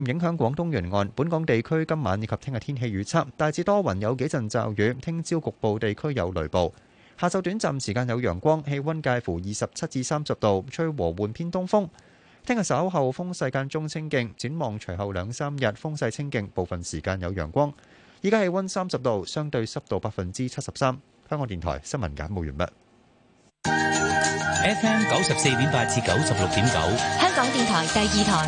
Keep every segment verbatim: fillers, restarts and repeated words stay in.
影響廣東沿岸。本港地區今晚以及聽日天氣預測大致多雲，有幾陣驟雨。聽朝局部地區有雷暴。下晝短暫時間有陽光，氣溫介乎二十七至三十度，吹和緩偏東風。聽日稍後風勢間中清勁，展望隨後兩三日風勢清勁，部分時間有陽光。依家氣溫三十度，相對濕度百分之七十三。香港電台新聞簡報完畢。 F M 九十四點八至九十六點九， 香港電台第二台。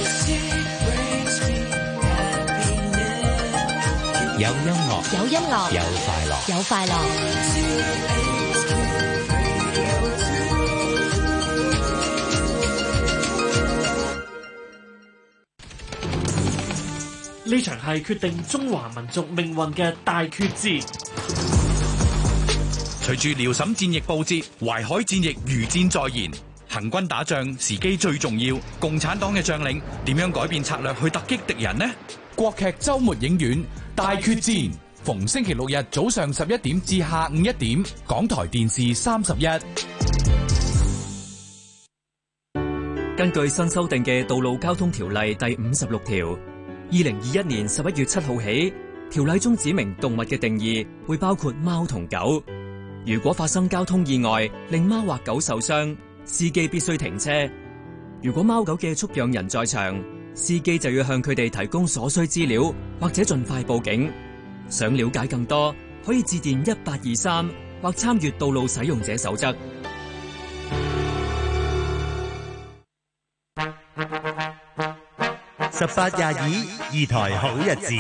有音樂， 有音樂， 有快樂， 有快樂。 呢場係決定中華民族命運嘅大決戰。 隨住遼瀋戰役報捷，淮海戰役如箭在弦。行軍打仗時機最重要，共產黨嘅將領點樣改變策略去突擊敵人呢？ 國劇周末影院大決戰，逢星期六日早上十一點至下午一點，港台電視三十一。 根據新修訂嘅道路交通條例第五十六條，二零二一年十一月七號起，條例中指明動物嘅定義會包括貓同狗。如果發生交通意外令貓或狗受傷，司機必須停車。如果貓狗嘅畜養人在場，司機就要向佢哋提供所需資料，或者盡快報警。想了解更多，可以致電一八二三或參閱道路使用者守則。 十八廿二，二台好日子。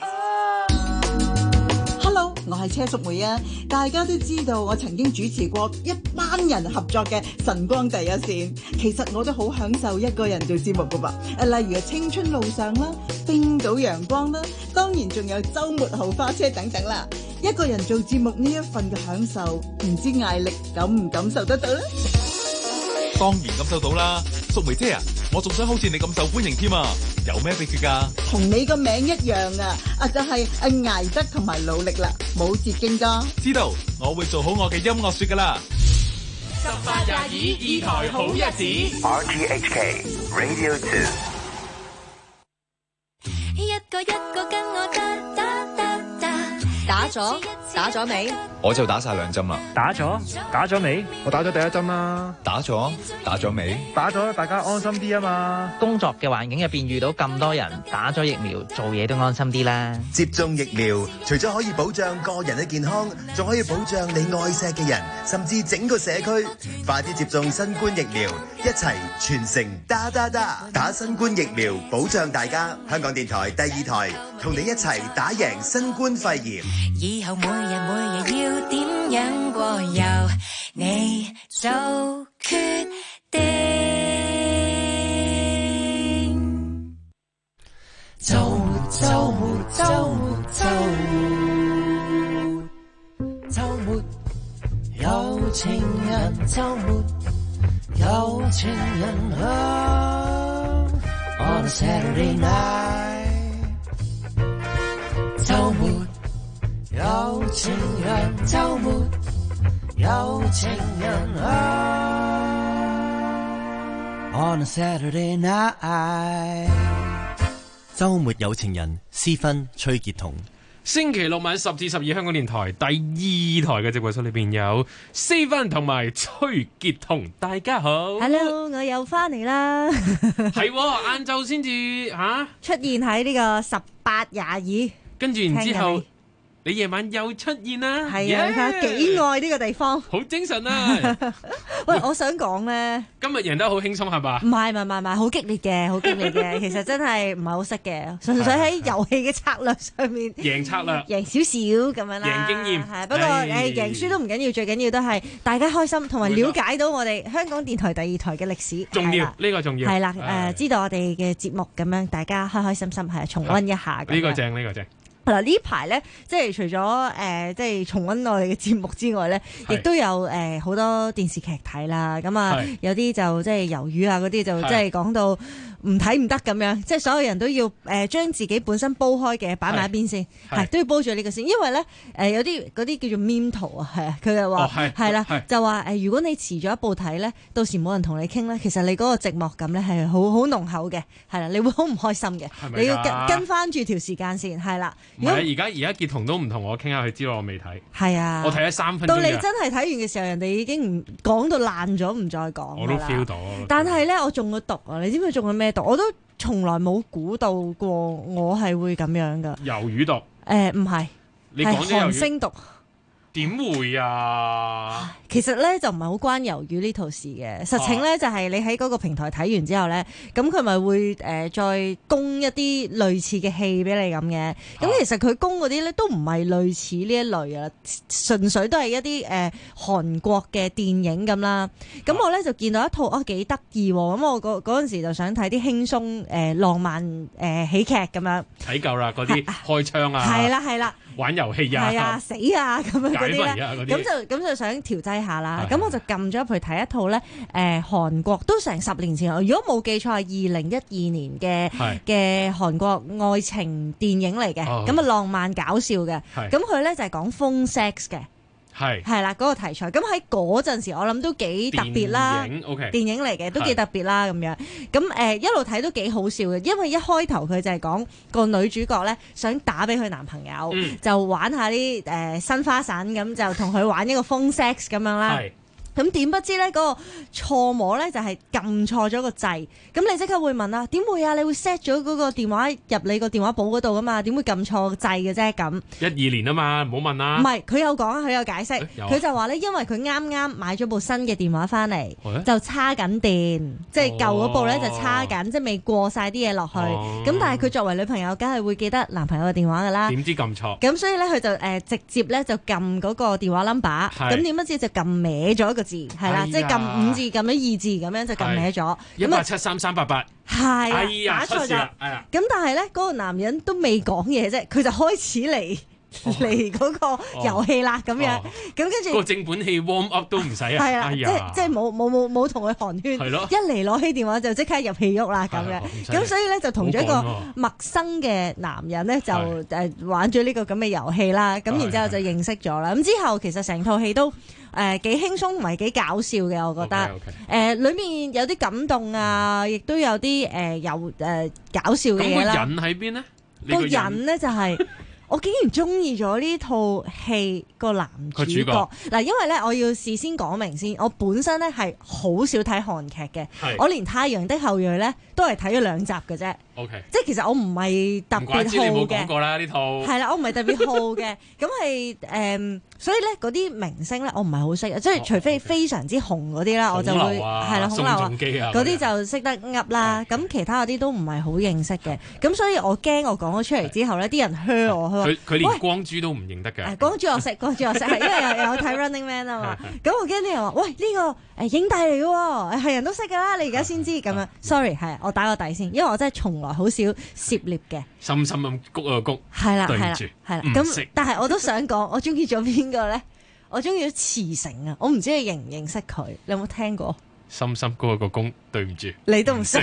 Hello， 我係車淑梅啊！大家都知道我曾經主持過一班人合作嘅晨光第一線，其實我都好享受一個人做節目噶噃。誒，例如青春路上啦、冰島陽光啦，當然仲有週末豪花車等等啦。一個人做節目呢一份嘅享受，唔知艾力感唔感受得到呢？ 當然感受到啦，淑梅姐啊，我仲想好似你咁受歡迎添啊！有咩秘訣㗎？ 同你個名一樣啊！啊，就係啊捱得同埋努力啦，冇捷徑㗎。 知道，我會做好我嘅音樂雪㗎啦。 十八廿二，二台好日子。 R T H K Radio Two。 一個一個跟我打打打打，打咗打咗未？ 我就打晒兩針啦。 打咗打咗未？ 我打咗第一針啦。 打咗打咗未？ 打咗，大家安心啲啊嘛。 工作嘅環境入邊遇到咁多人打咗疫苗，做嘢都安心啲啦。 接種疫苗除咗可以保障個人嘅健康，仲可以保障你愛錫嘅人，甚至整個社區。快啲接種新冠疫苗，一齊全城打打打，打新冠疫苗保障大家。香港電台第二台同你一齊打贏新冠肺炎。 以後每日每日要點樣過，由你做決定。 週末週末週末週末週末有情人，週末有情人啊 On a Saturday night， 週末有情人，週末有情人啊 On a Saturday night， 週末有情人，私分崔潔彤。 星期六晚十至十二，香港電台第二台嘅直播室裏邊有四分同埋崔潔彤，大家好。 Hello， 我又翻嚟啦。 係晏晝先至吓出現喺呢個十八廿二， 跟住然之後。你夜晚又出現啦， 係啊，睇幾愛呢個地方， 好精神啊！ 喂，我想講咧， 今日贏得好輕鬆係嘛？ 唔係唔係唔係，好激烈嘅，好激烈嘅，其實真係唔係好識嘅，純粹喺遊戲嘅策略上面贏策略， 贏少少咁樣啦， 贏經驗係。不過誒，贏輸都唔緊要，最緊要都係大家開心，同埋了解到我哋香港電台第二台嘅歷史， 重要呢個重要係啦。誒，知道我哋嘅節目咁樣，大家開開心心係重溫一下。 呢個正，呢個正。 嗱呢排咧，即係除咗誒、呃，即係重溫我哋嘅節目之外咧，亦都有誒好、呃、多電視劇睇啦。咁啊，有啲就即係魷魚啊嗰啲，就即係講到唔睇唔得咁樣，即係所有人都要誒將自己本身煲開嘅擺埋一邊先，係都要煲住呢個先，因為咧誒有啲嗰啲叫做 meme 圖啊，係啊，佢就話係啦，就話誒如果你遲咗一步睇咧，到時冇人同你傾咧，其實你嗰個寂寞感咧係好好濃厚嘅，係啦，你會好唔開心嘅，你要跟跟翻住條時間線，係啦。 唔係而家而家傑同都唔同我傾下，佢知道我未睇。 係啊， 我睇咗三分鐘。 到你真係睇完嘅時候，人哋已經唔講到爛咗，唔再講。 我都 feel 到。 但係咧，我中咗毒啊！你知唔知中咗咩毒？我都從來冇估到過我係會咁樣噶。 魷魚毒？ 誒唔係，係韓星毒。 點會啊？ 其實咧就唔係好關魷魚呢套事嘅，實情咧就係你喺嗰個平台睇完之後咧，咁佢咪會誒、呃、再供一啲類似嘅戲俾你咁嘅。咁、啊、其實佢供嗰啲咧都唔係類似呢一類啊，純粹都係一啲誒、呃、韓國嘅電影咁啦。咁我咧就見到一套啊幾得意喎，咁我嗰嗰陣時就想睇啲輕鬆誒、呃、浪漫誒、呃、喜劇咁樣。 睇夠啦，嗰啲開槍啊， 係啦係啦， 玩遊戲啊， 係啊死啊咁樣嗰啲咧，咁就咁就想調劑下啦。咁我就撳咗入去睇一套咧，誒韓國都成十年前，如果冇記錯係二零一二年嘅嘅韓國愛情電影嚟嘅，咁啊浪漫搞笑嘅，咁佢咧就係講 phone sex 嘅。係係啦，嗰、那個題材咁喺嗰陣時，我諗都幾特別啦。電影 OK，電影嚟嘅都幾特別啦咁樣。咁誒、呃、一路睇都幾好笑嘅，因為一開頭佢就係講個女主角咧想打俾佢男朋友，嗯、就玩下啲誒、呃、新花神咁，就同佢玩一個 phone sex 咁樣啦。咁點不知咧嗰、那個錯摸咧就係撳錯咗個掣，咁你即刻會問啦，點會啊？你會 set 咗嗰個電話入你個電話簿嗰度噶嘛？點會撳錯掣嘅啫？咁一二年啊嘛，唔好問啦。 唔係，佢有講啊，佢有解釋，佢、欸、就話咧，因為佢啱啱買咗部新嘅電話翻嚟，欸、就叉緊電，哦、即係舊嗰部咧就叉緊，即係未過晒啲嘢落去。咁、哦、但係佢作為女朋友，梗係會記得男朋友嘅電話噶啦。 點知撳錯？咁所以咧，佢就誒、呃、直接咧就撳嗰個電話 number， 咁點不知就撳歪咗一個字，係啦，即係撳五字，撳咗二字，咁樣就撳歪咗。 一八七三三八八。 係， 哎呀， 打錯咗。 哎呀， 咁但係咧，嗰個男人都未講嘢啫，佢就開始嚟嚟嗰個遊戲啦，咁樣。咁跟住個正本戲 warm up 都唔使啊。 係啊，即係即係冇冇冇冇同佢寒暄。係咯。一嚟攞起電話就即刻入戲喐啦，咁樣。咁所以咧就同咗一個陌生嘅男人咧就誒玩咗呢個咁嘅遊戲啦。咁然之後就認識咗啦。咁之後其實成套戲都誒幾輕鬆，唔係幾搞笑嘅，我覺得。誒、okay, okay. 呃，裏面有啲感動啊，亦都有啲誒、呃、有誒、呃、搞笑嘅嘢啦。 咁個人喺邊呢？ 個人咧就係、是。我竟然中意咗呢套戲個男主角嗱，因為咧我要事先講明先，我本身咧係好少睇韓劇嘅，我連《太陽的後裔》咧都係睇咗兩集嘅啫。 OK， 即係其實我唔係特別好嘅。唔怪之你冇講過啦呢套。 係啦，我唔係特別好嘅，咁係誒，所以咧嗰啲明星咧我唔係好識，即係除非非常之紅嗰啲啦，我就會係啦，孔劉啊嗰啲就識得噏啦。咁其他嗰啲都唔係好認識嘅，咁所以我驚我講咗出嚟之後咧，啲人噓我。 佢佢連光洙都唔認得嘅。 光洙我識，光洙我識，係因為有有睇 Running Man 啊嘛。咁我驚啲人話：喂，呢、呢個誒影帝嚟嘅喎，係人都識㗎啦，你而家先知咁樣。Sorry， 係我打個底先，因為我真係從來好少涉獵嘅。 深深咁谷啊谷。係啦，係啦， 係啦。咁但係我都想講，我中意咗邊個咧？我中意咗慈誠啊！我唔知你認唔認識佢，你有冇聽過？ 深深谷個弓，對唔住。 你都唔識。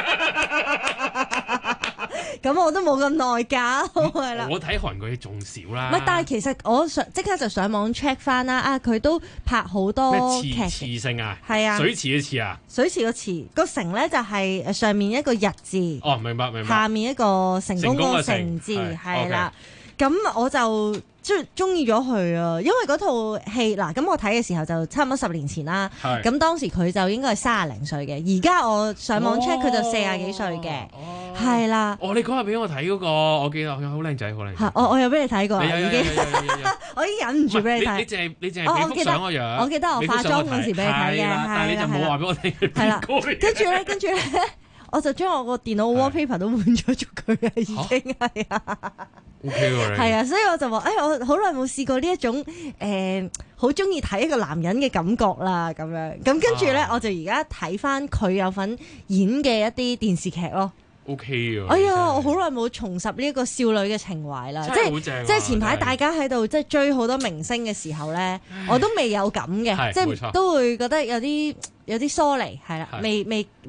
咁我都冇咁內疚，係啦。 我睇韓國嘢仲少啦。 唔係，但係其實我上即刻就上網 check 翻啦。啊，佢都拍好多劇。 咩慈慈誠啊？係啊。 水池嘅池啊？ 水池個池個城咧就係上面一個日字。 哦，明白明白。 下面一個成功個成字，係啦。咁我就即係中意咗佢啊，因為嗰套戲嗱，咁我睇嘅時候就差唔多十年前啦。咁當時佢就應該係三十零歲嘅，而家我上網 check 佢就四十幾歲嘅，係啦。 哦，你嗰日俾我睇嗰個，我記得佢好靚仔，好靚仔。 我我有俾你睇過，已經。我已經忍唔住俾你睇。 你淨係你淨係俾幅相個樣。 我記得我化妝嗰時俾你睇嘅， 但係你就冇話俾我聽。 係啦，跟住咧，跟住咧，我就將我個電腦 wallpaper 都換咗做佢啊，已經係啊。 O K 喎， 係啊，所以我就話，誒、哎，我好耐冇試過呢一種誒，好中意睇一個男人嘅感覺啦，咁樣，咁跟住咧，啊、我就而家睇翻佢有份演嘅一啲電視劇咯。 O K 喎， 哎呀，我好耐冇重拾呢一個少女嘅情懷啦，即係即係前排大家喺度即係追好多明星嘅時候咧，我都未有咁嘅，即係都會覺得有啲有啲疏離，係啦，未未未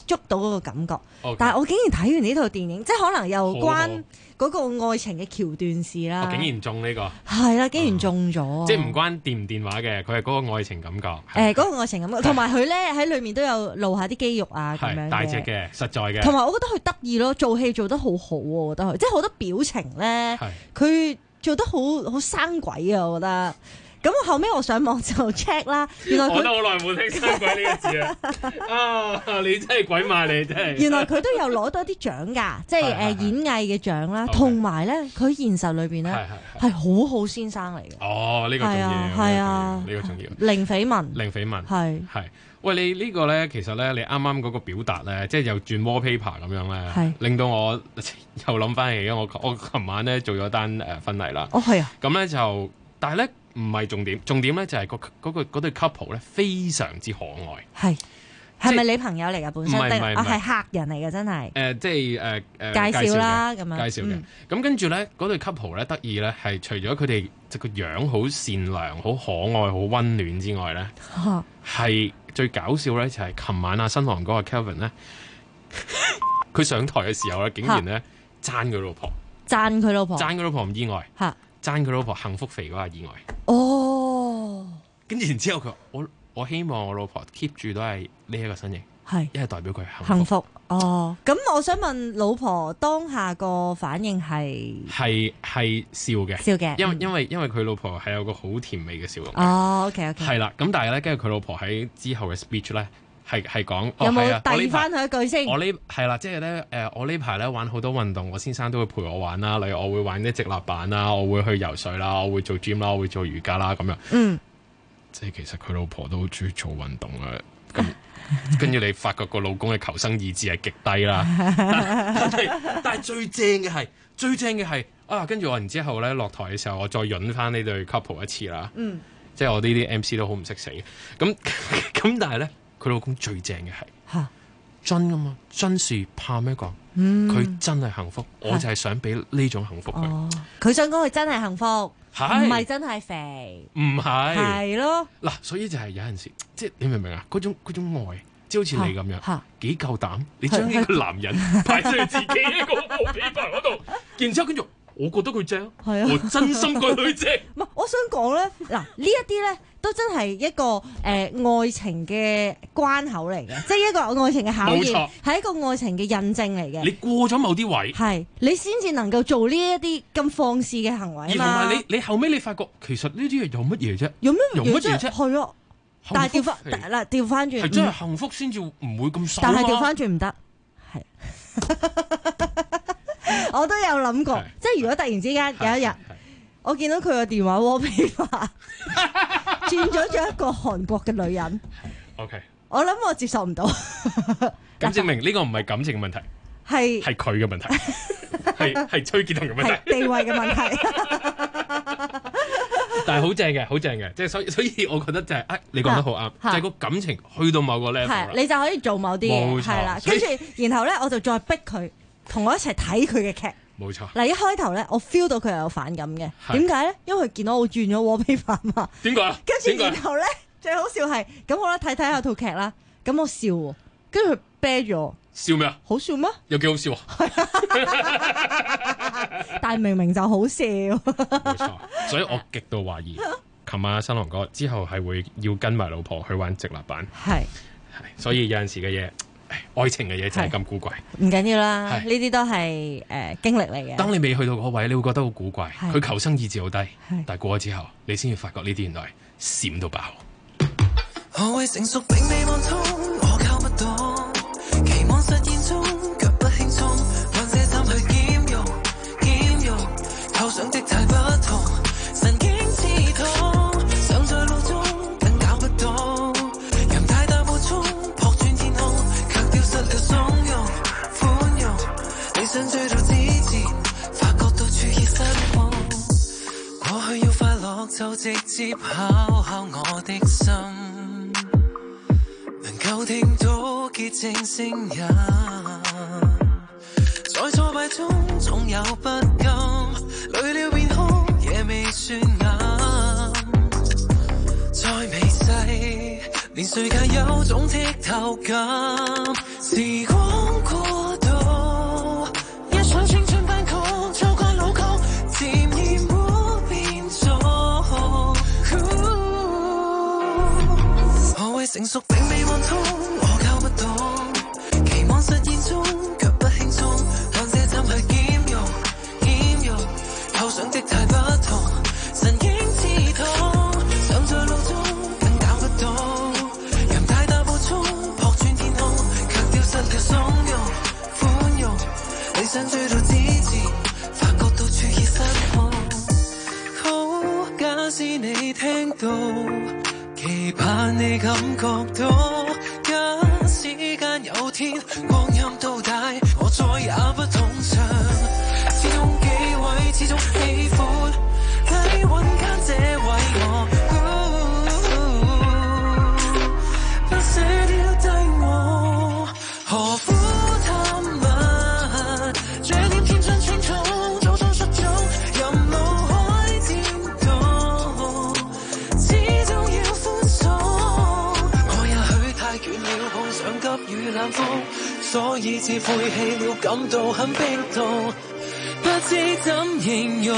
捉到嗰個感覺。 Okay. 但係我竟然睇完呢套電影，即係可能又關嗰個愛情嘅橋段事啦。 我竟然中呢、這個係啦，竟然中咗、嗯， 即係唔關電唔電話嘅，佢係嗰個愛情感覺。誒、 欸，嗰、那個愛情感覺，同埋佢咧喺裏面都有露下啲肌肉啊咁樣嘅， 大隻嘅，實在嘅。 同埋我覺得佢得意咯，做戲做得好好、啊，我覺得佢即係好多表情咧，佢做得好好生鬼啊！我覺得。咁後尾我上網就 check 啦，原來佢我都好耐冇聽生鬼呢個字啊！啊，你真係鬼馬你真係。 原來佢都有攞到一啲獎㗎，即係誒演藝嘅獎啦，同埋咧佢現實裏邊咧係好好先生嚟嘅。 哦，呢個重要， 係啊， 呢個重要。 零緋聞， 零緋聞， 係係。喂，你呢個咧，其實咧，你啱啱嗰個表達咧，即係又轉 wallpaper 咁樣咧，令到我又諗翻起我我琴晚咧做咗單誒婚禮啦。 哦，係啊。 咁咧就，但係咧。唔係重點，重點咧就係、嗰個嗰、嗰個嗰對 couple 咧非常之可愛。 係係咪你朋友嚟㗎本身？ 唔係唔係， 啊係客人嚟嘅真係。誒、 呃、即係誒誒介紹啦咁樣。 介紹嘅。咁、嗯、跟住咧嗰對 couple 咧得意咧係除咗佢哋即個樣好善良、好可愛、好溫暖之外咧，係、啊、最搞笑咧就係琴晚啊新郎哥阿 Kelvin 咧，佢上台嘅時候咧竟然咧讚佢老婆， 讚佢老婆， 讚佢老婆唔意外。 嚇！ 爭佢老婆幸福肥嗰下意外哦， 跟住然之後佢我我希望我老婆 keep 住都係呢一個身形， 係一係代表佢幸福。 幸福哦。咁我想問老婆當下個反應係係係笑嘅， 笑嘅， 因為因為因為佢老婆係有個好甜美嘅笑容。 哦 OK OK， 係啦。咁但係咧，跟住佢老婆喺之後嘅 speech 咧。係係講有冇遞翻佢一句先？ 我呢係啦，即係咧誒，我呢排咧玩好多運動，我先生都會陪我玩啦。例如我會玩啲直立板啦，我會去游水啦，我會做 gym 啦，我會做瑜伽啦咁樣。嗯，即係其實佢老婆都好中意做運動啊。咁跟住你發覺個老公嘅求生意志係極低啦。但係但係最正嘅係最正嘅係啊！跟住我然之後咧落台嘅時候，我再潤翻呢對 couple 一次啦。嗯，即係我呢啲 M C 都好唔識死。咁咁但係咧。佢老公最正嘅係真噶嘛，真事怕咩講？佢、嗯、真係幸福，我就係想俾呢種幸福佢。 佢、哦、想講佢真係幸福，唔係真係肥， 唔係係咯。 嗱，所以就係有陣時，即係你明唔明啊？嗰種嗰種愛，即係好似你咁樣，幾夠膽？你將呢個男人擺喺自己一個毛皮牌嗰度，然之後跟住。我覺得佢正，係啊！我真心覺得佢正。 唔係，我想講咧，嗱呢一啲咧都真係一個誒、呃、愛情嘅關口嚟嘅，即係一個愛情嘅考驗，係一個愛情嘅印證嚟嘅。 你過咗某啲位， 係你先至能夠做呢一啲咁放肆嘅行為啊嘛。 而同埋你，你後尾你發覺其實呢啲嘢有乜嘢啫？ 有咩有乜嘢啫？ 係啊，但係調翻嗱調翻轉， 係真係幸福先至唔會咁爽。 但係調翻轉唔得，係。我都有諗過，即係如果突然之間有一日，我見到佢個電話 wallpaper 轉咗咗一個韓國嘅女人 ，OK， 我諗我接受唔到。 咁證明呢個唔係感情嘅問題，係係佢嘅問題，係係崔潔彤嘅問題， 地位嘅問題。 但係好正嘅，好正嘅，即係所以所以我覺得就係、是、啊，你講得好啱，就係、是、個感情去到某個 level， 你就可以做某啲嘢，係啦，跟住然後咧我就再逼佢。同我一齊睇佢嘅劇， 冇錯。 嗱，一開頭咧，我 feel 到佢係有反感嘅。點解咧？因為佢見到我轉咗 wallpaper 嘛。 點解啊？ 跟住然後咧，最好笑係咁，我咧睇睇下套劇啦。咁我笑喎，跟住佢啤咗。 笑咩啊？ 好笑咩？ 有幾好笑啊？ 但係明明就好笑。 冇錯，所以我極度懷疑，琴晚新郎哥之後係會要跟埋老婆去玩直立板。係係，所以有陣時嘅嘢。愛情嘅嘢就係咁古怪， 唔緊要啦，呢啲都係誒、呃、經歷嚟嘅。 當你未去到嗰位，你會覺得好古怪，佢求生意志好低，但係過咗之後，你先至發覺呢啲原來閃到爆。何謂成熟並未望通，我靠不到，期望實現中卻不輕鬆，揾些心去兼容兼容，構想的太不同，神經刺痛，想在路中更搞不到，任太大冒充。鬆容寬容，你想追到之前，發覺到處已失望。過去要快樂就直接考考我的心，能夠聽到潔淨聲音，在挫敗中總有不甘，累了便哭也未算硬，再微細連世界有種剔透感，時光過渡，一場青春班曲，奏過老曲，漸已冇變做。何謂成熟並未運通，我搞不懂，期望實現中卻不輕鬆，兩者怎去兼容兼容，構想的太不同，神經刺痛，想在路中更搞不懂，任太大步衝撲穿天空，卻丟失了鬆容寬容，理想追到之前，發覺到處已失控。好，假使你聽到，期盼你感覺到，假使間有天光陰到大，我再也不懂唱，始終幾位始終喜歡喺雲間這位我，不捨了低我，何苦探問？這點天真青蔥，早早失蹤，任腦海顛倒，始終要寬鬆。我也許太倦了，碰上急雨冷風，所以至晦氣了，感到很冰凍，不知怎形容。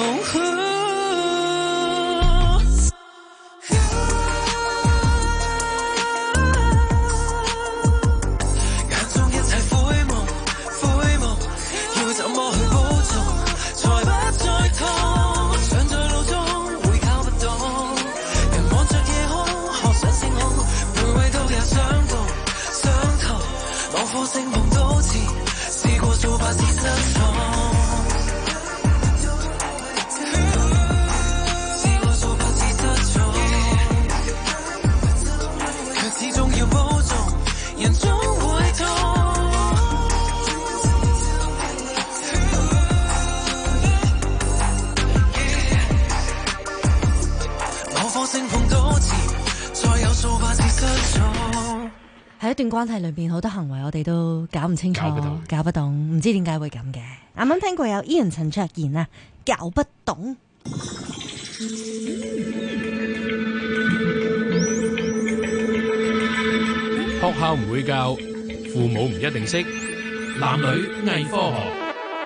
喺一段關係裏邊，好多行為我哋都搞唔清楚，搞不懂，唔知點解會咁嘅。啱啱聽過有 Ian 陳卓賢啊，搞不懂。 學校唔會教，父母唔一定識，男女偽科學。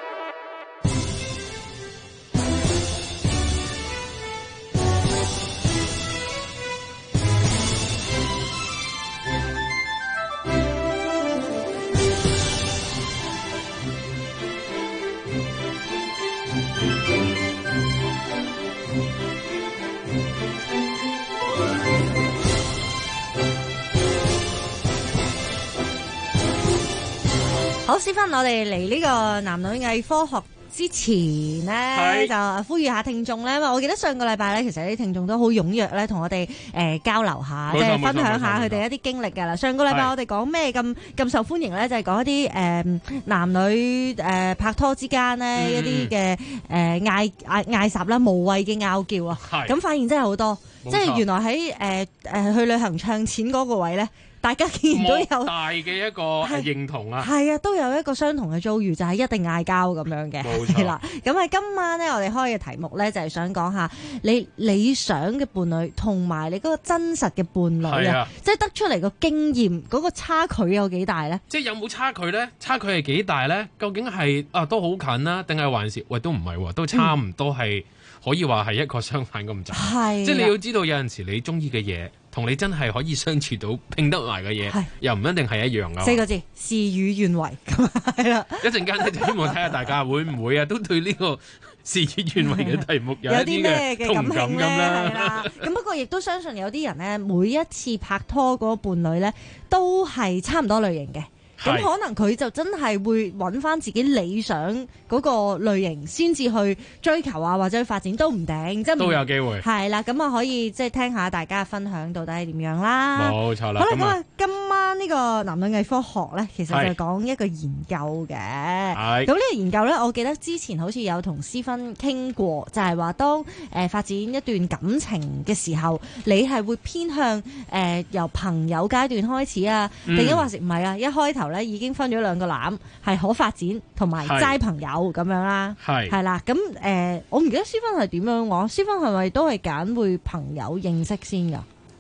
好，先翻我哋嚟呢個男女偽科學之前呢，就呼籲下聽眾咧。我記得上個禮拜咧，其實啲聽眾都好踴躍咧，同我哋誒、呃、交流下，即係分享下佢哋一啲經歷㗎啦。上個禮拜我哋講咩咁咁受歡迎咧？就係、是、講一啲誒、呃、男女誒、呃、拍拖之間咧、嗯、一啲嘅誒嗌嗌嗌霎啦，無謂嘅拗撬啊。咁發現真係好多，即係原來喺誒誒去旅行唱錢嗰個位咧。大家見到有大嘅一個認同啊， 係啊，都有一個相同嘅遭遇，就係、是、一定嗌交咁樣嘅，係啦。咁喺今晚咧，我哋開嘅題目咧，就係想講下你理想嘅伴侶同埋你嗰個真實嘅伴侶啊，即係得出嚟個經驗嗰、那個差距有幾大咧？ 即係有冇差距咧？差距係幾大咧？究竟係啊都好近啦，定係還是喂都唔係喎？都差唔多係、嗯、可以話係一個相反咁滯。係，即係你要知道有陣時你中意嘅嘢。同你真係可以相處到拼得埋嘅嘢，又唔一定係一樣噶。 四個字，事與願違咁係啦。 一陣間咧就希望睇下大家會唔會啊，都對呢個事與願違嘅題目有啲咩嘅同感咁啦。 咁不過亦都相信有啲人咧，每一次拍拖嗰個伴侶咧，都係差唔多類型嘅。咁可能佢就真係會揾翻自己理想嗰個類型，先至去追求啊，或者去發展都唔定，即係都有機會。 係啦，咁啊可以即係聽下大家嘅分享，到底係點樣啦？ 冇錯啦。 好啦，咁啊今晚呢個男女偽科學咧，其實就係講一個研究嘅。係。咁呢個研究咧，我記得之前好似有同思芬傾過，就係話當誒發展一段感情嘅時候，你係會偏向誒由朋友階段開始啊，定係話唔係啊？一開頭咧已經分咗兩個籃，係可發展同埋齋朋友咁樣啦，係係啦。咁誒、呃，我唔記得思芬係點樣喎？思芬係咪都係揀會朋友認識先㗎？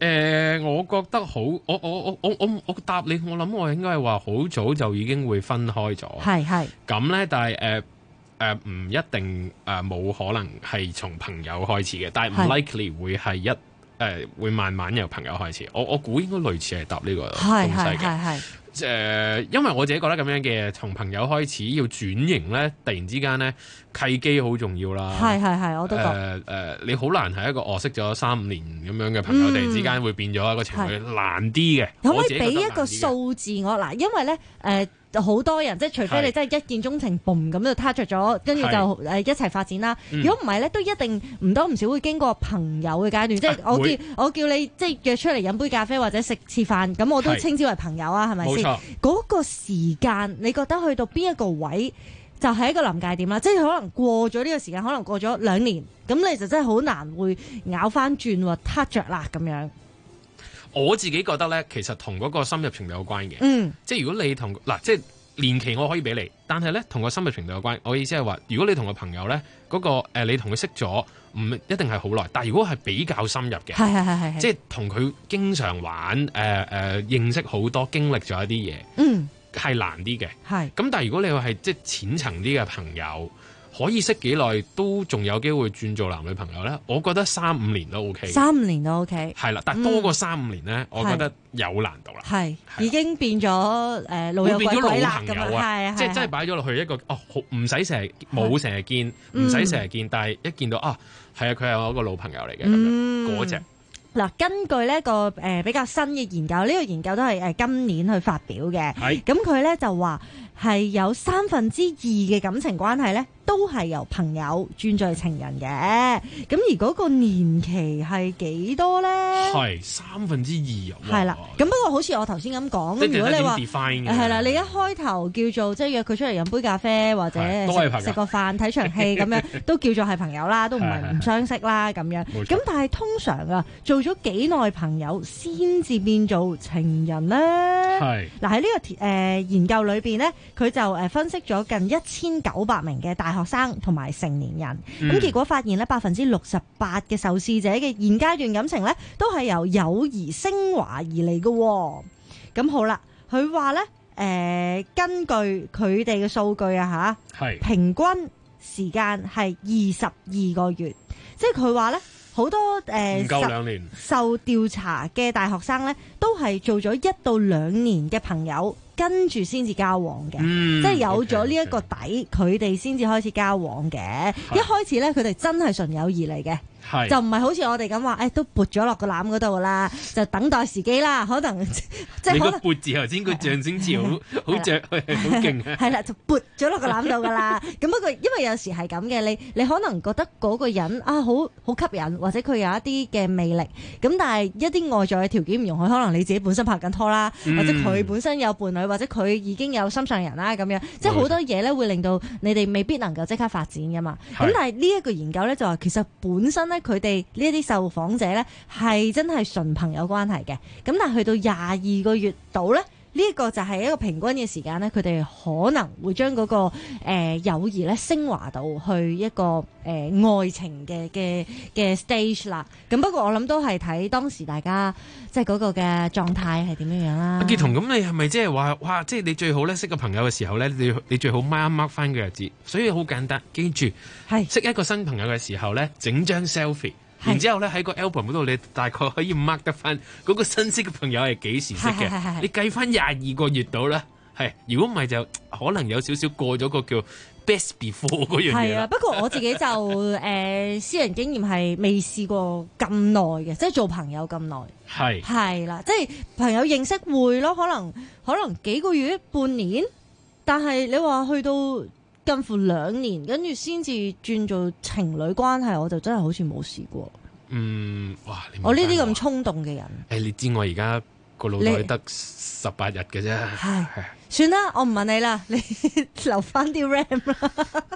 呃，我覺得好，我我我我我我答你，我諗我應該係話好早就已經會分開咗。 係係。咁咧，但係誒誒唔一定誒冇、呃、可能係從朋友開始嘅，但係唔 likely 會係一誒、呃、會慢慢由朋友開始。我我估應該類似係答呢個東西嘅。係係係。誒、呃，因為我自己覺得咁樣嘅，從朋友開始要轉型咧，突然之間咧契機好重要啦。係係係，我都覺。誒、呃呃、你好難係一個我識咗三五年咁樣嘅朋友，嗯、突然之間會變咗一個情侶，難啲嘅。可唔可以俾一個數字我嗱？因為咧誒。呃好多人即係除非你真係一見鐘情，嘣咁就撻着咗，跟住就誒一齊發展啦。如果唔係咧，都一定唔多唔少會經過朋友嘅階段，即係我叫我叫你即係約出嚟飲杯咖啡或者食次飯，咁我都稱之為朋友啊，係咪先？嗰個時間你覺得去到邊一個位就係一個臨界點啦？即係可能過咗呢個時間，可能過咗兩年，咁你就真係好難會咬翻轉喎，撻着啦咁樣。 我自己覺得咧，其實同嗰個深入程度有關嘅。 嗯， 即係如果你同嗱，即係年期我可以俾你，但係咧同個深入程度有關。我意思係話，如果你同個朋友咧，嗰、嗰個、呃、你同佢識咗，唔一定係好耐，但係如果係比較深入嘅， 係係係係， 即係同佢經常玩，誒、呃、誒、呃、認識好多，經歷咗一啲嘢， 嗯， 係難啲嘅。 係。咁但係如果你話係即係淺層啲嘅朋友。可以識幾耐都仲有機會轉做男女朋友咧？我覺得三五年都 OK。 三五年都 OK。 係啦，但係多過三五年咧，嗯、我覺得有難度啦。係已經變咗誒、呃、老友鬼鬼啦咁樣，係即係真係擺咗落去一個哦，唔使成日冇成日見，唔使成日見，但係一見到啊，係啊，佢係我一個老朋友嚟嘅咁樣嗰隻。 嗱，根據呢個誒比較新嘅研究，呢、呢個研究都係誒今年去發表嘅。係咁佢咧就話係有三分之二嘅感情關係咧，都係由朋友轉做情人嘅。咁而嗰個年期係幾多咧？係三分之二啊！ 係啦。咁不過好似我頭先咁講，咁如果你話係啦，你一開頭叫做即係約佢出嚟飲杯咖啡或者食個飯睇場戲咁樣，都叫做係朋友啦，都唔係唔相識啦咁樣。咁但係通常啊，做咗幾耐朋友先至變做情人咧？係嗱喺呢個誒、呃、研究裏邊咧，佢就誒分析咗近一千九百名嘅大學生同埋成年人，咁、嗯、結果發現咧，百分之六十八嘅受試者嘅現階段感情咧，都係由友誼升華而嚟嘅。咁好啦，佢話咧誒，根據佢哋嘅數據啊吓，係平均時間係二十二個月，即係佢話咧。好多誒，唔夠兩年受調查嘅大學生咧，都係做咗一到兩年嘅朋友，跟住先至交往嘅，嗯、即係有咗呢一個底，佢哋先至開始交往嘅。一開始咧，佢哋真係純友誼嚟嘅。就唔係好似我哋咁話，誒、哎、都撥咗落個籃嗰度啦，就等待時機啦。可能即係可能撥字頭先個象聲詞好好著好勁啊！係啦，就撥咗落個籃度噶啦。咁不過因為有時係咁嘅，你你可能覺得嗰個人啊好好吸引，或者佢有一啲嘅魅力。咁但係一啲外在嘅條件唔容許，可能你自己本身拍緊拖啦，嗯、或者佢本身有伴侶，或者佢已經有心上人啦咁樣，即係好多嘢咧會令到你哋未必能夠即刻發展噶嘛。咁但係呢一個研究咧就話，其實本身咧。佢哋呢一啲受訪者呢，係真係純朋友關係嘅，咁但係去到廿二個月度呢，呢、這個就係一個平均嘅時間呢，佢哋可能會將嗰、那個誒、呃、友誼咧升華到去一個誒、呃、愛情嘅嘅嘅 stage 啦。咁不過我諗都係睇當時大家即係嗰個嘅狀態係點樣樣啦。阿傑彤，咁你係咪即係話哇？即係你最好咧識個朋友嘅時候咧，你你最好 mark mark 翻個日子。所以好簡單，記住係識一個新朋友嘅時候咧，整張 selfie。然之後咧喺個 album 嗰度，你大概可以 mark 得翻嗰個新識嘅朋友係幾時識嘅？你計翻廿二個月到啦，係。如果唔係就可能有少少過咗個叫 best before 嗰樣嘢啦。係啊，不過我自己就誒、呃、私人經驗係未試過咁耐嘅，即係做朋友咁耐。係係啦，即係朋友認識會咯，可能可能幾個月、半年，但係你話去到近乎兩年，跟住先至轉做情侶關係，我就真係好似冇試過。嗯，哇！你我呢啲咁衝動嘅人，誒、欸，你知我而家個腦袋得十八日嘅啫。係，算啦，我唔問你啦，你留翻啲 RAM 啦。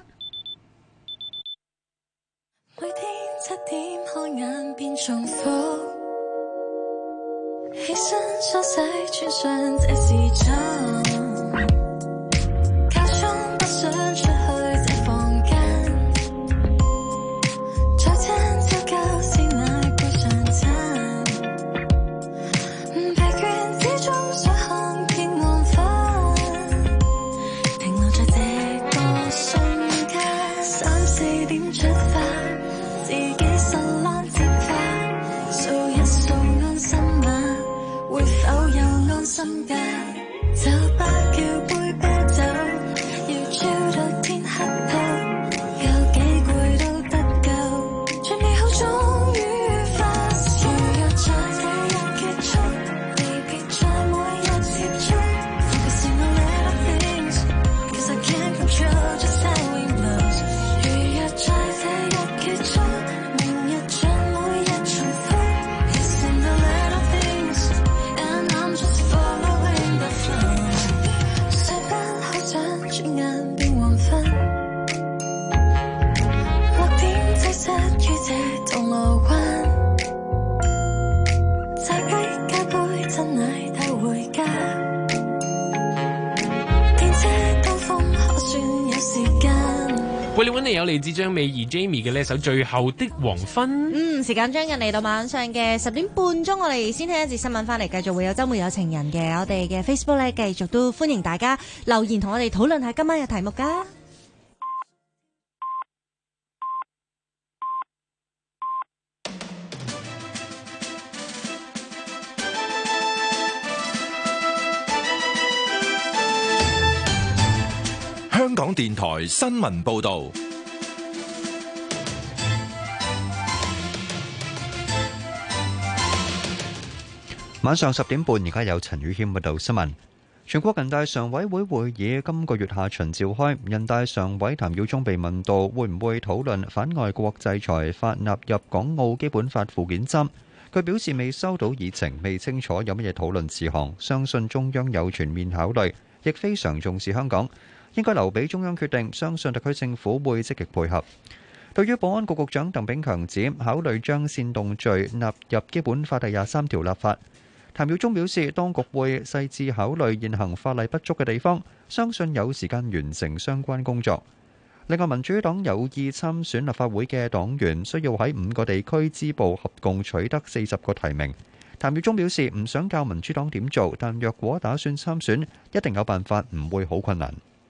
每天七點開眼變重複，起身梳洗穿上這時裝。想出去這房間，早餐朝九鮮奶配上餐， 心間，酒吧叫杯啤酒，要超到天黑透，有幾攰都得夠，最美好終於發生。如若在這日結束，離別在每日接觸 ，Focus on the little things, 'cause I can't control just how we move。如若在這日結束，明日像每日重複 ，It's in the little things, and I'm just following the flow。誰不可想轉眼變黃昏，六點擠塞於這銅鑼灣，這杯加杯真奶帶回家，電車高峰可算有時間。 為你揾嚟有嚟自張美儀 Jamie 嘅呢首《最後的黃昏》。 嗯，時間將近嚟到晚上嘅十點半鐘，我哋先聽一節新聞翻嚟，繼續會有週末有情人嘅。我哋嘅 Facebook 咧，繼續都歡迎大家留言同我哋討論下今晚嘅題目㗎。 香港電台新聞報導， 晚上十點半，而家有陳宇謙報道新聞。全國人大常委會會議今個月下旬召開，人大常委譚耀宗被問到會唔會討論反外國制裁法納入港澳基本法附件三，佢表示未收到議程，未清楚有乜嘢討論事項，相信中央有全面考慮，亦非常重視香港，應該留俾中央決定，相信特區政府會積極配合。對於保安局局長鄧炳強指考慮將煽動罪納入基本法第廿三條立法，譚耀宗表示當局會細緻考慮現行法例不足嘅地方，相信有時間完成相關工作。另外，民主黨有意參選立法會嘅黨員需要喺五個地區支部合共取得四十個提名。譚耀宗表示唔想教民主黨點做，但若果打算參選，一定有辦法，唔會好困難。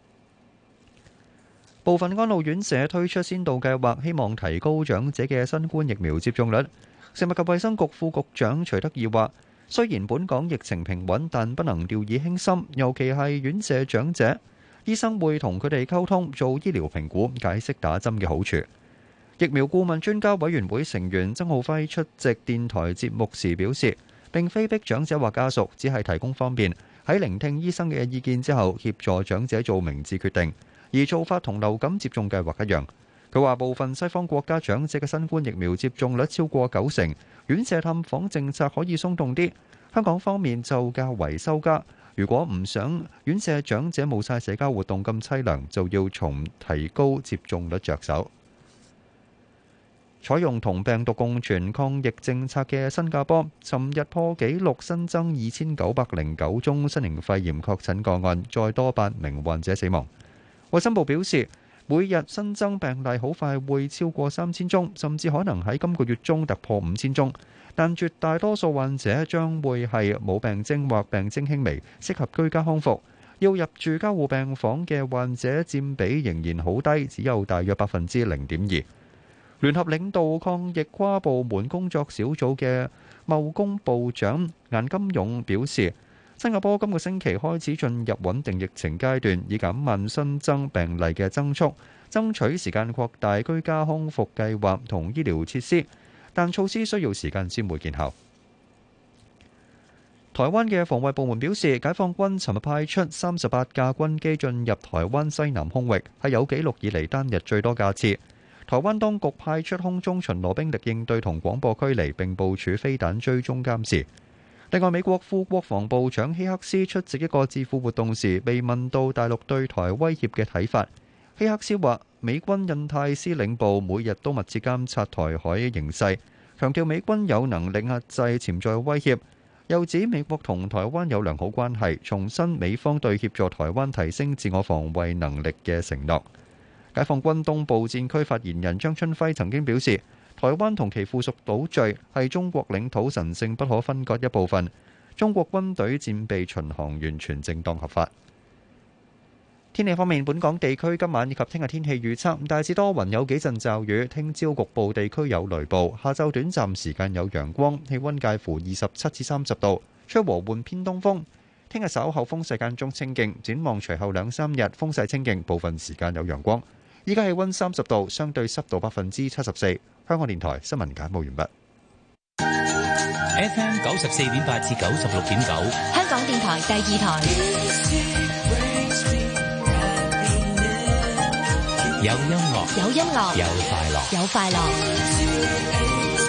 部分安老院舍推出先導計劃，希望提高長者嘅新冠疫苗接種率。食物及衛生局副局長徐德義話，雖然本港疫情平穩，但不能掉以輕心，尤其係院舍長者，醫生會同佢哋溝通，做醫療評估，解釋打針嘅好處。疫苗顧問專家委員會成員曾浩輝出席電台節目時表示，並非逼長者或家屬，只係提供方便，喺聆聽醫生嘅意見之後，協助長者做明智決定。而做法同流感接種計劃一樣。佢話部分西方國家長者嘅新冠疫苗接種率超過九成，院舍探訪政策可以鬆動啲。香港方面就較為收家。如果唔想院舍長者冇晒社交活動咁凄涼，就要從提高接種率着手。採用同病毒共存抗疫政策嘅新加坡，尋日破紀錄新增二千九百零九宗新型肺炎確診個案，再多八名患者死亡。衛生部表示，每日新增病例好快會超過三千宗，甚至可能喺今個月中突破五千宗。但絕大多數患者將會係冇病徵或病徵輕微，適合居家康復。要入住加護病房嘅患者佔比仍然好低，只有大約百分之零點二。聯合領導抗疫跨部門工作小組嘅貿工部長顏金勇表示，新加坡今個星期開始進入穩定疫情階段，以減慢新增病例嘅增速，爭取時間擴大居家康復計劃同醫療設施，但措施需要時間先會見效。台灣嘅防衛部門表示，解放軍尋日派出三十八架軍機進入台灣西南空域，係有紀錄以嚟單日最多架次。台灣當局派出空中巡邏兵力應對同廣播驅離，並部署飛彈追蹤監視。另外，美國副國防部長希克斯出席一個智庫活動時，被問到大陸對台威脅嘅睇法。希克斯話：美軍印太司令部每日都密切監察台海形勢，強調美軍有能力壓制潛在威脅。又指美國同台灣有良好關係，重申美方對協助台灣提升自我防衛能力嘅承諾。解放軍東部戰區發言人張春輝曾經表示，台灣同其附屬島嶼係中國領土神聖不可分割一部分，中國軍隊戰備巡航完全正當合法。天氣方面，本港地區今晚以及聽日天氣預測大致多雲，有幾陣驟雨，聽朝局部地區有雷暴，下晝短暫時間有陽光，氣溫介乎二十七至三十度，吹和緩偏東風。 聽日稍後風勢間中清勁，展望隨後兩三日風勢清勁，部分時間有陽光。依家氣溫三十度，相對濕度百分之七十四。香港電台新聞簡報完畢。 F M 九十四點八至九十六點九， 香港電台第二台。 有音樂， 有音樂， 有快樂， 有快樂。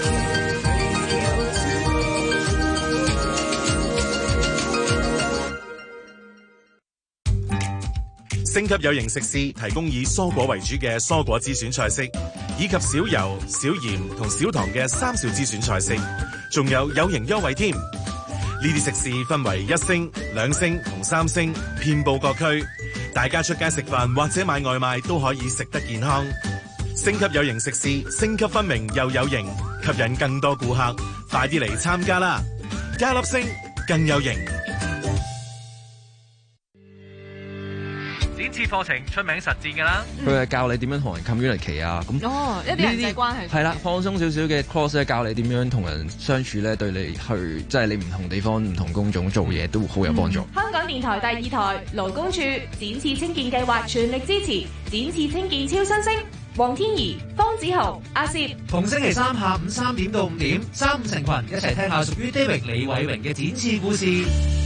星級有型食肆提供以蔬果為主嘅蔬果之選菜式，以及少油、少鹽同少糖嘅三少之選菜式，仲有有型優惠添。呢啲食肆分為一星、兩星同三星，遍佈各區。大家出街食飯或者買外賣都可以食得健康。星級有型食肆，星級分明又有型，吸引更多顧客。快啲嚟參加啦！加粒星更有型。 展翅課程出名實戰㗎啦， 佢係教你點樣同人 communicate 啊，咁哦一啲人際關係係啦，放鬆少少嘅 course 咧，教你點樣同人相處咧，對你去即係你唔同地方、唔同工種做嘢都好有幫助。 香港電台第二台勞工處展翅青見計劃全力支持展翅青見超新星，黃天怡、方子豪、阿攝， 逢星期三下午三點到五點，三五成群一齊聽下屬於 David 李偉榮嘅展翅故事。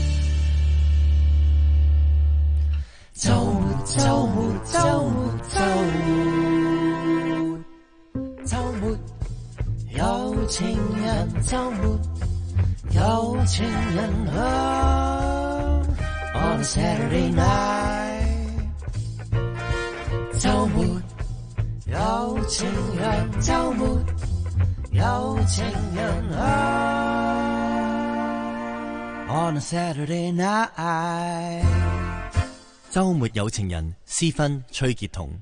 周末周末周末周末周末有情人，周末有情人啊 On Saturday night 周末有情人，周末有情人啊 On Saturday night 周末有情人，私分崔潔彤。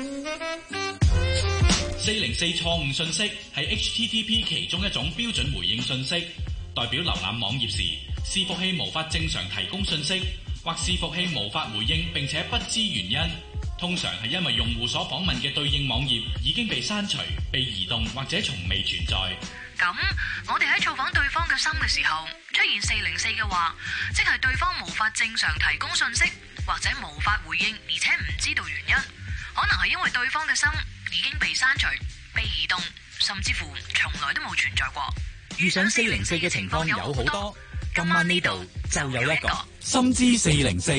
四零四錯誤信息係 H T T P 其中一種標準回應信息，代表瀏覽網頁時，伺服器無法正常提供信息，或伺服器無法回應並且不知原因。通常係因為用戶所訪問嘅對應網頁已經被刪除、被移動或者從未存在。 咁我哋喺造訪對方嘅心嘅時候，出現四零四嘅話，即係對方無法正常提供信息，或者無法回應，而且唔知道原因，可能係因為對方嘅心已經被刪除、被移動，甚至乎從來都冇存在過。 遇上四零四嘅情況有好多，今晚呢度就有一個心知四零四。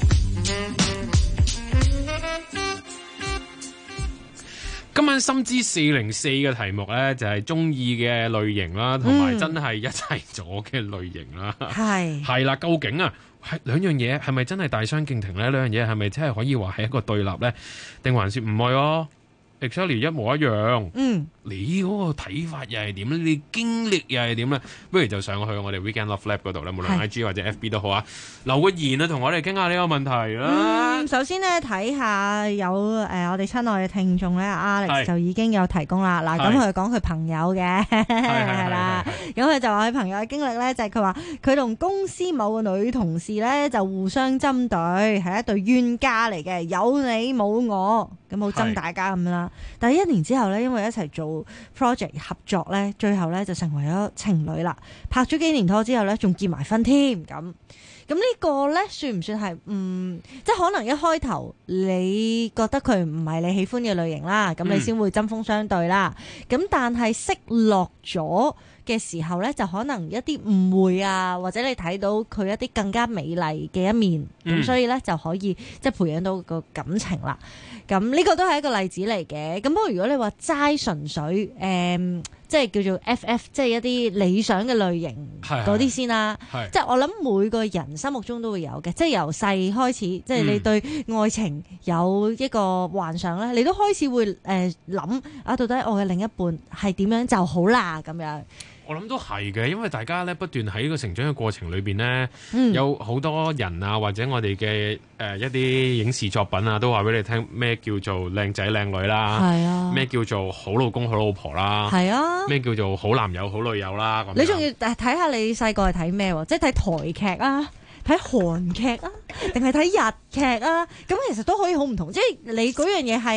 今晚心知四零四嘅題目呢，就係中意嘅類型啦，同埋真係一齊咗嘅類型啦。係係啦，究竟啊，係兩樣嘢係咪真係大相徑庭呢？兩樣嘢係咪真係可以話係一個對立呢？定還是唔係哦？Exactly 一模一樣。嗯，你嗰個睇法又係點咧？你經歷又係點咧？不如就上去我哋 Weekend Love Lab 嗰度咧，無論 I G 或者 F B 都好啊，留個言啊，同我哋傾下呢個問題啦。 嗯，首先咧睇下有誒、呃、我哋親愛嘅聽眾咧 ，Alex 就已經有提供啦。嗱，咁佢講佢朋友嘅係啦，咁佢就話佢朋友嘅經歷咧，就係佢話佢同公司某個女同事咧就互相針對，係一對冤家嚟嘅，有你冇我，咁好憎大家咁啦。但係一年之後咧，因為一齊做 project 合作咧，最後咧就成為咗情侶啦。拍咗幾年拖之後咧，仲結埋婚添。咁咁呢個咧，算唔算係嗯？即係可能一開頭你覺得佢唔係你喜歡嘅類型啦，咁你先會針鋒相對啦。咁、嗯、但係識落咗嘅時候咧，就可能一啲誤會啊，或者你睇到佢一啲更加美麗嘅一面，咁、嗯、所以咧就可以即係培養到個感情啦。咁呢個都係一個例子嚟嘅。咁不過如果你話齋純粹誒、嗯，即係叫做 F F， 即係一啲理想嘅類型嗰啲先啦。即係我諗每個人心目中都會有嘅，即係由細開始，即係你對愛情有一個幻想咧、嗯，你都開始會誒諗啊，到底我嘅另一半係點樣就好啦咁樣。 我諗都係嘅，因為大家咧不斷喺個成長嘅過程裏邊咧、嗯，有好多人啊，或者我哋嘅誒一啲影視作品啊，都話俾你聽咩叫做靚仔靚女啦，係啊，咩叫做好老公好老婆啦，係啊，咩叫做好男友好女友啦。咁你仲要睇下你細個係睇咩？即係睇台劇啊，睇韓劇啊，定係睇日劇啊？咁其實都可以好唔同，即係你嗰樣嘢係。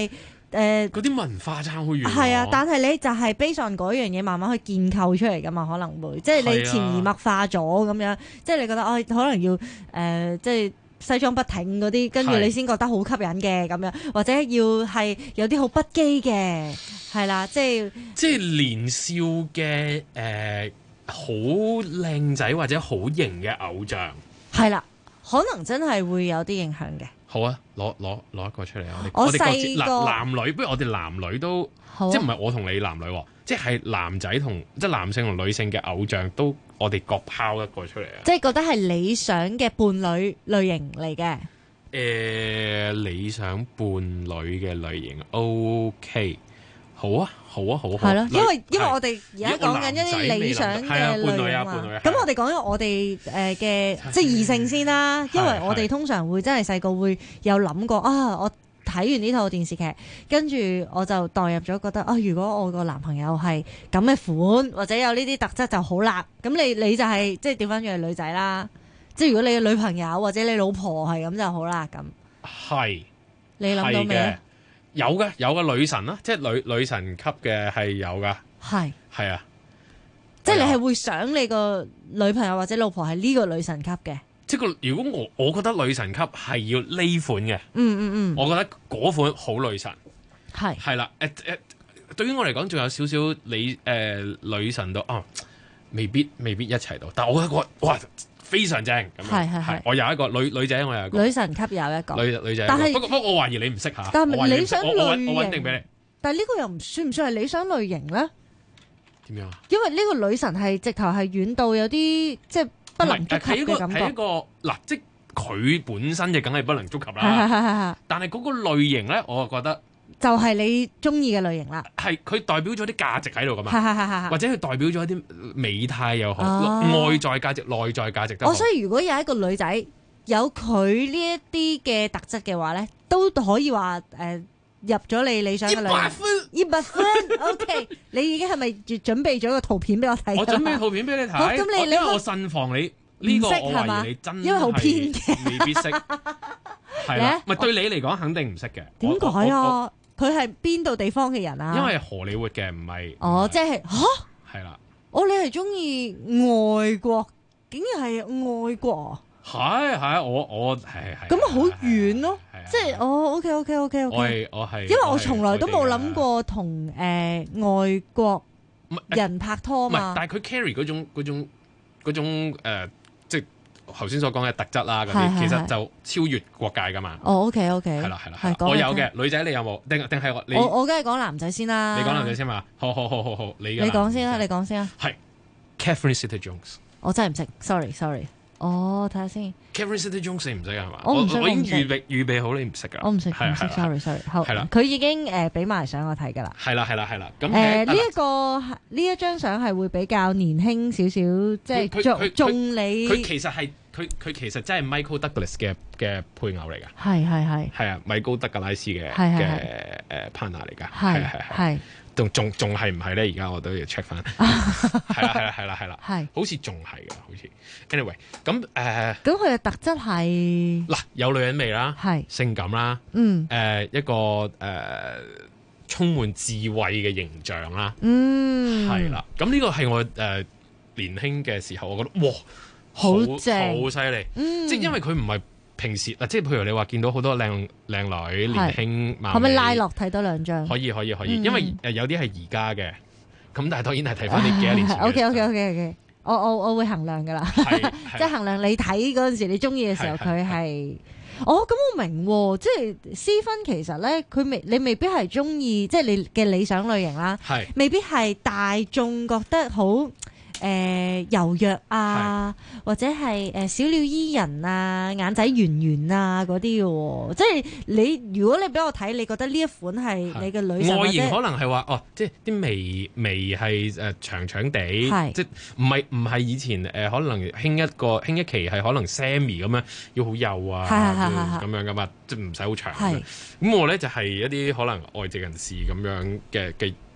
誒嗰啲文化差好遠。 係啊，但係你就係 base on嗰樣嘢慢慢去建構出嚟噶嘛，可能會即係你潛移默化咗咁樣，即係你覺得哦，可能要誒、呃、即係西裝筆挺嗰啲，跟住你先覺得好吸引嘅咁樣，或者要係有啲好不羈嘅，係啦，即係即係年少嘅誒好靚仔或者好型嘅偶像， 係啦，可能真係會有啲影響嘅。 好啊，攞攞攞一個出嚟啊！ 我我哋各自細個男男女，不如我哋男女都， 啊、 即係唔係我同你男女喎，即係男仔同即係男性同女性嘅偶像都，我哋各拋一個出嚟啊！ 即係覺得係理想嘅伴侶類型嚟嘅。 誒、呃，理想伴侶嘅類型 ，OK， 好啊，好啊，好啊， 係咯，因為因為係我哋而家講緊一啲理想嘅伴侶類型啊，伴侶啊。 咁我哋講咗我哋誒嘅即係異性先啦，因為我哋通常會真係細個會有諗過啊，我睇完呢套電視劇，跟住我就代入咗覺得啊，如果我個男朋友係咁嘅款，或者有呢啲特質就好啦。咁你你就係、是、即係調翻轉係女仔啦，即係如果你嘅女朋友或者你老婆係咁就好啦。咁係你諗到未？ 有嘅，有個女神啦，即係女女神級嘅係有噶， 係係啊， 即係你係會想你個女朋友或者老婆係呢個女神級嘅。 即係個如果我我覺得女神級係要呢款嘅， 嗯嗯嗯， 我覺得嗰款好女神， 係係啦，誒誒，對於我嚟講仲有少少你誒、呃、女神到啊，未必未必一齊到，但係我覺得我哇非常正咁樣， 係係係， 我有一個女女仔，我有一個女神級有一個女女仔， 但係不過不過我懷疑你唔識嚇， 但係理想類型， 我我穩定俾你。 但係呢個又唔算唔算係理想類型咧？ 點樣啊？ 因為呢個女神係直頭係遠到有啲即係不能觸及嘅感覺。 係一個嗱，即係佢本身就梗係不能觸及啦。 係係係係。但係嗰個類型咧，我覺得就係你中意嘅類型啦。 係佢代表咗啲價值喺度噶嘛。 係係係係。 或者佢代表咗一啲美態又好， 哦、 外在價值、內在價值都好。 我所以如果有一個女仔有佢呢一啲嘅特質嘅話咧，都可以話誒。呃入咗你理想嘅類型，一百分 ，OK。你已經係咪準備咗個圖片俾我睇？ 我準備圖片俾你睇。 好，咁你你因為我慎防你呢個我懷疑你真係因為好偏嘅， 未必識。係啦，唔係對你嚟講肯定唔識嘅。 點解啊？佢係邊度地方嘅人啊？ 因為荷里活嘅，唔係。 哦，即係吓？ 係啦。 哦，你係中意外國，竟然係外國啊？ 係係，我我係係。 咁好遠咯，即係哦 ，OK OK OK OK。 我係我係， 因為我從來都冇諗過同誒外國人拍拖嘛。 唔係，但係佢 carry 嗰種嗰種嗰種誒，即係頭先所講嘅特質啦，嗰啲其實就超越國界噶嘛。 哦 OK OK。 係啦係啦，我有嘅女仔，你有冇？定定係我？ 我我梗係講男仔先啦。 你講男仔先嘛？好好好好好，你嘅。 你講先啦，你講先啦。 係 Catherine Zeta-Jones。 我真係唔識，sorry sorry。哦，睇下先。 Catherine Zeta-Jones 你唔識係嘛？ 我唔識， 我已經預備預備好你唔識噶。 我唔識，唔識，sorry sorry。好，係啦，佢已經誒俾埋相我睇㗎啦。 係啦係啦係啦。咁誒呢一個呢一張相係會比較年輕少少，即係中中你。 佢其實係佢佢其實真係 Michael Douglas 嘅嘅配偶嚟㗎。 係係係。 係啊，米高德格拉斯嘅嘅誒 partner 嚟㗎。係係係。仲仲仲係唔係咧？而家我都要 check 翻。係啦係啦係啦係啦。係。好似仲係㗎，好似。anyway，咁誒。咁佢嘅特質係嗱，有女人味啦，係性感啦，嗯，誒一個誒充滿智慧嘅形象啦，嗯，係啦。咁呢個係我誒年輕嘅時候，我覺得哇，好正，好犀利，即係因為佢唔係。平時嗱，即係譬如你話見到好多靚靚女、年輕貌美， 可唔可以拉落睇多兩張？ 可以可以可以，嗯、因為誒有啲係而家嘅，咁但係當然係睇翻你幾多年前。 O K O K O K O K，我我我會衡量噶啦，即係衡量你睇嗰陣時你中意嘅時候佢係。哦，咁我明喎，即係思芬其實咧，佢未你未必係中意，即係你嘅理想類型啦，未必係大眾覺得好。誒、呃、柔弱啊，或者係誒、呃、小鳥依人啊，眼仔圓圓啊嗰啲嘅喎，即係你如果你俾我睇，你覺得呢一款係你嘅女神外形可能係話哦，即係啲眉眉係誒長長地，即係唔係唔係以前誒、呃、可能興一個興一期係可能 Sammy 咁樣要好幼啊咁樣噶嘛，即係唔使好長。咁我咧就係、是、一啲可能外籍人士咁樣嘅嘅。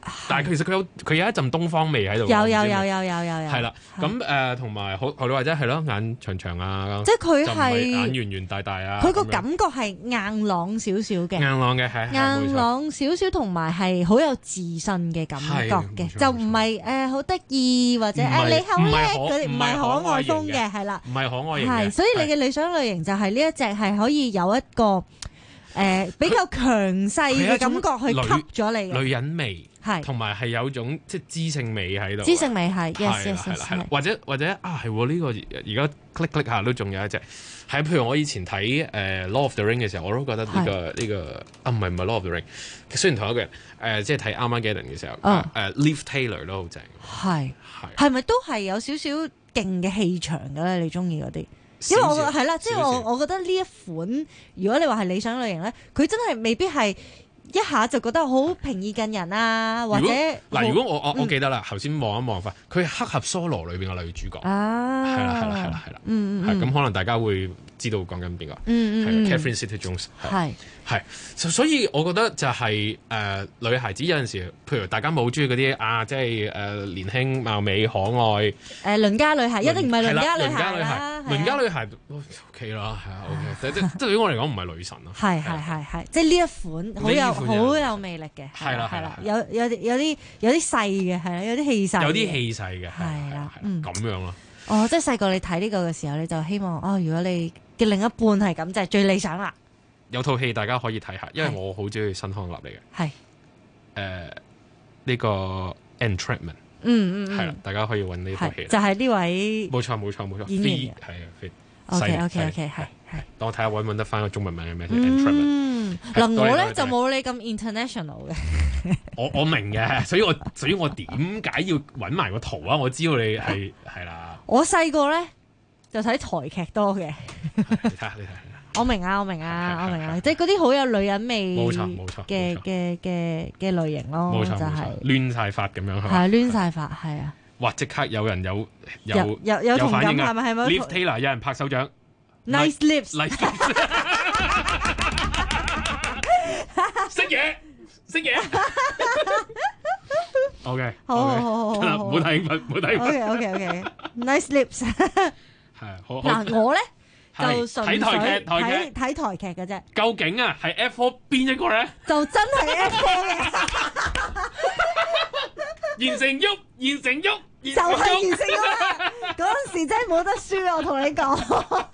但係其實佢有佢有一陣東方味喺度。 有有有有有有有。 係啦，咁誒同埋學學你話齋係咯，眼長長啊， 即係佢係眼圓圓大大啊。 佢個感覺係硬朗少少嘅。 硬朗嘅係硬朗少少，同埋係好有自信嘅感覺嘅，就唔係誒好得意或者誒你好叻嗰啲，唔係可愛風嘅，係啦， 唔係可愛型嘅。 係，所以你嘅理想類型就係呢一隻係可以有一個。誒、呃、比較強勢嘅感覺去吸咗你嘅女人味， 係同埋係有種即係知性美喺度。 知性美係 yes yes yes 係啦，或者或者啊係喎，呢、這個而家 click click 下都仲有一隻係，譬如我以前睇誒、呃《Lord of the Ring》嘅時候，我都覺得呢、這個呢、這個啊唔係唔係《Lord of the Ring》，雖然同一個人誒、呃、即係睇《Armageddon》嘅時候，誒、哦呃、Liv Taylor 都好正。 係係係咪都係有少少勁嘅氣場嘅咧？你中意嗰啲？因為我係啦，即係我我覺得呢一款，如果你話係理想類型咧，佢真係未必係一下就覺得好平易近人啊，或者嗱，如果我我我記得啦，頭先望一望翻，佢係黑俠 Solo 裏邊嘅女主角， 啊， 係啦係啦係啦係啦， 嗯係咁可能大家會知道講緊邊個， 嗯係 Catherine Zeta-Jones， 係係，所以我覺得就係、是、誒、呃、女孩子有陣時，譬如大家冇中意嗰啲啊，即係誒、呃、年輕貌美可愛，誒鄰家女孩一定唔係鄰家女孩啦，鄰家女孩 OK 啦，係啊 OK，即即對於我嚟講唔係女神咯， 係係係係，即係呢一款好有好有魅力嘅， 係啦係啦， 有有有啲有啲細嘅係啦，有啲氣勢， 有啲氣勢嘅係啦， 咁樣咯。 哦，即係細個你睇呢個嘅時候，你就希望哦，如果你嘅另一半係咁，就係最理想啦。 有套戲大家可以睇下，因為我好中意辛康納利嘅。 係誒呢個 Entrapment， 嗯嗯係啦，大家可以揾呢套戲。 就係呢位冇錯冇錯冇錯， 演員係啊 Fit。 OK OK OK 係係。 等我睇下揾唔揾得翻個中文名係咩 Entrapment。 嗱我咧就冇你咁 international 嘅。 我我明嘅，所以我所以我點解要揾埋個圖啊？我知道你係係啦。 我細個咧就睇台劇多嘅。 你睇下你睇下。 我明啊，我明啊，我明啊，即係嗰啲好有女人味冇錯冇錯嘅嘅嘅嘅類型咯， 冇錯就係亂晒髮咁樣係亂晒髮係啊！ 哇！即刻有人有有有有同感係咪係咪 ？Liv Taylor 有人拍手掌 ，Nice lips， 識嘢識嘢。OK， 好好好好， 唔好睇唔好睇。 OK OK OK，Nice lips。 係好嗱我咧。就睇台劇，台劇睇台劇嘅啫。 究竟啊，係 F 四 邊一個咧？ 就真係 F 四嘅。 言承旭，言承旭， 就係言承旭啦。嗰陣時真係冇得輸啊！我同你講。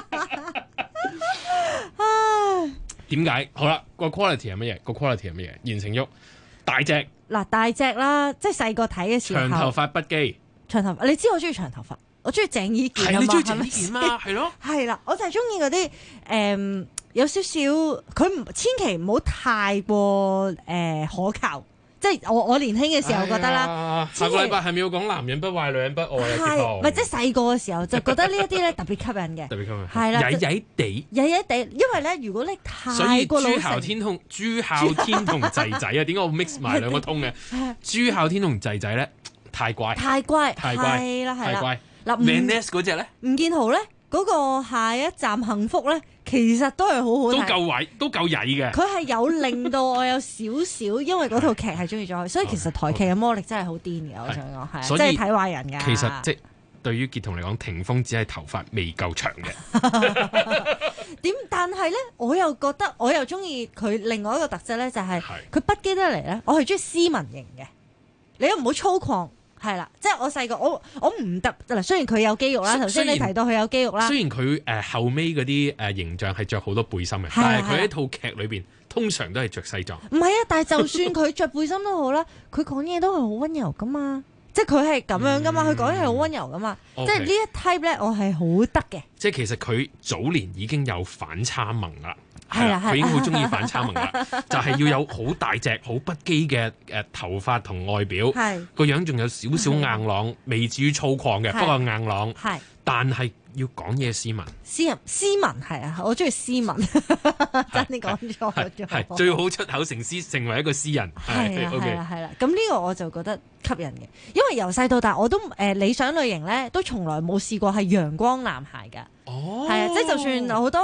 點解？好啦，個 quality 係乜嘢？個 quality 係乜嘢？言承旭大隻。嗱大隻啦，即係細個睇嘅時候。 長頭髮不羈。 長頭髮，你知我中意長頭髮。我中意鄭伊健啊嘛， 係你中意鄭伊健嘛？係咯， 係啦，我就係中意嗰啲誒有少少，佢唔千祈唔好太過誒、呃、可靠，即係我我年輕嘅時候覺得啦。 下個禮拜係咪要講男人不壞女人不愛啊？ 係，咪即係細個嘅時候就覺得呢一啲咧特別吸引嘅， 特別吸引， 係啦， 曳曳地， 曳曳地，因為咧如果你太過老成， 所以朱孝天同朱孝天同仔仔啊，點解我 mix 埋兩個通嘅？朱孝天同仔仔咧太乖， 太乖， 太乖， 係啦係啦。嗱 Vanessa 嗰隻咧， 吳建豪咧嗰個下一站幸福咧，其實都係好好睇， 都夠位，都夠曳嘅。 佢係有令到我有少少，因為嗰套劇係中意咗佢，所以其實台劇嘅魔力真係好癲嘅。我想講係，即係睇壞人㗎。 其實即係對於傑彤嚟講，霆鋒只係頭髮未夠長嘅。 點？但係咧，我又覺得我又中意佢另外一個特質咧，就係佢不羈得嚟咧，我係中意斯文型嘅。你都唔好粗獷。係啦，即係我細個，我我唔得嗱。雖然佢有肌肉啦，頭先你提到佢有肌肉啦。 雖然佢誒、呃、後尾嗰啲誒形象係着好多背心嘅，但係佢喺套劇裏邊通常都係着西裝。 唔係啊，但係就算佢着背心都好啦，佢講嘢都係好溫柔噶嘛。即係佢係咁樣噶嘛，佢講嘢係好溫柔噶嘛。 嗯、 即係呢一 type 咧，我係好得嘅。 即係其實佢早年已經有反差萌啦。 係啊， 佢已經好中意反差萌啦，就係要有好大隻、好不羈嘅誒頭髮同外表，個樣仲有少少硬朗，未至於粗獷嘅，不過硬朗。係，但係要講嘢斯文。斯文斯文係啊，我中意斯文。真你講錯咗。 係最好出口成詩，成為一個詩人。 係啊，係啦，係啦。咁呢個我就覺得吸引嘅，因為由細到大我都誒、呃、理想類型咧，都從來冇試過係陽光男孩㗎。哦，係啊，即係就算好多。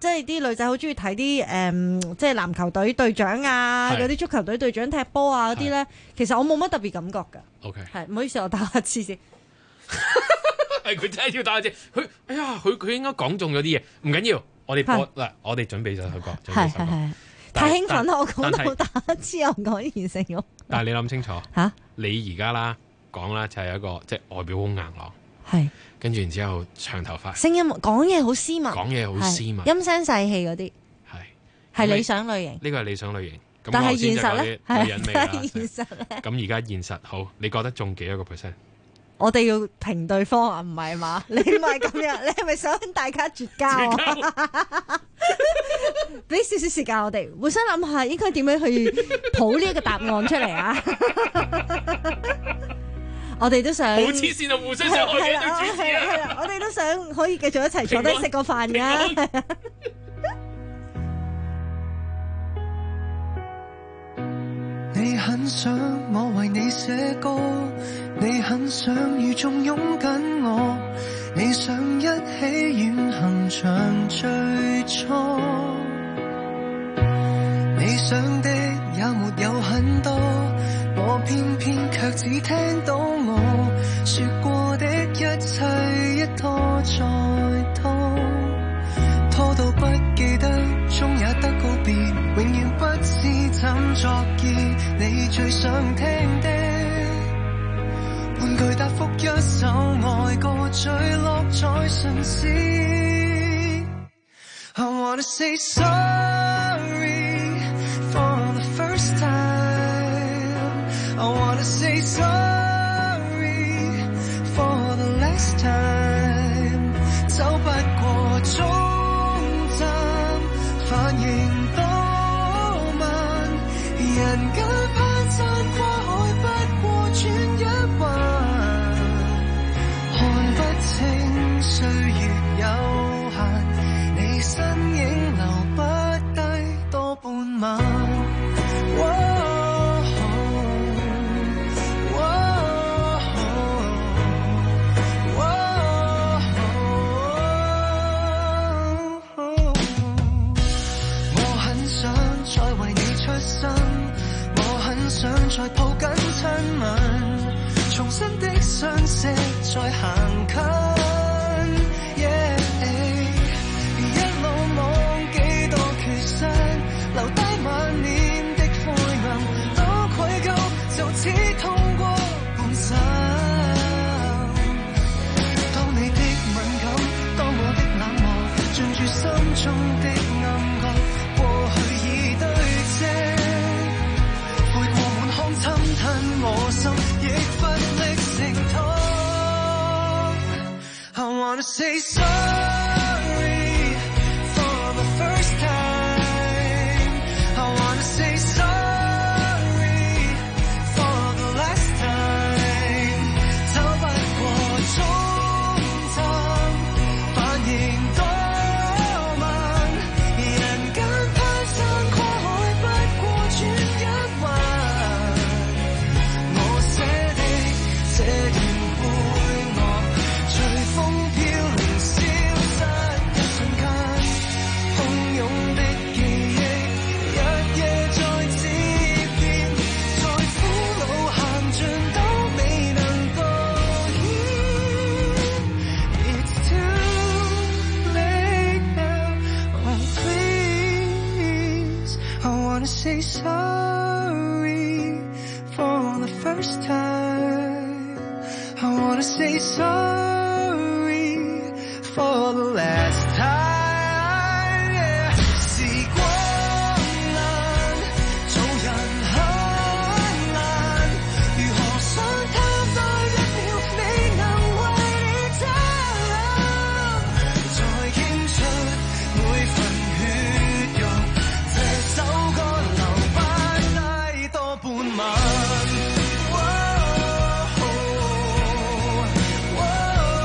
即係啲女仔好中意睇啲誒，即係籃球隊隊長啊，嗰啲足球隊隊長踢波啊嗰啲咧，其實我冇乜特別感覺㗎。 OK， 係唔好意思，我打下字先。 係佢真係要打下字，佢哎呀，佢佢應該講中咗啲嘢，唔緊要，我哋播嗱，我哋準備咗首歌， 係係係。太興奮啦！我講到打之後講完成咗。 但係你諗清楚嚇， 你而家啦講啦就係一個即係外表好硬朗， 係跟住然之後長頭髮， 聲音講嘢好斯文， 講嘢好斯文， 陰聲細氣嗰啲係係理想類型。 呢個係理想類型。 但係現實咧， 女人味啦。 現實咧， 咁而家現實好，你覺得中幾多個 percent？ 我哋要評對方啊，唔係嘛？你唔係咁樣，你係咪想大家絕交啊？俾少少時間我哋，互相諗下應該點樣去譜呢一個答案出嚟啊！我哋都想好黐線啊，互相傷害嘅對主持係啦，我哋都想可以繼續一齊坐低食個飯㗎。 你很想我為你寫歌，你很想雨中擁緊我，你想一起遠行像最初，你想的也沒有很多，我偏偏卻只聽到我說過的一切一拖再拖，拖到不記得終也得告別，永遠不知怎作結，你最想聽的半句答覆一首愛歌，墜落在唇絲。I wanna say sorry for the first time, I wanna say sorry for the last time, 走不過終站，反應多慢，人間攀山跨海不過轉一彎，看不清歲月有限，你身影留不低多半晚。想再抱緊親吻，重新的相識再行近， yeah, 一路望幾多缺失，留低萬年的灰暗，當愧疚就似痛過半生，當你的敏感，當我的冷漠，進駐心中的暗角，過去已堆積，侵吞我心，亦乏力承托。I wanna say sorry for the first time, I wanna say sorry for the last time, 走不過終站，反應多慢，人間攀山跨海不過轉一彎。這段配樂，隨風飄零消失一瞬間，洶湧的記憶，日夜在接連，在苦路行盡都未能兌現。It's too late now, oh please, I wanna say sorry for the first time.I wanna say sorry for the last time, yeah. 時光難，做人很難，如何想貪多一秒，未能為你爭，再傾出每份血肉，這首歌留不低多半晚。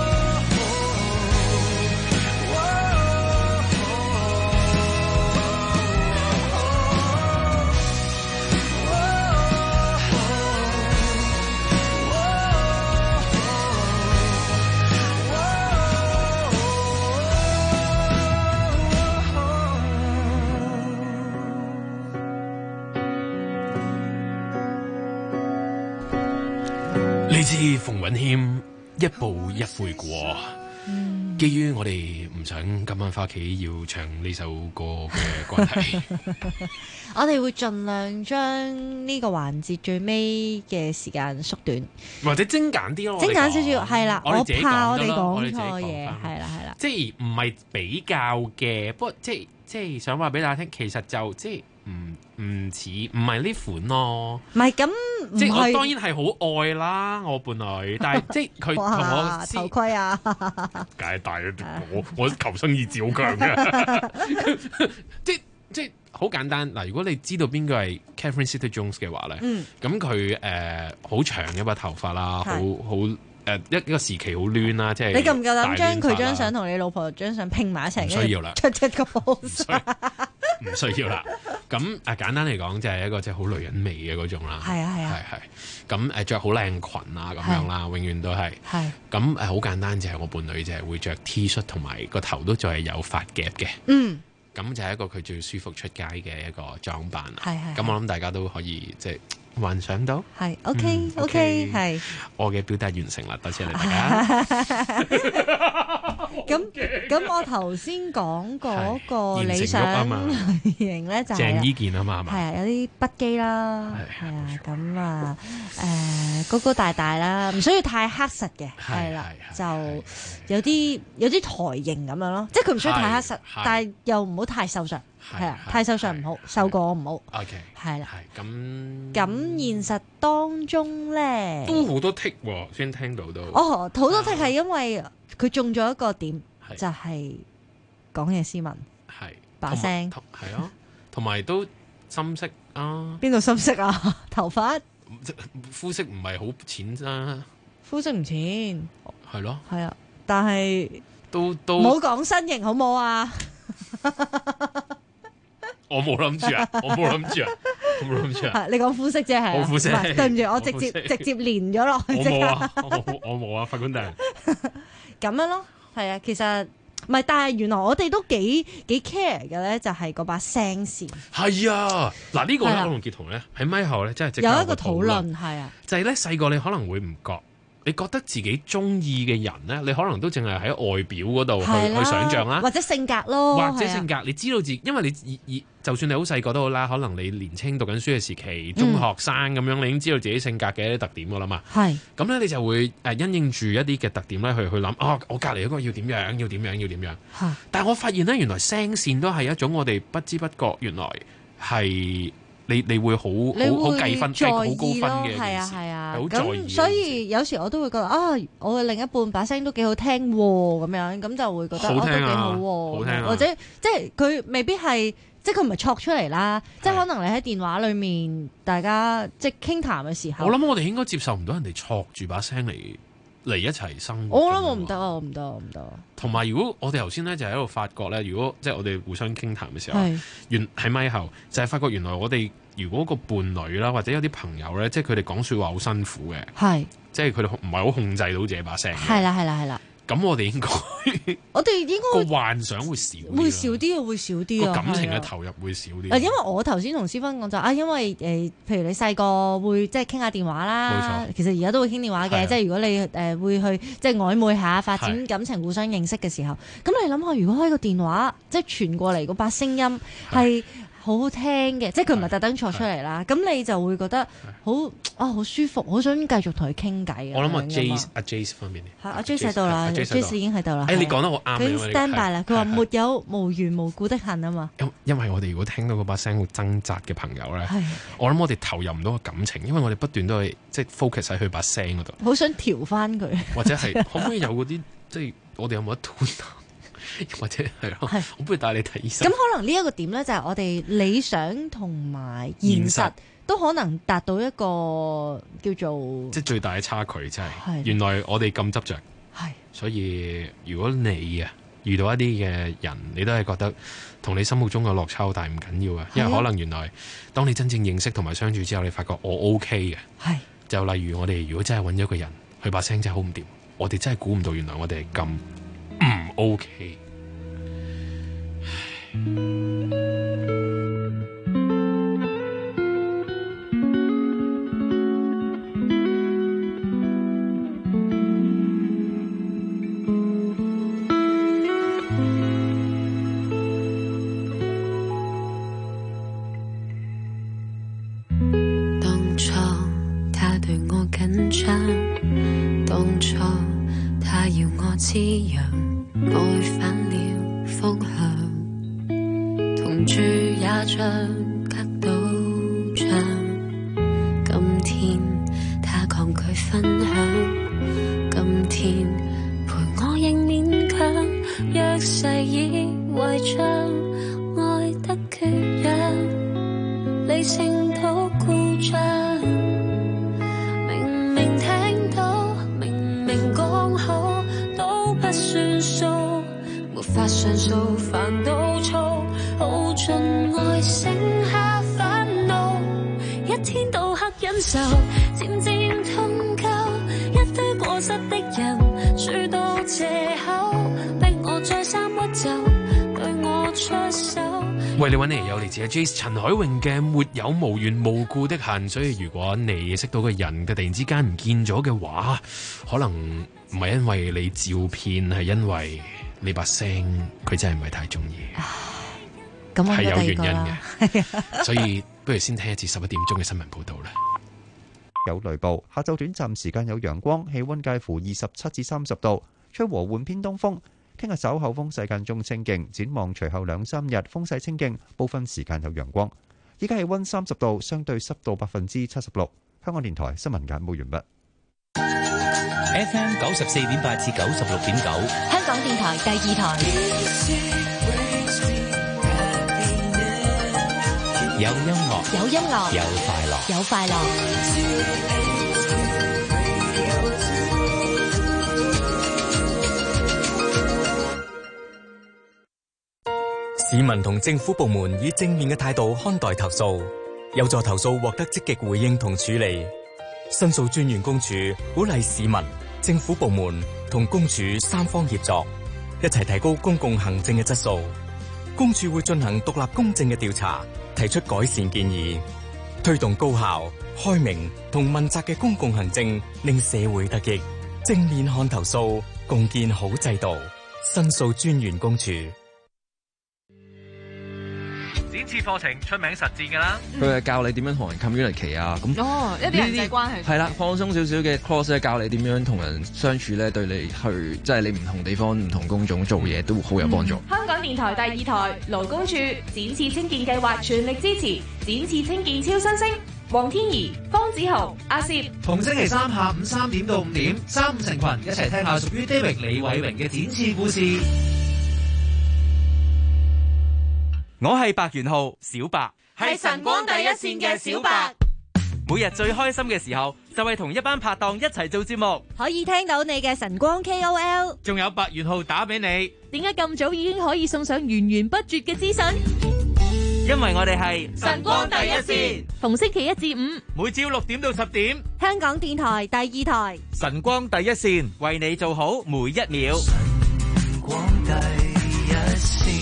嚟自馮允謙一步一悔過。嗯、基於我哋唔想今晚翻屋企要唱呢首歌嘅關係， 我哋會盡量將呢個環節最尾嘅時間縮短， 或者精簡啲咯。 精簡少少係啦，我怕我哋講錯嘢， 係啦係啦， 即係唔係比較嘅，不過即係即係想話俾大家聽，其實就即係。唔唔似唔係呢款咯， 唔係咁， 即係我當然係好愛啦，我伴侶，但係即係佢同我頭盔啊， 梗係戴咗我我求生意志好強嘅，即即係好簡單嗱。如果你知道邊個係 Catherine Zeta-Jones 嘅話咧，咁佢誒好長嘅把頭髮啦，好好誒一一個時期好亂啦，即係你夠唔夠膽將佢張相同你老婆張相拼埋一齊？ 唔需要啦， 出一個 pose。 唔需要啦，咁啊簡單嚟講就係一個即係好女人味嘅嗰種啦， 係啊係啊， 係係咁誒著好靚裙啊咁樣啦，永遠都係， 係咁誒好簡單就係我伴侶就係會着 T 恤同埋個頭都仲係有髮夾嘅， 嗯， 咁就係一個佢最舒服出街嘅一個裝扮啦， 係係， 咁我諗大家都可以即係幻想到， 係 OK OK 係， 我嘅表達完成啦，多謝你大家。 咁咁，我頭先講嗰個理想類型咧，就係鄭伊健啊嘛， 係啊，有啲不羈啦，係啊，咁啊，誒高高大大啦，唔需要太黑實嘅，係啦，就有啲有啲台型咁樣咯，即係佢唔需要太黑實，但係又唔好太瘦削，係啊，太瘦削唔好，瘦過唔好，OK，係啦， 咁咁現實當中咧都好多剔喎，先聽到都， 哦，好多剔係因為。佢中咗一個點，就係講嘢斯文， 係把聲， 係啊，同埋都深色啊。 邊度深色啊？頭髮膚色唔係好淺啫。 膚色唔淺， 係咯， 係啊，但係都都唔好講身形好冇啊！ 我冇諗住啊，我冇諗住啊，我冇諗住啊。 你講膚色啫，係。 我膚色。 對唔住，我直接直接連咗落去。 我冇啊，我我冇啊，法官大人。 咁樣咯，係啊，其實唔係，但係原來我哋都幾幾 care 嘅咧，就係嗰把聲線。 係啊，嗱呢個咧，我同傑彤咧喺咪後咧，真係有一個討論，係啊， 就係咧細個你可能會唔覺。你覺得自己中意嘅人咧，你可能都淨係喺外表嗰度去去想像啦， 或者性格咯， 或者性格，你知道自己，因為你以就算你好細個都好啦，可能你年青讀緊書嘅時期，中學生咁樣，你已經知道自己性格嘅一啲特點噶啦嘛。 係咁咧，你就會誒因應住一啲嘅特點咧，去去諗啊，我隔離嗰個要點樣，要點樣，要點樣。 係， 但係我發現咧，原來聲線都係一種我哋不知不覺，原來係。你你會好好好計分，好高分嘅， 係啊係啊， 好在意。 咁所以有時我都會覺得啊，我嘅另一半把聲都幾好聽喎，咁樣咁就會覺得好聽啊， 都幾好喎， 好聽啊， 或者即係佢未必係，即係佢唔係錯出嚟啦，即係可能你喺電話裡面大家即係傾談嘅時候， 我諗我哋應該接受唔到人哋錯住把聲嚟嚟一齊生活。 我諗我唔得啊，我唔得，我唔得。 同埋如果我哋頭先咧就喺度發覺咧，如果即係我哋互相傾談嘅時候，原喺咪後就係發覺原來我哋。如果個伴侶啦，或者有啲朋友咧，即係佢哋講説話好辛苦嘅， 係， 即係佢哋唔係好控制到自己把聲嘅， 係啦係啦係啦。 咁我哋應該， 我哋應該個幻想會少， 會少啲啊，會少啲啊， 個感情嘅投入會少啲。 因為我頭先同思芬講就啊，因為誒、呃，譬如你細個會即係傾下電話啦，冇錯，其實而家都會傾電話嘅，即係如果你誒、呃、會去即係曖昧下發展感情、互相認識嘅時候，咁你諗下，如果開個電話即係傳過嚟嗰把聲音係。好好聽嘅，即係佢唔係特登錯出嚟啦，咁你就會覺得好啊，好舒服，好想繼續同佢傾偈。 我諗阿 Jace 阿 Jace 方面， 阿 Jace 喺度啦 ，Jace 已經喺度啦。 誒，你講得好啱， 佢已經 stand by 啦。佢話沒有無緣無故的恨啊嘛。 因因為我哋如果聽到嗰把聲好掙扎嘅朋友咧，我諗我哋投入唔到個感情，因為我哋不斷都係即係 focus 喺佢把聲嗰度。 好想調翻佢， 或者係可唔可以有嗰啲即係我哋有冇得斷？或者係咯，我不如帶你睇醫生。 咁可能呢一個點咧，就係我哋理想同埋現實都可能達到一個叫做即係最大嘅差距，真係原來我哋咁執着。 係， 所以如果你啊遇到一啲嘅人，你都係覺得同你心目中嘅落差好大，唔緊要啊，因為可能原來當你真正認識同埋相處之後，你發覺我 OK 嘅。 係， 就例如我哋如果真係揾咗個人，佢把聲真係好唔掂，我哋真係估唔到，原來我哋係咁唔 OK。 對我緊張，當初他要我滋養，愛反了方向，同住也像隔到牆。今天他抗拒分享，今天陪我仍勉強，若誓以為賬，愛得缺氧，理性都故障。明明聽到，明明講好，都不算數，沒法上訴，煩到燥，耗盡愛剩下煩惱，一天到黑忍受，漸漸痛夠，一堆過失的人，諸多藉口，逼我再三屈就，對我出手。 為你揾嚟有嚟自阿 Jace 陳海詠嘅沒有無緣無故的恨，所以如果你識到個人嘅突然之間唔見咗嘅話，可能唔係因為你照騙，係因為你把聲佢真係唔係太中意，係有原因嘅。所以不如先聽一次十一點鐘嘅新聞報道啦。 有雷暴，下晝短暫時間有陽光，氣溫介乎二十七至三十度，吹和緩偏東風。聽日稍後風勢間中清勁，展望隨後兩三日風勢清勁，部分時間有陽光。依家氣溫三十度，相對濕度百分之七十六。香港電台新聞簡報完畢。 F M 九十四點八至九十六點九， 香港電台第二台。 有音樂， 有音樂， 有快樂， 有快樂。 市民同政府部門以正面嘅態度看待投訴，有助投訴獲得積極回應同處理。申訴專員公署鼓勵市民、政府部門同公署三方協作，一齊提高公共行政嘅質素。公署會進行獨立公正嘅調查，提出改善建議，推動高效、開明同問責嘅公共行政，令社會得益。正面看投訴，共建好制度。申訴專員公署。 展翅課程出名實戰㗎啦， 佢係教你點樣同人 communicate 啊，咁哦一啲人際關係係啦，放鬆少少嘅 course 咧，教你點樣同人相處咧，對你去即係你唔同地方、唔同工種做嘢都好有幫助。 嗯、香港電台第二台勞工處展翅青見計劃全力支持展翅青見超新星黃天怡、方子豪、阿攝， 逢星期三下午三點到五點，三五成群一齊聽下屬於 David 李偉榮嘅展翅故事。 我係白元浩小白， 係晨光第一線嘅小白。 每日最開心嘅時候就係同一班拍檔一齊做節目， 可以聽到你嘅晨光 K O L， 仲有白元浩打俾你。 點解咁早已經可以送上源源不絕嘅資訊？ 因為我哋係晨光第一線，逢星期一至五每朝六點到十點， 香港電台第二台晨光第一線為你做好每一秒。 晨光第一線。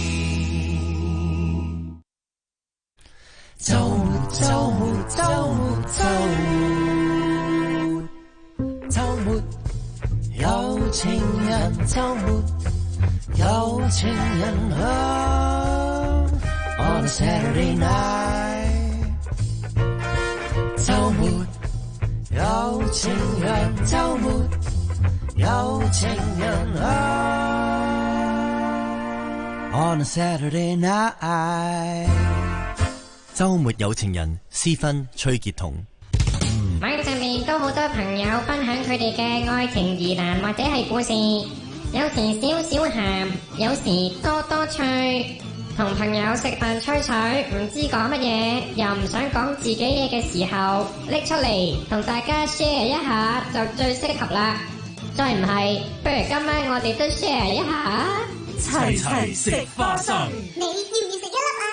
周末周末周末周末周末有情人，周末有情人啊 On a Saturday night， 周末有情人，周末有情人啊 On a Saturday night， 周末有情人，私分崔潔彤。 網上面都好多朋友分享佢哋嘅愛情疑難或者係故事，有時少少鹹，有時多多趣。同朋友食飯吹水，唔知講乜嘢，又唔想講自己嘢嘅時候，拎出嚟同大家 share 一下就最適合啦。再唔係，不如今晚我哋都 share 一下， 齊齊食花生。 你要唔要食一粒啊？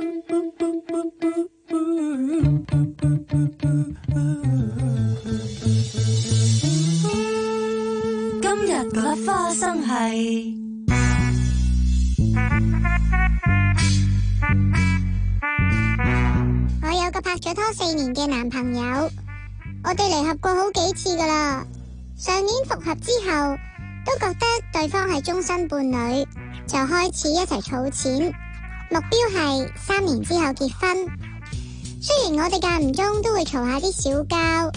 今日嗰粒花生係我有個拍咗拖四年嘅男朋友，我哋離合過好幾次噶啦。上年復合之後，都覺得對方係終身伴侶，就開始一齊儲錢，目標係三年之後結婚。雖然我哋間唔中都會嘈下啲小交，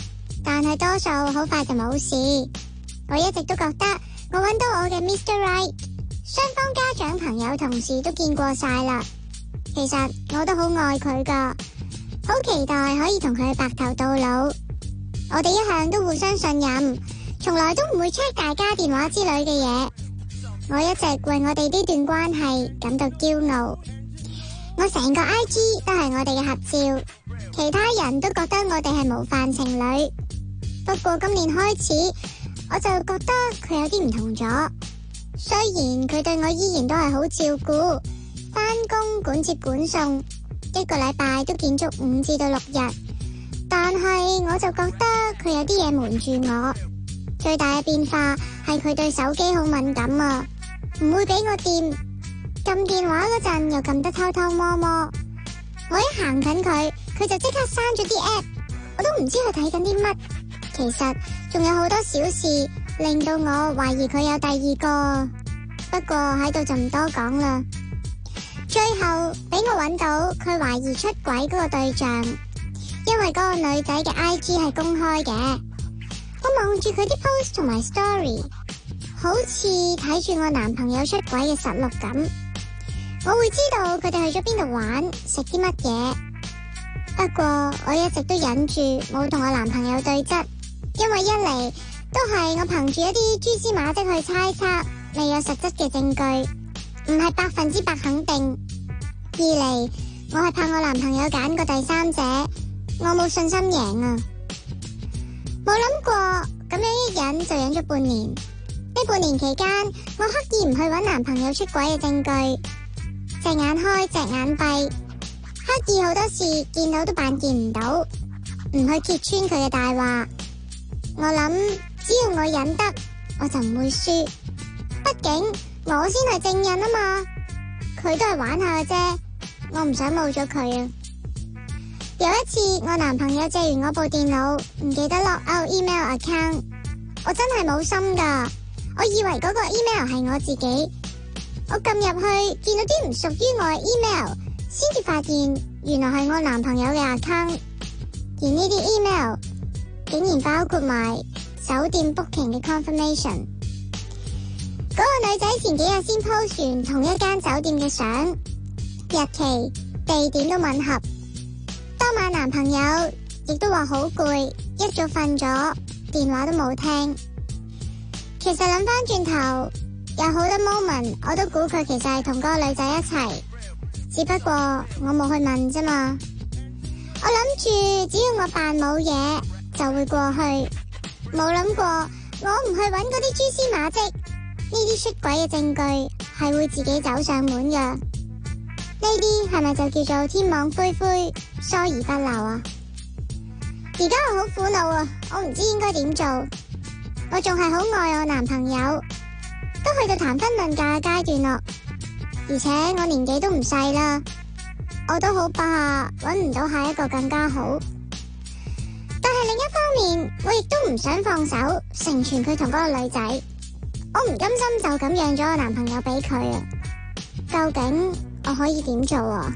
但係多數好快就冇事。我一直都覺得我揾到我嘅 Mister Right， 雙方家長、朋友、同事都見過晒啦。其實我都好愛佢㗎，好期待可以同佢白頭到老。我哋一向都互相信任，從來都唔會 check 大家電話之類嘅嘢。我一直為我哋呢段關係感到驕傲。我成個 I G 都係我哋嘅合照，其他人都覺得我哋係模範情侶。不過今年開始，我就覺得佢有啲唔同咗。雖然佢對我依然都係好照顧，返工管接管送，一個禮拜都見足五至到六日，但係我就覺得佢有啲嘢瞞住我。最大嘅變化係佢對手機好敏感啊，唔會俾我掂，撳電話嗰陣又撳得偷偷摸摸。我一行近佢，佢就即刻刪咗啲 app， 我都唔知佢睇緊啲乜。其實仲有好多小事令到我懷疑佢有第二個，不過喺度就唔多講啦。最後俾我揾到佢懷疑出軌嗰個對象，因為嗰個女仔嘅 I G 係公開嘅。我望住佢啲 post 同埋 story， 好似睇住我男朋友出軌嘅實錄咁。我會知道佢哋去咗邊度玩，食啲乜嘢。不過我一直都忍住冇同我男朋友對質，因為一嚟都係我憑住一啲蛛絲馬跡去猜測，未有實質嘅證據，唔係百分之百肯定。二嚟我係怕我男朋友揀個第三者，我冇信心贏啊！冇諗過咁樣一忍就忍咗半年。呢半年期間，我刻意唔去揾男朋友出軌嘅證據，隻眼開隻眼閉，刻意好多事見到都扮見唔到，唔去揭穿佢嘅大話。我諗只要我忍得，我就唔會輸。畢竟我先係正人啊嘛，佢都係玩下嘅啫，我唔想冇咗佢啊。有一次我男朋友借完我部電腦，唔記得 lock out email account， 我真係冇心噶，我以為嗰個 email 係我自己，我撳入去見到啲唔屬於我嘅 email， 先至發現原來係我男朋友嘅 account， 而呢啲 email 竟然包括埋酒店 booking 嘅 confirmation。 嗰個女仔前幾日先 post 完同一間酒店嘅相，日期地點都吻合。當晚男朋友亦都話好攰，一早瞓咗，電話都冇聽。其實諗翻轉頭，有好多 moment 我都估佢其實係同嗰個女仔一齊，只不過我冇去問啫嘛。我諗住只要我扮冇嘢就會過去，冇諗過我唔去揾嗰啲蛛絲馬跡，呢啲出軌嘅證據係會自己走上門嘅。呢啲係咪就叫做天網恢恢，疏而不漏啊？而家我好苦惱啊，我唔知應該點做。我仲係好愛我男朋友，都去到談婚論嫁嘅階段咯。而且我年紀都唔細啦，我都好怕揾唔到下一個更加好。但係另一方面，我亦都唔想放手成全佢同嗰個女仔，我唔甘心就咁讓咗我男朋友俾佢啊。究竟我可以點做啊？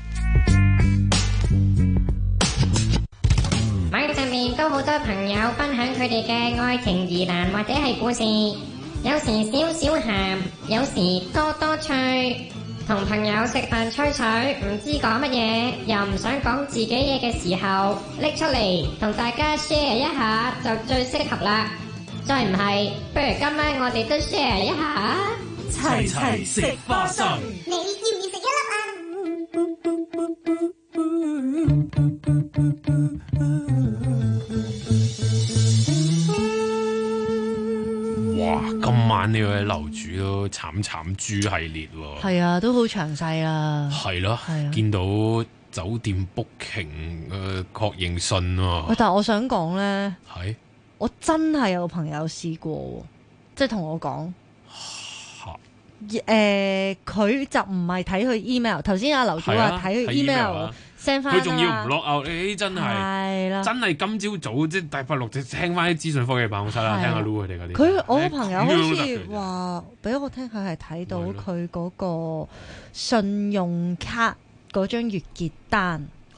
網上面都好多朋友分享佢哋嘅愛情疑難或者係故事，有時少少鹹，有時多多趣。同朋友食飯吹水，唔知講乜嘢，又唔想講自己嘢嘅時候，拎出嚟同大家 share 一下就最適合啦。再唔係，不如今晚我哋都 share 一下， 齊齊食花生。 你要唔要食一粒啊？ 哇！今晚呢位樓主都慘慘豬系列喎。 係啊，都好詳細啊。 係咯， 係啊， 見到酒店 booking 嘅確認信喎。 喂，但係我想講咧， 係我真係有朋友試過，即係同我講。誒，佢就唔係睇佢 email。頭先阿樓主話睇佢 email send 翻， 佢仲要唔 lock out，誒真係係啦， 真係今朝早即係大八六就聽翻啲資訊科技辦公室啦，聽下 Loo 佢哋嗰啲。 佢我個朋友好似話俾我聽，佢係睇到佢嗰個信用卡嗰張月結單。 哦，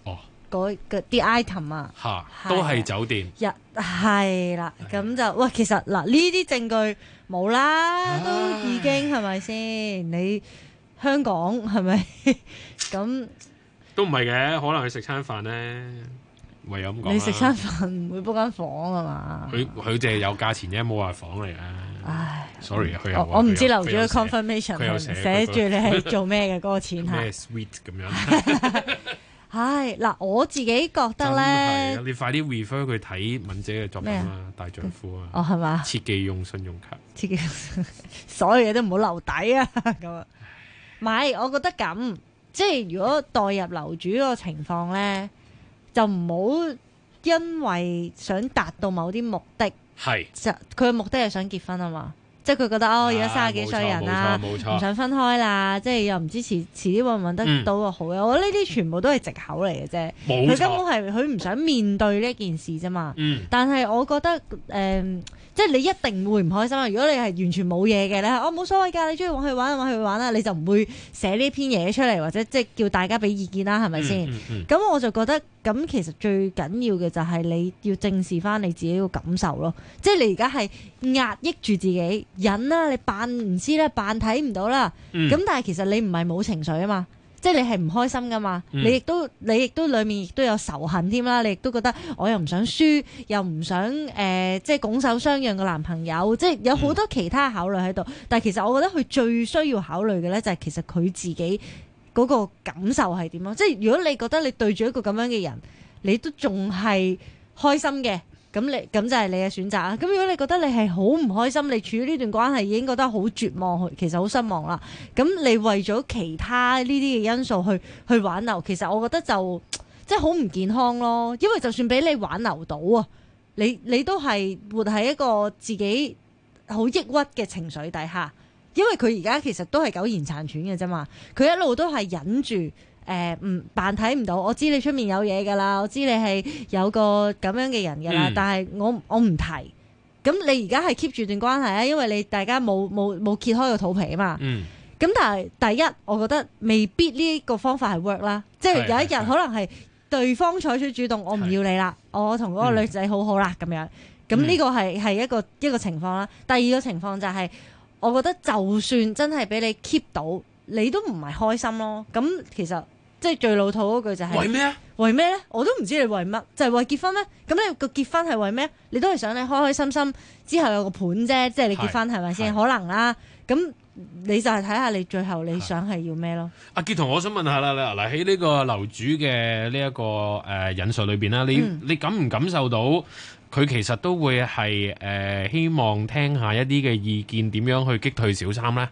嗰啲 item 啊， 嚇都係酒店。 日係啦，咁就喂，其實嗱呢啲證據冇啦，都已經係咪先？你香港係咪咁？ 都唔係嘅，可能去食餐飯咧，唯有咁講。 你食餐飯唔會 book 間房啊嘛？ 佢佢淨係有價錢啫，冇話房嚟嘅。唉 ，sorry，佢有我唔知留咗個 confirmation 係寫住你係做咩嘅嗰個錢係。 咩 sweet 咁樣？ 唉，嗱，我自己覺得咧， 你快啲 refer 佢睇敏姐嘅作品啊，《大丈夫》啊。 哦，係嘛？ 切忌用信用卡。 切忌，所有嘢都唔好留底啊！咁啊，唔係，我覺得咁。即係如果代入樓主嗰個情況咧，就唔好因為想達到某啲目的， 係就佢嘅目的係想結婚啊嘛。即係佢覺得哦，而家三十幾歲人啦，唔想分開啦，即係又唔知遲遲啲揾唔揾得到個好嘅。嗯、我覺得呢啲全部都係藉口嚟嘅啫。佢根本係佢唔想面對呢件事啫嘛。嗯、但係我覺得誒。呃即係你一定會唔開心啊！如果你係完全冇嘢嘅咧，我冇所謂㗎，你中意玩去玩玩去玩啦，你就唔會寫呢篇嘢出嚟，或者即係叫大家俾意見啦，係咪先？咁、嗯嗯嗯、我就覺得咁其實最緊要嘅就係你要正視翻你自己個感受咯。即係你而家係壓抑住自己忍啦，你扮唔知啦，扮睇唔到啦。咁、嗯、但係其實你唔係冇情緒啊嘛。即係你係唔開心噶嘛？嗯、你亦都你亦都裡面亦都有仇恨添啦。你亦都覺得我又唔想輸，又唔想誒、呃，即係拱手相讓個男朋友。即係有好多其他考慮喺度。嗯、但係其實我覺得佢最需要考慮嘅咧，就係其實佢自己嗰個感受係點咯。即係如果你覺得你對住一個咁樣嘅人，你都仲係開心嘅。咁你咁就係你嘅選擇啊！咁如果你覺得你係好唔開心，你處於呢段關係已經覺得好絕望，其實好失望啦。咁你為咗其他呢啲嘅因素去去挽留，其實我覺得就即係好唔健康咯。因為就算俾你挽留到啊，你你都係活喺一個自己好抑鬱嘅情緒底下。因為佢而家其實都係苟延殘喘嘅啫嘛，佢一路都係忍住。誒唔扮睇唔到，我知你出面有嘢㗎啦，我知你係有個咁樣嘅人㗎啦，嗯、但係我我唔提。咁你而家係 keep 住段關係啊，因為你大家冇冇冇揭開個肚皮啊嘛。咁、嗯、但係第一，我覺得未必呢個方法係 work 啦，即係有一日可能係對方採取主動，我唔要你啦，我同嗰個女仔好好啦咁樣。咁呢個係係一個一個情況啦。第二個情況就係、是，我覺得就算真係俾你 keep 到，你都唔係開心咯。咁其實。即係最老土嗰句就係、是、 為咩啊？ 為咩咧？我都唔知你為乜，就係、是、為結婚咩？咁你個結婚係為咩？你都係想你開開心心之後有個伴啫，即係你結婚係咪先？可能啦。咁你就係睇下你最後你想係要咩咯？ 阿傑同我想問下啦，嗱喺呢個樓主嘅呢一個誒引述裏邊啦，你、嗯、你感唔感受到佢其實都會係誒、呃、希望聽下一啲嘅意見，點樣去擊退小三咧？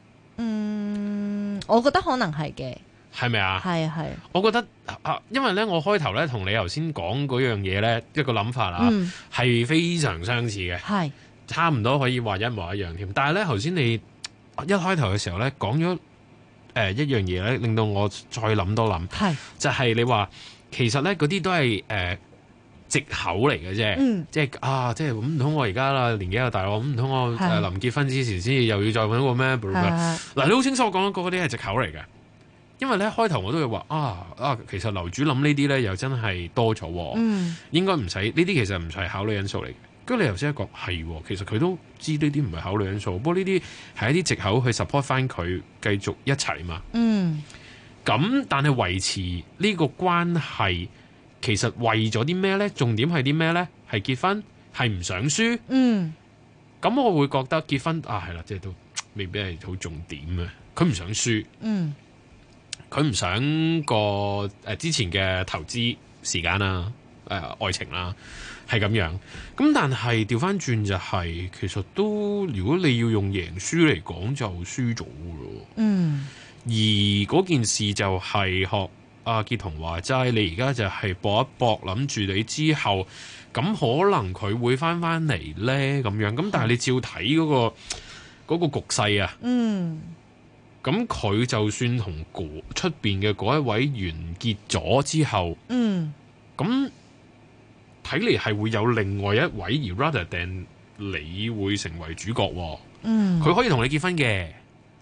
嗯，我覺得可能係嘅。 係咪啊？ 係啊係。 我覺得啊，因為咧，我開頭咧同你頭先講嗰樣嘢咧，一個諗法啊，係、嗯、非常相似嘅，係差唔多可以話一模一樣添。但係咧，頭先你一開頭嘅時候咧，講咗誒一樣嘢咧，令到我再諗多諗，係就係、是、你話其實咧嗰啲都係誒、呃、藉口嚟嘅啫，嗯、即係啊，即係唔通我而家啦年紀又大，我唔通我誒臨結婚之前先至又要再揾個咩？嗱，你好清楚我講嗰嗰啲係藉口嚟嘅。因為咧開頭我都會話啊啊，其實樓主諗呢啲咧又真係多咗，嗯、應該唔使呢啲，其實唔係考慮因素嚟嘅。跟住你頭先一講係，其實佢都知呢啲唔係考慮因素，不過呢啲係一啲藉口去 support 翻佢繼續一齊嘛。嗯，咁但係維持呢個關係，其實為咗啲咩咧？重點係啲咩咧？係結婚，係唔想輸。嗯，咁我會覺得結婚啊係啦，即係都未必係好重點嘅。佢唔想輸。嗯。佢唔想個誒、呃、之前嘅投資時間啦、誒、呃、愛情啦，係咁樣。咁但係調翻轉就係、是，其實都如果你要用贏輸嚟講，就輸咗嘅咯。嗯。而嗰件事就係學阿傑彤話齋，你而家就係搏一搏，諗住你之後咁可能佢會翻翻嚟咧咁樣。咁但係你照睇嗰、那個嗰、那個局勢啊。嗯。咁佢就算同出邊嘅嗰一位完結咗之後，嗯，咁睇嚟係會有另外一位而 rather than 你會成為主角，嗯，佢可以同你結婚嘅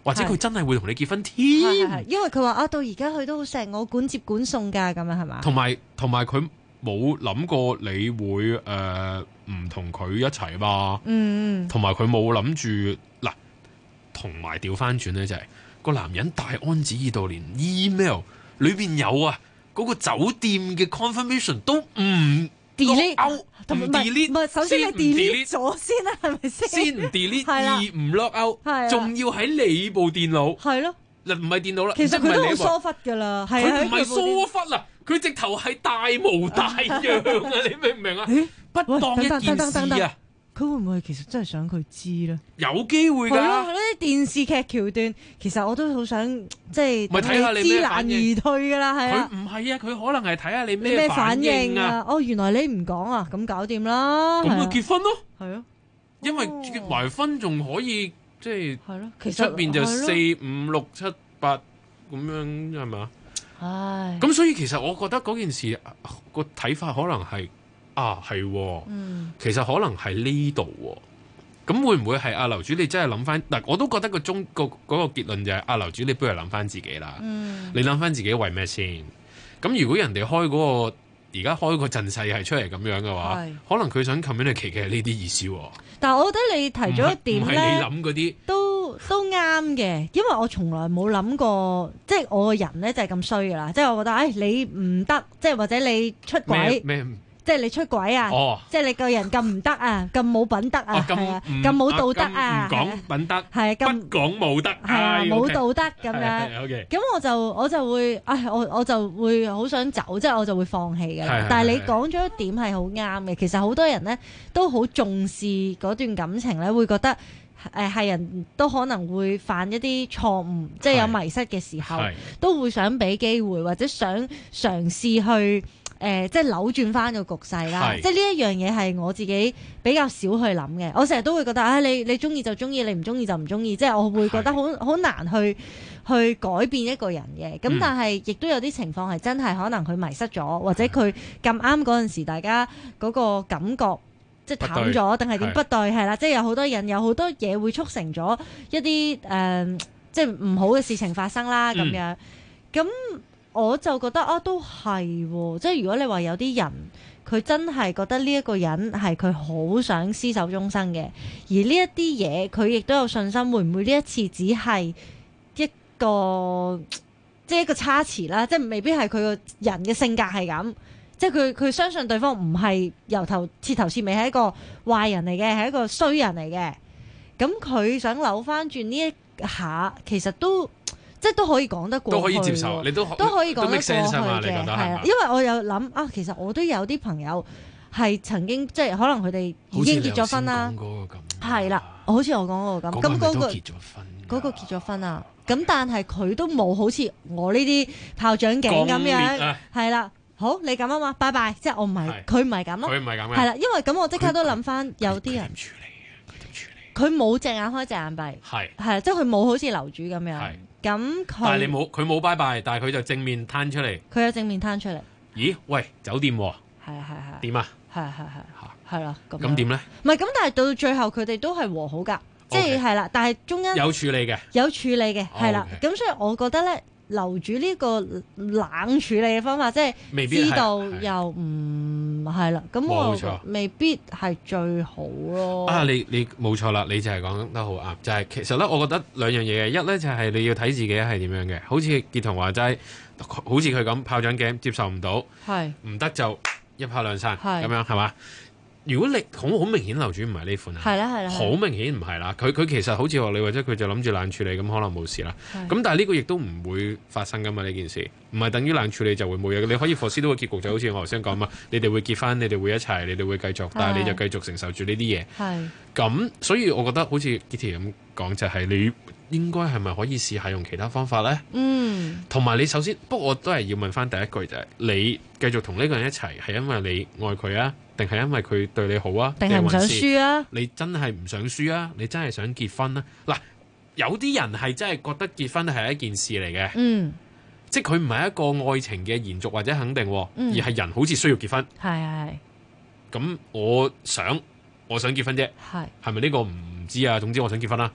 或者佢真係會同你結婚添。 係係因為佢話啊，到而家佢都好錫我，管接管送㗎，咁樣係嘛？ 同埋同埋佢冇諗過你會誒唔同佢一齊嘛？ 嗯， 同埋佢冇諗住嗱，同埋調翻轉咧就係、是、個男人大安旨意到連 email 裏邊有啊嗰、那個酒店嘅 confirmation 都唔 delete， 唔 delete， 唔係首先你 delete 咗先啦，係咪先？ 先唔 delete， 二唔 lock out， 仲要喺你部電腦。 係咯， 嗱唔係電腦啦， 其實佢都好疏忽㗎啦，係啊， 佢唔係疏忽啦，佢直頭係大模大樣啊！你明唔明啊？不當一件事啊！ 佢會唔會其實真係想佢知咧？ 有機會㗎。 係咯，呢啲電視劇橋段，其實我都好想即係咪睇下你咩知難而退㗎啦，係啊。 佢唔係啊，佢可能係睇下你咩咩反應應啊。 哦，原來你唔講啊，咁搞掂啦。 咁咪結婚咯。 係啊， 因為結埋婚仲可以即係係咯，其出實邊就四五六七八咁樣係嘛？ 唉， 咁所以其實我覺得嗰件事個睇法可能係啊係喎， 嗯， 其實可能係呢度喎。咁會唔會係阿樓主？你真係諗翻嗱，我都覺得個中個嗰個結論就係阿樓主，你不如諗翻自己啦。 嗯， 你諗翻自己為咩先？咁如果人哋開嗰個而家開個陣勢係出嚟咁樣嘅話，可能佢想 communicate 嘅係呢啲意思喎。 但係我覺得你提咗一點唔係咧， 你諗嗰啲都都啱嘅，因為我從來冇諗過，即係我個人咧就係咁衰噶啦，即係我覺得，誒你唔得，即係或者你出軌。 咩？ 即係你出軌啊！ 哦、 即係你個人咁唔得啊，咁冇品德啊，係啊，咁冇道德啊， 唔講品德， 係咁不講武德， 係啊，冇道德咁樣。 係 OK。 咁我就我就會，唉，我我就會好想走，即係我就會放棄㗎啦。但係你講咗一點係好啱嘅，其實好多人咧都好重視嗰段感情咧，會覺得誒係人都可能會犯一啲錯誤，即係有迷失嘅時候，都會想俾機會或者想嘗試去。誒、呃，即係扭轉翻個局勢啦！即係呢一樣嘢係我自己比較少去諗嘅。我成日都會覺得，啊，你你中意就中意，你唔中意就唔中意。即係我會覺得好好難去去改變一個人嘅。咁但係亦都有啲情況係真係可能佢迷失咗，或者佢咁啱嗰陣時，大家嗰個感覺即係淡咗，定係點不對係啦？即係有好多人有好多嘢會促成咗一啲誒、呃，即係唔好嘅事情發生啦咁樣。咁、嗯我就覺得啊，都係喎，即係如果你話有啲人佢真係覺得呢一個人係佢好想廝守終生嘅，而呢一啲嘢佢亦都有信心，會唔會呢一次只係一個即係一個差池啦？即係未必係佢個人嘅性格係咁，即係佢佢相信對方唔係由頭徹頭徹尾係一個壞人嚟嘅，係一個衰人嚟嘅。咁佢想扭翻轉呢一下，其實都。即係都可以講得過去， 都可以接受，你都都可以講得過去嘅， 係啦。因為我有諗啊，其實我都有啲朋友係曾經即係可能佢哋已經結咗婚啦，係啦，好似我講嗰個咁，咁嗰個結咗婚，嗰個結咗婚啊，咁但係佢都冇好似我呢啲炮仗頸咁樣，係啦。好，你咁啊嘛，拜拜。即係我唔係，佢唔係咁咯， 佢唔係咁嘅， 係啦。因為咁我即刻都諗翻有啲人處理嘅，佢點處理？佢冇隻眼開隻眼閉，係係，即係佢冇好似樓主咁樣。咁佢，但係你冇佢冇拜拜，但係佢就正面攤出嚟。 佢有正面攤出嚟。 咦？喂，酒店喎。係係係。 點啊？ 係係係。係啦。 咁點咧？ 唔係咁，但係到最後佢哋都係和好㗎，即係係啦。但係中間有處理嘅， 有處理嘅，係啦。咁所以我覺得咧，樓主呢個冷處理嘅方法，即係知道又唔係啦。咁我未必係最好咯。 啊，你你冇錯啦，你就係講得好啱。就係、是、其實咧，我覺得兩樣嘢嘅，一咧就係你要睇自己係點樣嘅。好似傑同話齋，好似佢咁炮仗頸接受唔到，係唔得就一拍兩散咁樣係嘛？如果你好好明顯樓主唔係呢款啊， 係啦係啦， 好明顯唔係啦。佢佢其實好似學你或者佢就諗住冷處理咁，可能冇事啦。咁但係呢個亦都唔會發生噶嘛，呢件事唔係等於冷處理就會冇嘢。你可以 foresee 到個結局就好似我頭先講嘛，你哋會結婚，你哋會一齊，你哋會繼續，但係你就繼續承受住呢啲嘢。係咁，所以我覺得好似 Kitty 咁講，就係、是、你應該係咪可以試下用其他方法咧？嗯，同埋你首先，不過我都係要問翻第一句就係、是、你繼續同呢個人一齊係因為你愛佢啊？定係因為佢對你好啊？ 定係唔想輸啊？ 你真係唔想輸啊？你真係想結婚啊？嗱，有啲人係真係覺得結婚係一件事嚟嘅，嗯，即係佢唔係一個愛情嘅延續或者肯定，嗯、而係人好似需要結婚。 係係。 咁我想，我想結婚啫。係。係咪呢個唔知啊？總之我想結婚啦。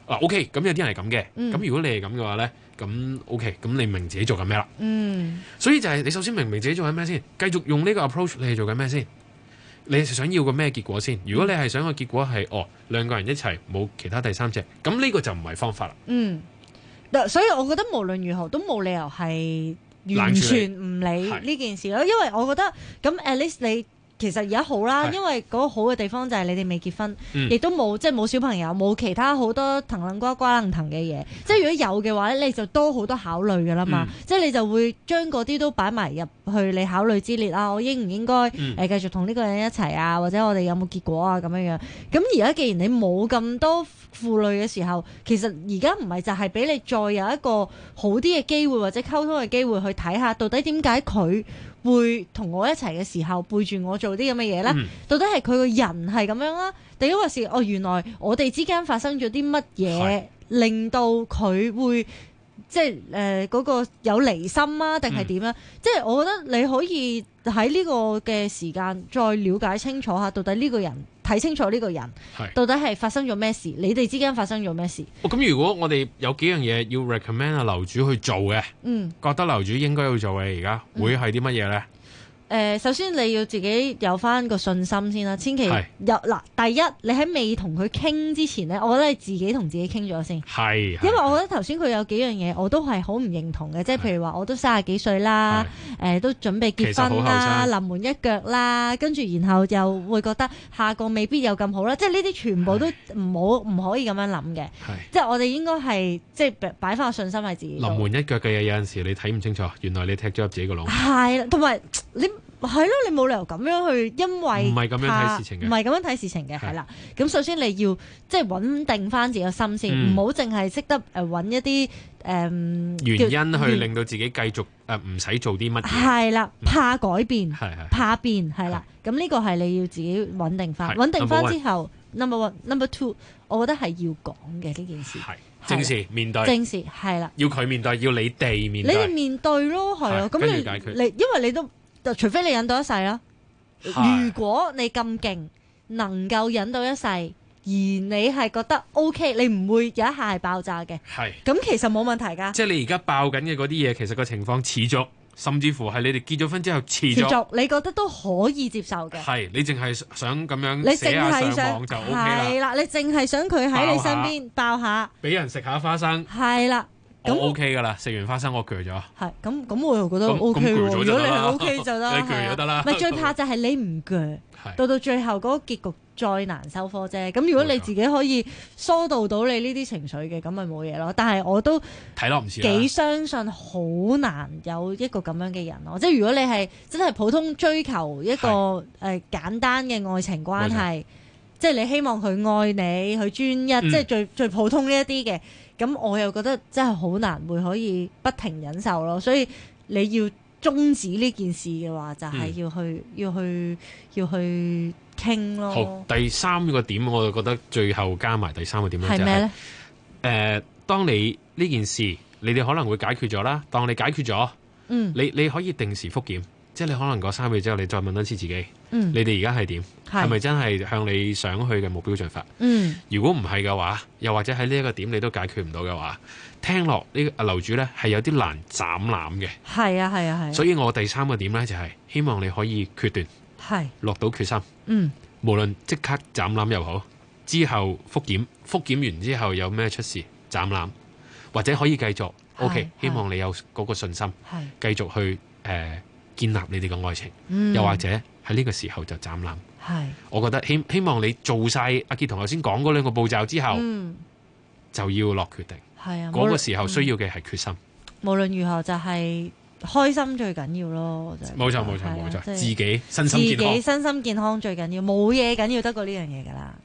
嗱 OK， 咁有啲人係咁嘅，咁、 嗯、 如果你係咁嘅話咧，咁 OK， 咁你明自己做緊咩啦？ 嗯， 所以就係你首先明明自己做緊咩先，繼續用呢個 approach， 你係做緊咩先？你係想要個咩結果先？如果你係想個結果係哦兩個人一齊冇其他第三者，咁呢個就唔係方法啦。 嗯，所以我覺得無論如何都冇理由係完全唔理呢件事咯，因為我覺得咁 at least 你。其實而家好啦，因為嗰個好嘅地方就係你哋未結婚，亦、嗯、都冇即係冇小朋友，冇其他好多騰楞瓜瓜楞騰嘅嘢。即係如果有嘅話咧，你就多好多考慮㗎啦嘛。嗯、即係你就會將嗰啲都擺埋入去你考慮之列啊。我應唔應該誒、嗯呃、繼續同呢個人一齊啊？或者我哋有冇結果啊？咁樣樣。咁而家既然你冇咁多負累嘅時候，其實而家唔係就係俾你再有一個好啲嘅機會或者溝通嘅機會去睇下，到底點解佢會同我一齊嘅時候背住我做啲咁嘅嘢呢？嗯、到底係佢個人係咁樣啊？定抑或是哦？原來我哋之間發生咗啲乜嘢，令到佢會即係誒嗰個有離心啊？定係點啊？嗯、即係我覺得你可以喺呢個嘅時間再了解清楚下，到底呢個人睇清楚呢個人到底係發生咗咩事？你哋之間發生咗咩事？ 咁、哦、如果我哋有幾樣嘢要 recommend 啊樓主去做嘅，嗯，覺得樓主應該要做嘅，而家會係啲乜嘢咧？ 誒、呃，首先你要自己有翻個信心先啦，千祈有嗱。第一，你喺未同佢傾之前咧，我覺得你自己同自己傾咗先。係，因為我覺得頭先佢有幾樣嘢，我都係好唔認同嘅，即係譬如話，我都三十幾歲啦，誒、呃，都準備結婚啦，臨門一腳啦，跟住然後又會覺得下個未必有咁好啦，即係呢啲全部都唔好唔可以咁樣諗嘅。即係我哋應該係即係擺翻個信心喺自己。臨門一腳嘅嘢有陣時你睇唔清楚，原來你踢咗入自己個籠。係啦，同埋你。係咯，你冇理由咁樣去，因為唔係咁樣睇事情嘅，唔係咁樣睇事情嘅，係啦。咁首先你要即係穩定翻自己個心先，唔好淨係識得誒揾一啲誒、呃、原因去令到自己繼續誒唔使做啲乜嘢。係啦，怕改變，係係怕變，係啦。咁呢個係你要自己穩定翻，穩定翻之後 ，number one，number two， 我覺得係要講嘅呢件事。係正視面對，正視係啦，要佢面對，要你哋面對，你哋面對咯，係啊。咁你你因為你都。除非你忍到一世啦，如果你咁勁，能夠忍到一世，而你係覺得 OK， 你唔會有一下係爆炸嘅，係咁其實冇問題㗎。即係你而家爆緊嘅嗰啲嘢，其實個情況持續，甚至乎係你哋結咗婚之後持續，持續你覺得都可以接受嘅。係你淨係想咁樣寫下上網就 OK 啦。係啦，你淨係想佢喺你身邊爆下，俾人食下花生。係啦。我 OK 噶啦，食完花生我鋸咗。係咁咁，我又覺得 OK 喎。如果你係 OK 就得，你鋸咗得啦。唔係最怕就係你唔鋸，到到最後嗰個結局再難收科啫。咁如果你自己可以疏導到你呢啲情緒嘅，咁咪冇嘢咯。但係我都睇落唔似幾相信，好難有一個咁樣嘅人咯。即係如果你係真係普通追求一個誒、呃、簡單嘅愛情關係，即係你希望佢愛你，佢專一，嗯、即係最最普通呢一啲嘅。咁我又覺得真係好難會可以不停忍受咯，所以你要終止呢件事嘅話，就係、是、要去、嗯、要去要去傾咯。好，第三個點我就覺得最後加埋第三個點咧，係咩咧？誒、呃，當你呢件事你哋可能會解決咗啦，當你解決咗，嗯，你你可以定時復檢。即係你可能過三個月之後，你再問多次自己，嗯、你哋而家係點？係咪真係向你想去嘅目標進發？嗯、如果唔係嘅話，又或者喺呢一個點你都解決唔到嘅話，聽落呢個樓主咧係有啲難斬纜嘅。係啊係啊係。所以我第三個點咧就係、是、希望你可以決斷，係落到決心。嗯，無論即刻斬纜又好，之後復檢，復檢完之後有咩出事斬纜，或者可以繼續。OK， 希望你有嗰個信心，繼續去誒。呃建立你哋嘅愛情，嗯、又或者喺呢個時候就斬纜。係，我覺得希希望你做晒阿傑同頭先講嗰兩個步驟之後，嗯、就要落決定。係啊，嗰個時候需要嘅係決心。無論如何，就係開心最緊要咯。冇錯冇錯冇錯，自己身心健康，自己身心健康最緊要，冇嘢緊要得過呢樣嘢㗎啦。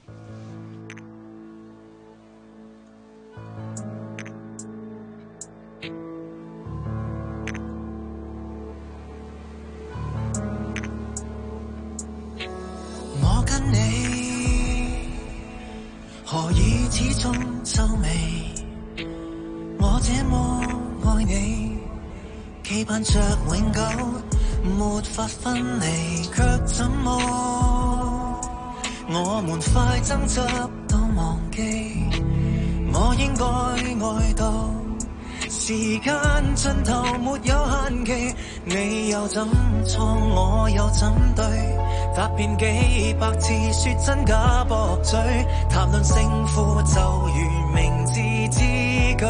何以始終皺眉？我這麼愛你，期盼着永久，沒法分離，卻怎麼我們快爭執到忘記？ 我應該愛到時間盡頭沒有限期，你又怎錯我又怎對，答遍幾百次說真假駁嘴，談論勝負就如明智之舉，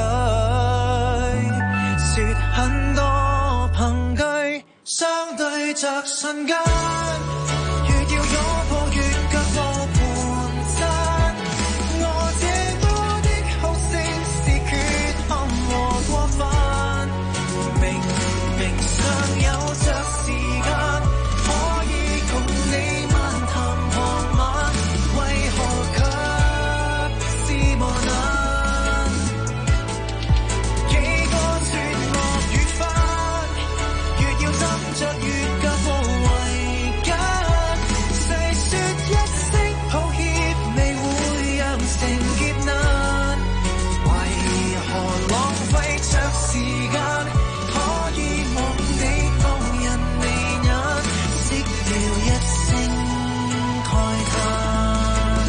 說很多憑據相對着瞬間，越要擁抱越腳步盤旋，我這麼的好勝是缺陷和過分，明明尚有着時間可以共你漫談傍晚，為何卻是磨難，幾個絕惡與翻，越要斟酌越腳步為緊，細說一聲抱歉未會釀成劫難，為何浪費着時間可以望你放人眉眼，熄掉一聲慨嘆，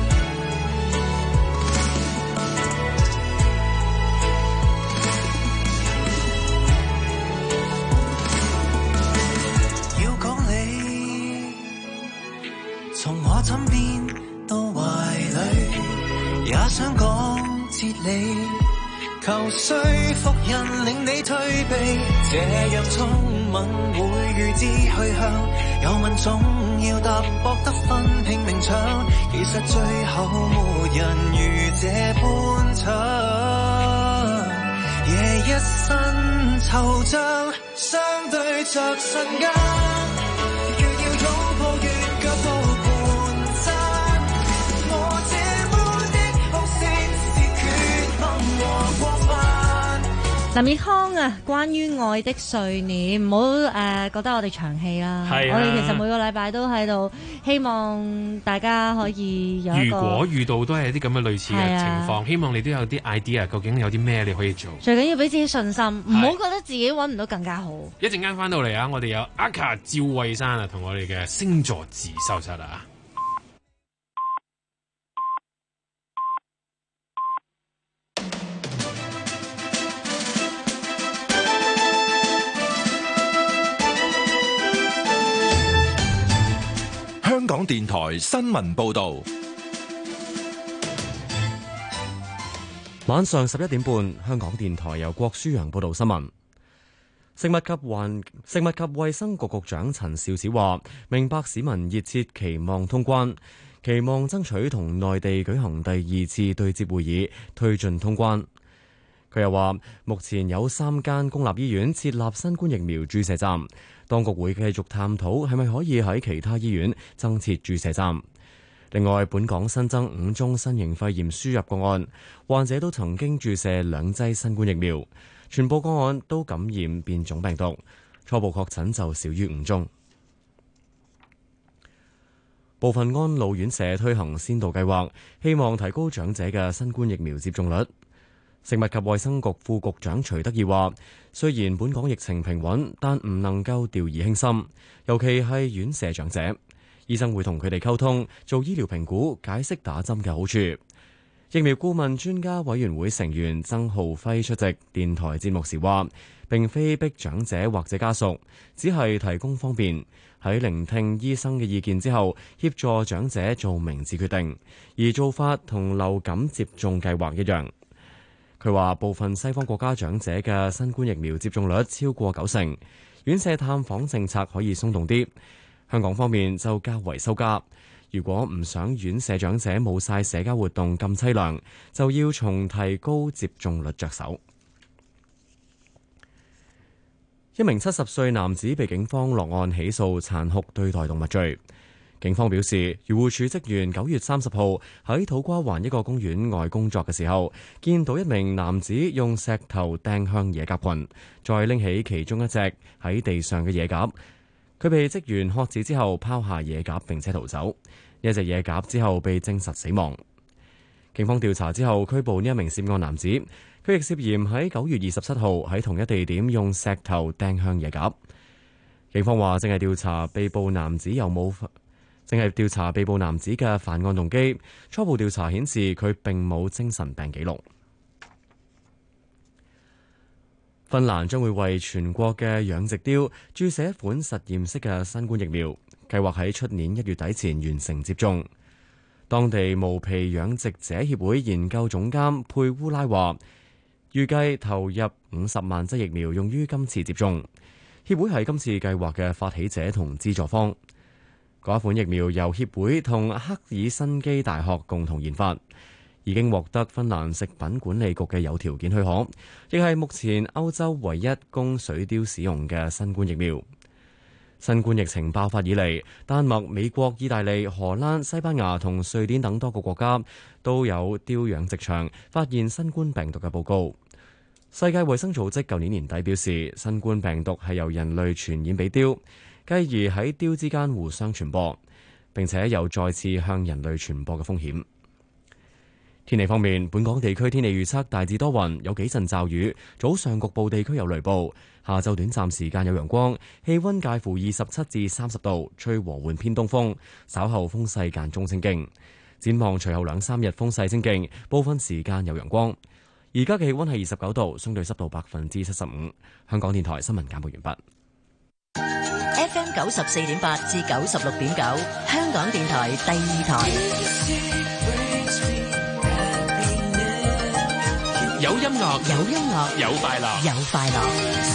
要講你從我枕邊到懷裏，也想講哲理，求說服人令你退避，這樣聰敏會預知去向，有問總要答博得分拼命搶，其實最後沒人如這般搶，夜一身惆悵相對着瞬間，越要擁抱越腳步盤旋，我這麼的好勝是缺陷和過分。 林奕匡啊，關於愛的碎念，唔好誒覺得我哋長氣啦。 係啊我哋其實每個禮拜都喺度，希望大家可以有一個。 如果遇到都係一啲咁嘅類似嘅情況， 係啊希望你都有啲 idea，究竟有啲咩你可以做。 最緊要俾自己信心，唔好覺得自己揾唔到更加好。 一陣間翻到嚟啊，我哋有阿卡趙慧珊啊，同我哋嘅星座自修室啊。 香港電台新聞報導， 晚上十一點半，香港電台由郭舒揚報導新聞。食物及環食物及衛生局局長陳肇始話：明白市民熱切期望通關，期望爭取同內地舉行第二次對接會議，推進通關。佢又話：目前有三間公立醫院設立新冠疫苗注射站，當局會繼續探討係咪可以喺其他醫院增設注射站。另外，本港新增五宗新型肺炎輸入個案，患者都曾經注射兩劑新冠疫苗，全部個案都感染變種病毒，初步確診就少於五宗。部分安老院舍推行先導計劃，希望提高長者嘅新冠疫苗接種率。食物及衛生局副局長徐德義話：雖然本港疫情平穩，但唔能夠掉以輕心，尤其係院舍長者。醫生會同佢哋溝通，做醫療評估，解釋打針嘅好處。疫苗顧問專家委員會成員曾浩輝出席電台節目時話：並非逼長者或者家屬，只係提供方便，喺聆聽醫生嘅意見之後，協助長者做明智決定。而做法同流感接種計劃一樣。佢話：部分西方國家長者嘅新冠疫苗接種率超過九成，院舍探訪政策可以鬆動啲。香港方面就較為收緊。如果唔想院舍長者冇晒社交活動咁凄涼，就要從提高接種率着手。一名七十歲男子被警方落案起訴殘酷對待動物罪。警方表示，漁護署職員九月三十號喺土瓜灣一個公園外工作嘅時候，見到一名男子用石頭掟向野鴿群，再拎起其中一隻喺地上嘅野鴿。佢被職員喝止之後拋下野鴿並且逃走，一隻野鴿之後被證實死亡。警方調查之後拘捕呢一名涉案男子，佢亦涉嫌喺九月二十七號喺同一地點用石頭掟向野鴿。警方話正係調查被捕男子有冇正係調查被捕男子嘅犯案動機。初步調查顯示佢並冇精神病記錄。芬蘭將會為全國嘅養殖雕注射一款實驗式嘅新冠疫苗，計劃喺出年一月底前完成接種。當地毛皮養殖者協會研究總監佩烏拉話，預計投入五十萬劑疫苗用於今次接種。協會係今次計劃嘅發起者同資助方。嗰一款疫苗由協會同赫爾辛基大學共同研發，已經獲得芬蘭食品管理局嘅有條件許可，亦係目前歐洲唯一供水貂使用嘅新冠疫苗。新冠疫情爆發以嚟，丹麥、美國、意大利、荷蘭、西班牙同瑞典等多個國家都有貂養殖場發現新冠病毒嘅報告。世界衛生組織舊年年底表示，新冠病毒係由人類傳染俾貂，繼而喺貂之間互相傳播，並且有再次向人類傳播嘅風險。天氣方面，本港地區天氣預測大致多雲，有幾陣驟雨，早上局部地區有雷暴，下晝短暫時間有陽光，氣溫介乎二十七至三十度，吹和緩偏東風，稍後風勢間中清勁。展望隨後兩三日風勢清勁，部分時間有陽光。而家嘅氣溫係二十九度，相對濕度百分之七十五。香港電台新聞簡報完畢。 F M 九十四點八至九十六點九，香港電台第二台。 有音樂， 有音樂， 有快樂， 有快樂。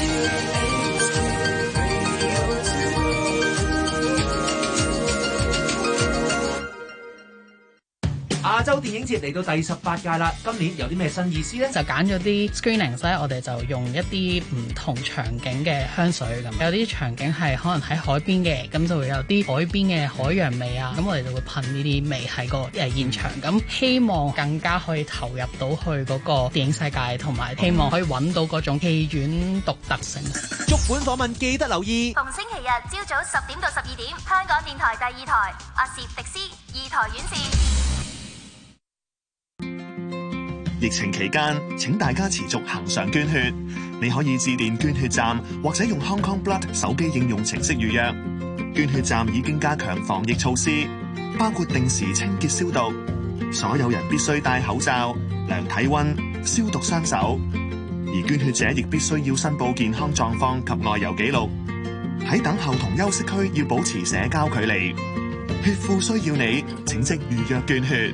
亞洲電影節嚟到第十八屆啦，今年有啲咩新意思呢？ 就揀咗啲 screenings 咧，我哋就用一啲唔同場景嘅香水咁，有啲場景係可能喺海邊嘅，咁就會有啲海邊嘅海洋味啊，咁我哋就會噴呢啲味喺個誒現場，咁希望更加可以投入到去嗰個電影世界，同埋希望可以揾到嗰種戲院獨特性。 足本訪問記得留意， 逢星期日朝早十點到十二點，香港電台第二台，阿攝迪斯二台院線。 疫情期間，請大家持續行上捐血。你可以致電捐血站，或者用 Hong Kong Blood 手機應用程式預約。捐血站已經加強防疫措施，包括定時清潔消毒，所有人必須戴口罩、量體溫、消毒雙手。而捐血者亦必須要申報健康狀況及外遊記錄。喺等候同休息區要保持社交距離。血庫需要你，請即預約捐血。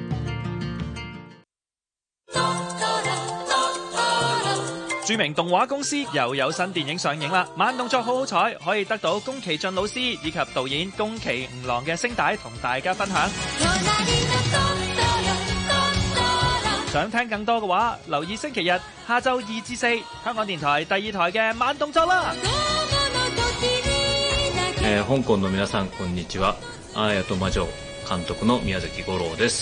著名動畫公司又有新電影上映啦！慢動作好好彩，可以得到宮崎駿老師以及導演宮崎吾朗嘅聲帶同大家分享。想聽更多嘅話，留意星期日下晝二至四，香港電台第二台嘅慢動作啦！ えー、香港の皆さんこんにちは。アーヤと魔女監督の宮崎吾朗です。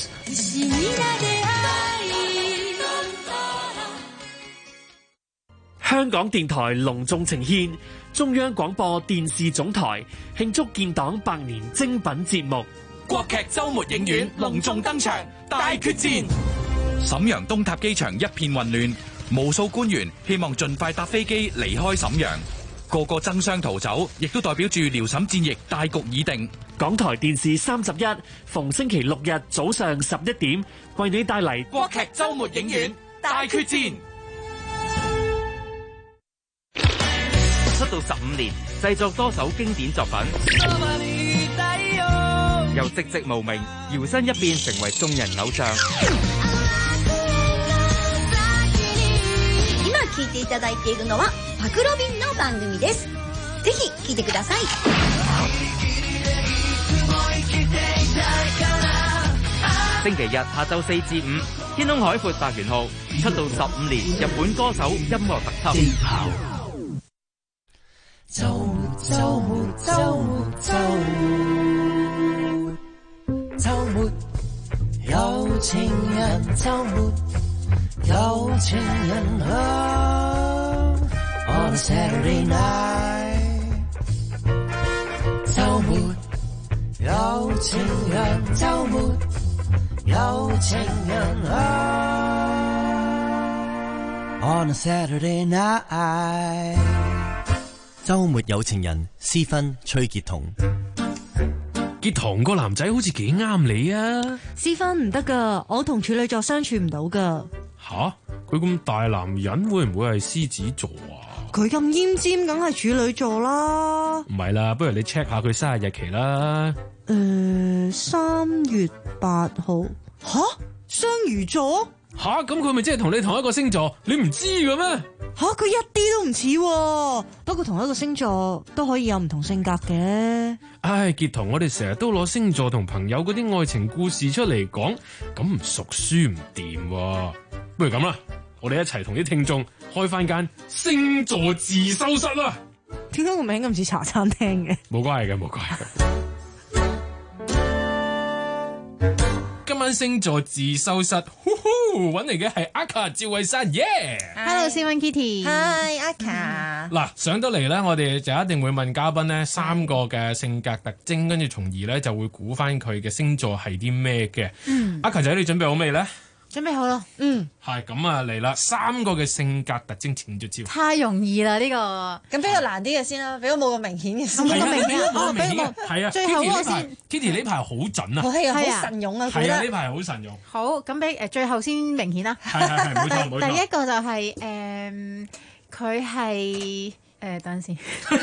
香港電台隆重呈獻中央廣播電視總台慶祝建黨百年精品節目國劇週末影院隆重登場，大決戰。瀋陽東塔機場一片混亂，無數官員希望盡快搭飛機離開瀋陽，個個爭相逃走，亦都代表住遼瀋戰役大局已定。 港台電視三十一逢星期六日早上十一點為你帶嚟國劇週末影院大決戰。 出道十五年，製作多首經典作品，由寂寂無名搖身一變成為眾人偶像。 今聞いていただいているのはパクロビンの番組です。ぜひ聞いてください。 星期日下晝四至五，天空海闊百元號出道十五年日本歌手音樂特輯。 周末周末周末周末周末有情人，周末有情人啊 On a Saturday night， 周末有情人，周末有情人啊 On a Saturday night， 周末有情人，私分崔潔彤。 傑堂個男仔好似幾啱你啊！ 思芬唔得噶，我同處女座相處唔到噶。 吓，佢咁大男人會唔會係獅子座啊？ 佢咁奄尖，梗係處女座啦。 唔係啦，不如你 check 下佢生日日期啦。 誒、呃，三月八號。吓，雙魚座。 吓，咁佢咪即係同你同一個星座？你唔知嘅咩？ 吓，佢一啲都唔似。不過同一個星座都可以有唔同性格嘅。 唉，傑堂，我哋成日都攞星座同朋友嗰啲愛情故事出嚟講，咁唔熟書唔掂。不如咁啦，我哋一齊同啲聽眾開翻間星座自修室啦。 點解個名咁似茶餐廳嘅？ 冇關係嘅，冇關係嘅。今晚星座自修室，呼呼，揾嚟嘅係阿卡趙慧珊，耶、yeah! Hello， 斯文 Kitty， Hi， 阿卡。 嗱，上到嚟咧，我哋就一定會問嘉賓咧三個嘅性格特徵，跟住從而咧就會估翻佢嘅星座係啲咩嘅。嗯，阿卡仔，你準備好未咧？ 準備好咯，嗯， 係咁啊，嚟啦，三個嘅性格特徵，請咗招。 太容易啦呢、這個， 咁比較難啲嘅先啦，比較冇咁明顯嘅先。 冇咁明顯， 冇咁明顯，係啊。 最後嗰個先 ，Kitty 呢排好準啊， 係啊，好神勇啊， 係啊，呢排好神勇。 好，咁俾誒最後先明顯啦。 係係係，冇錯冇錯。 第一個就係、是、誒，佢係誒，等陣先。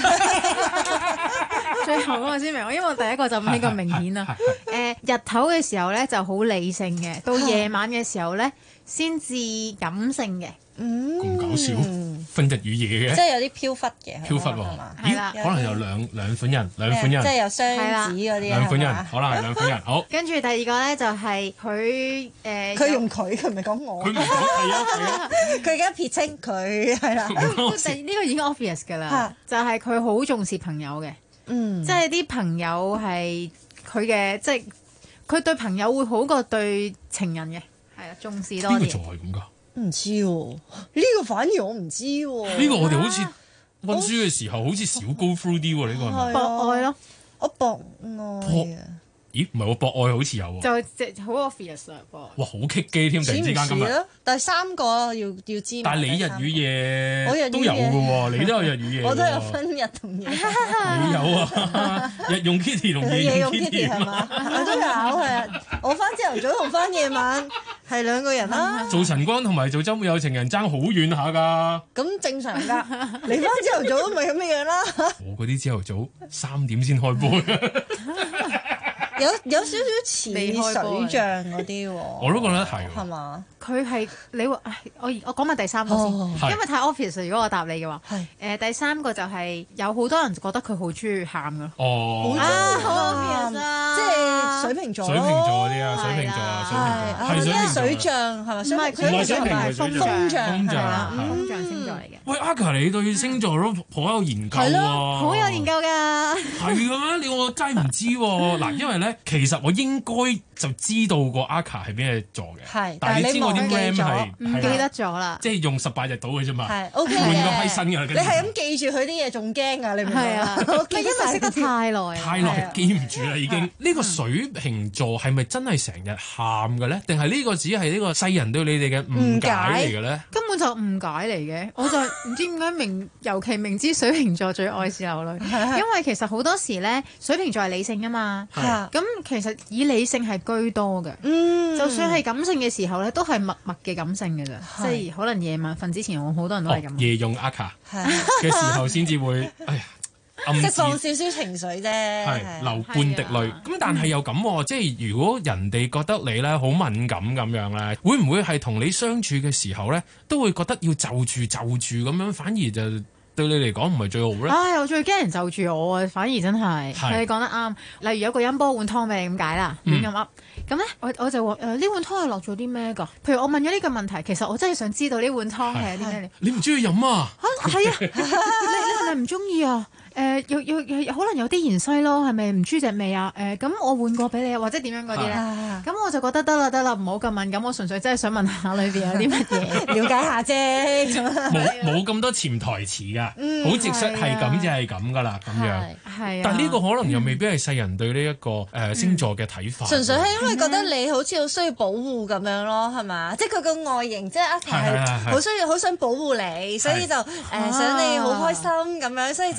最後嗰個先明，因為我第一個就唔呢個明顯啦。誒、呃，日頭嘅時候咧就好理性嘅，到夜晚嘅時候咧先至感性嘅。 嗯， 咁搞笑，分日與夜嘅， 即係有啲飄忽嘅， 飄忽喎。 係啦， 可能有兩兩款人，兩款人， 即係有雙子嗰啲。 兩款人，可能係兩款人。好， 跟住第二個咧就係佢誒， 佢用佢，佢唔係講我。 佢唔講，係啊係啊。 佢而家撇清佢係啦。 第呢個已經 obvious 㗎啦，就係佢好重視朋友嘅。嗯，即係啲朋友係佢嘅，即係佢對朋友會好過對情人嘅，係啊，重視多啲。 呢個就係咁㗎。 唔知喎，呢個反而我唔知喎。 呢個我哋好似溫書嘅時候，好似少 go through 啲喎。呢個係咪博愛咯？ 我博愛啊！ 咦，唔係喎，博愛好似有喎。 就即好 obvious 啦，博。 哇，好棘機添，突然之間今日。 第三個要要知。 但係你日與夜都有嘅喎，你都有日與夜。 我都有分日同夜。 你有啊？日用 Kitty 同夜用 Kitty 係嘛？我都有係啊！我翻朝頭早同翻夜晚係兩個人啦。 做晨光同埋做週末有情人爭好遠下㗎。 咁正常㗎，你翻朝頭早都咪咁嘅樣啦。 我嗰啲朝頭早三點先開波。 有有少少似水象嗰啲喎， 我都覺得係， 係嘛？ 佢係你話，我我講埋第三個先， 哦、 因為太 obvious。如果我答你嘅話，係誒、呃、第三個就係有好多人覺得佢好中意喊㗎。 哦， 啊，好 obvious 啊！ 即係水瓶座， 水瓶座嗰啲啊，水瓶座啊，水瓶座係水瓶座。 水象係咪？ 唔係，佢水瓶係風象， 風象啊，風象星座嚟嘅。 喂，阿卡，你對星座都好有研究喎， 好有研究㗎。 係嘅咩？你我真係唔知喎。嗱，因為咧，其實我應該就知道個阿卡係邊個座嘅， 係， 但係你知我啲 RAM 係唔記得咗啦， 即係用十八日到嘅啫嘛， 係 OK 換個批新㗎。 你係咁記住佢啲嘢，仲驚啊！你明唔明啊？ 因為識得太耐， 太耐記唔住啦已經。呢個水瓶座係咪真係成日喊嘅咧？定係呢個只係呢個世人對你哋嘅誤解嚟嘅咧？ 根本就誤解嚟嘅，我就唔知點解明，尤其明知水瓶座最愛是流淚，因為其實好多時咧，水瓶座係理性啊嘛，咁其實以理性係居多嘅，嗯，就算係感性嘅時候咧，都係默默嘅感性嘅咋，即係可能夜晚瞓之前，我好多人都係咁。 夜用阿卡嘅時候先至會，哎呀， 即係放少少情緒啫， 係流半滴淚。咁但係又咁，即係如果人哋覺得你咧好敏感咁樣咧，會唔會係同你相處嘅時候咧，都會覺得要就住就住咁樣，反而就對你嚟講唔係最好咧？ 唉，我最驚人就住我啊！反而真係，你講得啱。例如有個人煲碗湯俾你咁解啦，亂咁噏。咁咧，我我就話誒呢碗湯係落咗啲咩㗎？譬如我問咗呢個問題，其實我真係想知道呢碗湯係啲咩嚟。 你唔中意飲啊？ 嚇係啊！你你係咪唔中意啊？誒有有有可能有啲芫荽咯，係咪唔中意隻味啊？誒咁我換過俾你啊，或者點樣嗰啲咧？咁我就覺得得啦得啦，唔好咁敏感，我純粹真係想問下裏邊有啲乜嘢，了解下啫。 冇冇咁多潛台詞㗎，好直率係咁就係咁㗎啦，咁樣。 係啊。 但呢個可能又未必係世人對呢一個誒星座嘅睇法。 純粹係因為覺得你好似好需要保護咁樣咯，係嘛？即係佢個外形，即係阿卡係好需要好想保護你，所以就誒想你好開心咁樣，所以就驚你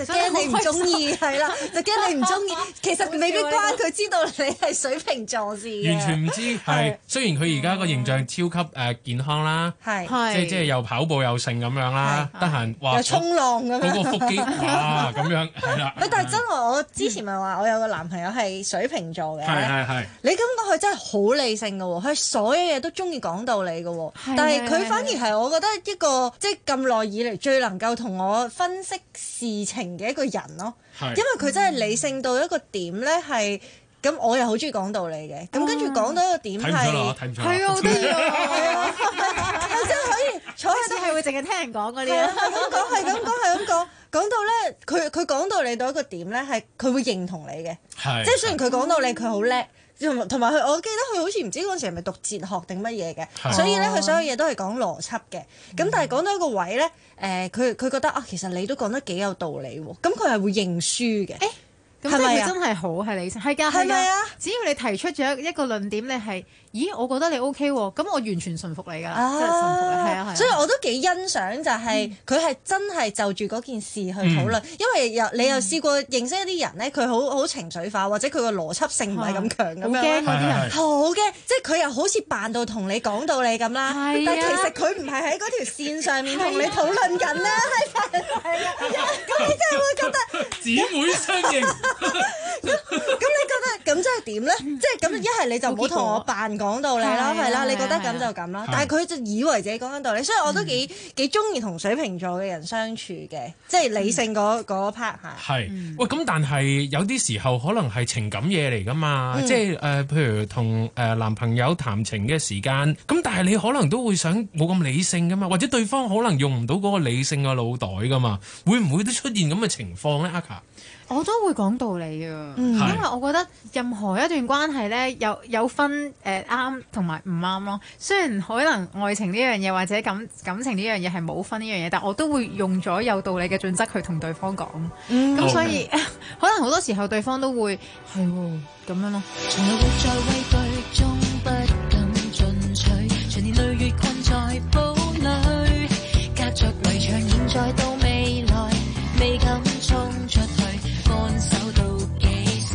你唔中意，係啦，就驚你唔中意。其實未必關佢知道你係水瓶座事嘅。 完全唔知係。雖然佢而家個形象超級誒健康啦， 係即係即係又跑步又剩咁樣啦，得閒哇又衝浪咁樣， 嗰個腹肌哇咁樣係啦。 喂，但係真話，我之前咪話我有個男朋友係水瓶座嘅， 係係係。 你感覺佢真係好理性嘅喎，佢所有嘢都中意講道理嘅喎，但係佢反而係我覺得一個即係咁耐以嚟最能夠同我分析事情嘅一個人咯，因為佢真係理性到一個點咧係。咁我又好中意講道理嘅，咁跟住講到一個點係， 睇唔出啦，睇唔出啦， 係啊，好得意啊， 係真係可以坐喺度係會淨係聽人講嗰啲啊，係咁講，係咁講，係咁講，講到咧，佢佢講到你到一個點咧，係佢會認同你嘅，即係雖然佢講到你佢好叻，同同埋佢，我記得佢好似唔知嗰陣時係咪讀哲學定乜嘢嘅，所以咧佢所有嘢都係講邏輯嘅，咁但係講到一個位咧，誒佢佢覺得啊，其實你都講得幾有道理喎，咁佢係會認輸嘅。 咁即係佢真係好係理性，係㗎， 係咪啊？ 只要你提出咗一個論點，你係，咦？我覺得你 O K 喎，咁我完全順服你㗎，即係順服你，係啊係。所以我都幾欣賞就係佢係真係就住嗰件事去討論，因為又你又試過認識一啲人咧，佢好好情緒化，或者佢個邏輯性唔係咁強咁樣，好驚嗰啲人，好驚，即係佢又好似扮到同你講道理咁啦，但其實佢唔係喺嗰條線上面同你討論緊啦，係係啊，咁你真係會覺得姊妹相認。 咁咁你覺得咁即係點咧？即係咁一係你就唔好同我扮講道理啦，係啦，你覺得咁就咁啦。但係佢就以為自己講緊道理，所以我都幾幾中意同水瓶座嘅人相處嘅，即係理性嗰嗰 part 嚇。 係喂，咁但係有啲時候可能係情感嘢嚟㗎嘛，即係誒，譬如同誒男朋友談情嘅時間，咁但係你可能都會想冇咁理性㗎嘛，或者對方可能用唔到嗰個理性嘅腦袋㗎嘛，會唔會都出現咁嘅情況咧？阿卡？ 我都會講道理嘅，嗯、因為我覺得任何一段關係咧，有有分誒啱同埋唔啱咯。雖然可能愛情呢樣嘢或者感感情呢樣嘢係冇分呢樣嘢，但我都會用咗有道理嘅準則去同對方講。咁、嗯、所以、嗯、可能好多時候對方都會係喎咁樣咯。從來活在畏懼中不敢進取，長年累月困在堡壘，隔着圍牆現在到未來，未敢衝出去。看守到幾歲？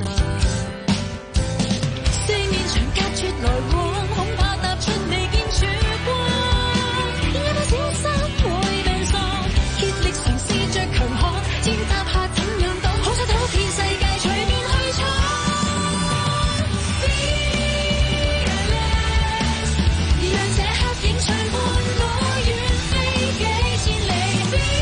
四面牆隔絕來往，恐怕踏出未見曙光。一不小心會變喪，竭力嘗試着強悍，踐踏下怎樣擋？好彩走遍世界，隨便去闖。讓這黑影隨伴我遠飛幾千里。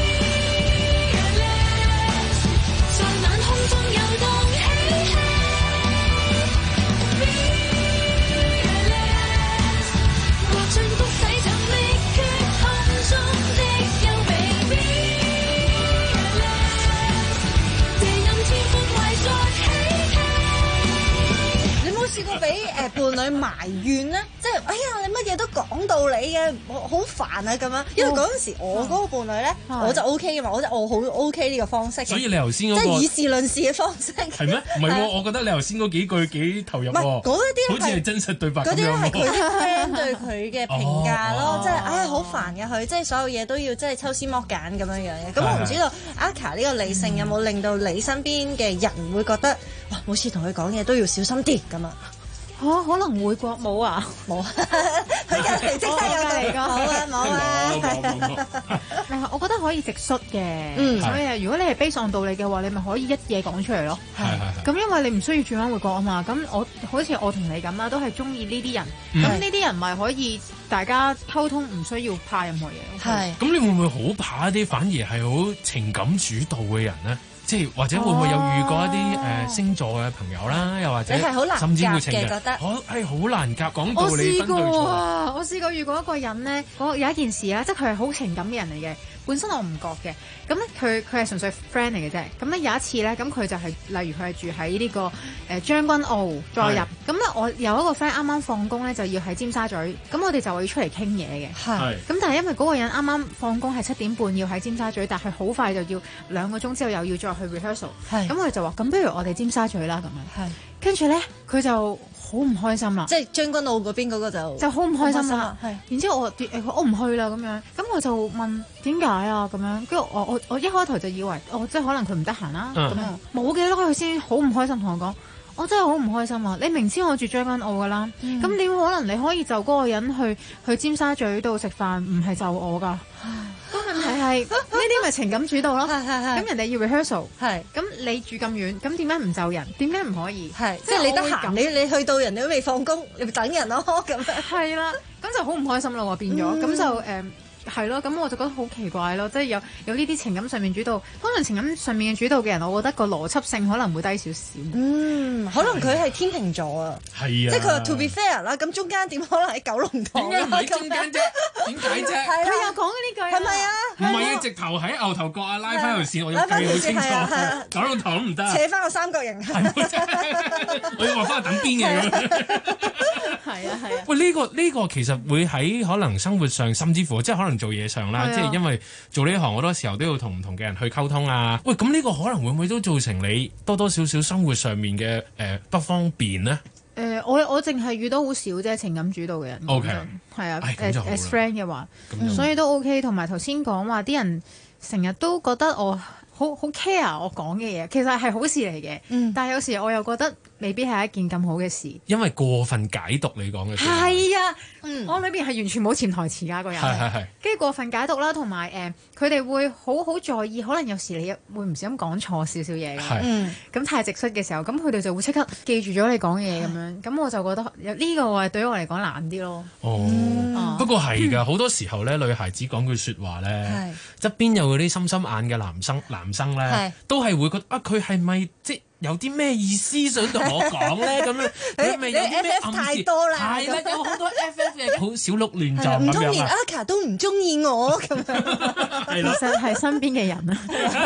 試過俾誒伴侶埋怨咧，即係哎呀你乜嘢都講道理嘅，我好煩啊咁樣。因為嗰陣時我嗰個伴侶咧，我就 O K 嘅嘛，我就我好 O K 呢個方式。 所以你頭先嗰個即係以事論事嘅方式。係咩？ 唔係喎，我覺得你頭先嗰幾句幾投入喎。唔係嗰啲好似係真實對白咁樣。嗰啲係佢啲 friend 對佢嘅評價咯，即係唉好煩嘅佢，即係所有嘢都要即係抽絲剝繭咁樣樣嘅。咁我唔知道阿卡呢個理性有冇令到你身邊嘅人會覺得哇，每次同佢講嘢都要小心啲咁啊？ 嚇、哦，可能會啩，冇啊，冇， 佢隔離即刻有嚟過，冇啊冇啊， 係我覺得可以直率嘅，嗯，所以如果你係悲喪道理嘅話，你咪可以一嘢講出嚟咯，係係。咁因為你唔需要轉彎抹角啊嘛，咁我好似我同你咁啦，都係中意呢啲人，咁呢啲人咪可以大家溝通，唔需要怕任何嘢。 係。 咁你會唔會好怕一啲反而係好情感主導嘅人咧？即係或者會唔會有遇過一啲誒星座嘅朋友啦，又或者甚至會情人，我係好難夾講道理分對錯。我試過啊， 我試過遇過一個人咧，有一件事啊，即係佢係好情感嘅人嚟嘅。本身我唔覺嘅，咁咧佢佢係純粹 friend 嚟嘅啫。咁咧有一次咧，咁佢就係、是、例如佢係住喺呢、這個誒、呃、將軍澳再入。咁咧我有一個 friend 啱啱放工咧，就要喺尖沙咀，咁我哋就會出嚟傾嘢嘅。係。咁但係因為嗰個人啱啱放工係七點半要喺尖沙咀，但係好快就要兩個鐘之後又要再去 rehearsal。係。咁佢就話：咁不如我哋尖沙咀啦咁樣。係。跟住咧，佢就好好唔開心啦。 即係將軍澳嗰邊嗰個就就好唔開心啦。 係， 然之後我誒我唔去啦咁樣，咁我就問點解啊咁樣，跟住我我我一開頭就以為哦，即係可能佢唔得閒啦咁樣，冇幾多佢先好唔開心同我講。我真係好唔開心啊！你明知我住將軍澳㗎啦，咁點、嗯、可能你可以就嗰個人去去尖沙咀度食飯，唔係就我㗎？個問題係呢啲咪情感主導咯。咁人哋要 rehearsal， 咁你住咁遠，咁點解唔就人？點解唔可以？ 即係你得閒，你你去到人哋都未放工，你咪等人咯咁樣。 係啦，咁就好唔開心啦喎，變咗，咁、嗯、就誒。呃係咯，咁我就覺得好奇怪咯，即係有有呢啲情感上面主導，通常情感上面嘅主導嘅人，我覺得個邏輯性可能會低少少。 嗯，可能佢係天秤座啊， 係啊， 即係佢話 to be fair 啦，咁中間點可能喺九龍塘？ 點解唔喺中間啫？點解啫？ 佢又講呢句， 係咪啊？ 唔係啊，直頭喺牛頭角啊，拉翻條線，我要計好清楚，九龍塘都唔得， 扯翻個三角形， 我要話翻去等邊嘅咁。 係啊係啊。 喂，呢個呢個其實會喺可能生活上，甚至乎即係可能做嘢上啦，即係因為做呢行好多時候都要同唔同嘅人去溝通啊。喂，咁呢個可能會唔會都造成你多多少少生活上面嘅誒不方便呢？ 誒、呃，我我淨係遇到好少啫，情感主導嘅人。O K，係啊，as as friend 嘅話，所以都 O K。同埋頭先講話啲人成日都覺得我好好 care 我講嘅嘢，其實係好事嚟嘅。嗯、但係有時我又覺得未必係一件咁好嘅事， 因為過分解讀你講嘅。 係啊，嗯、我裏邊係完全冇潛台詞㗎個人， 係係係。 跟住過分解讀啦，同埋誒佢哋會好好在意，可能有時你會唔小心講錯少少嘢㗎。嗯，咁太直率嘅時候，咁佢哋就會即刻記住咗你講嘅嘢咁樣，咁我就覺得呢個係對於我嚟講難啲咯。 哦，嗯、不過係㗎，好、嗯、多時候咧，女孩子講句説話咧，側邊有嗰啲心心眼嘅男生，男生咧都係會覺得啊，佢係咪即有啲咩意思想同我講咧？咁樣佢咪有啲咩暗示？ 太多啦， 係啦，有好多 F F 嘅好小鹿亂撞咁樣啊！唔通連阿卡都唔中意我咁樣？ 其實係身邊嘅人啊，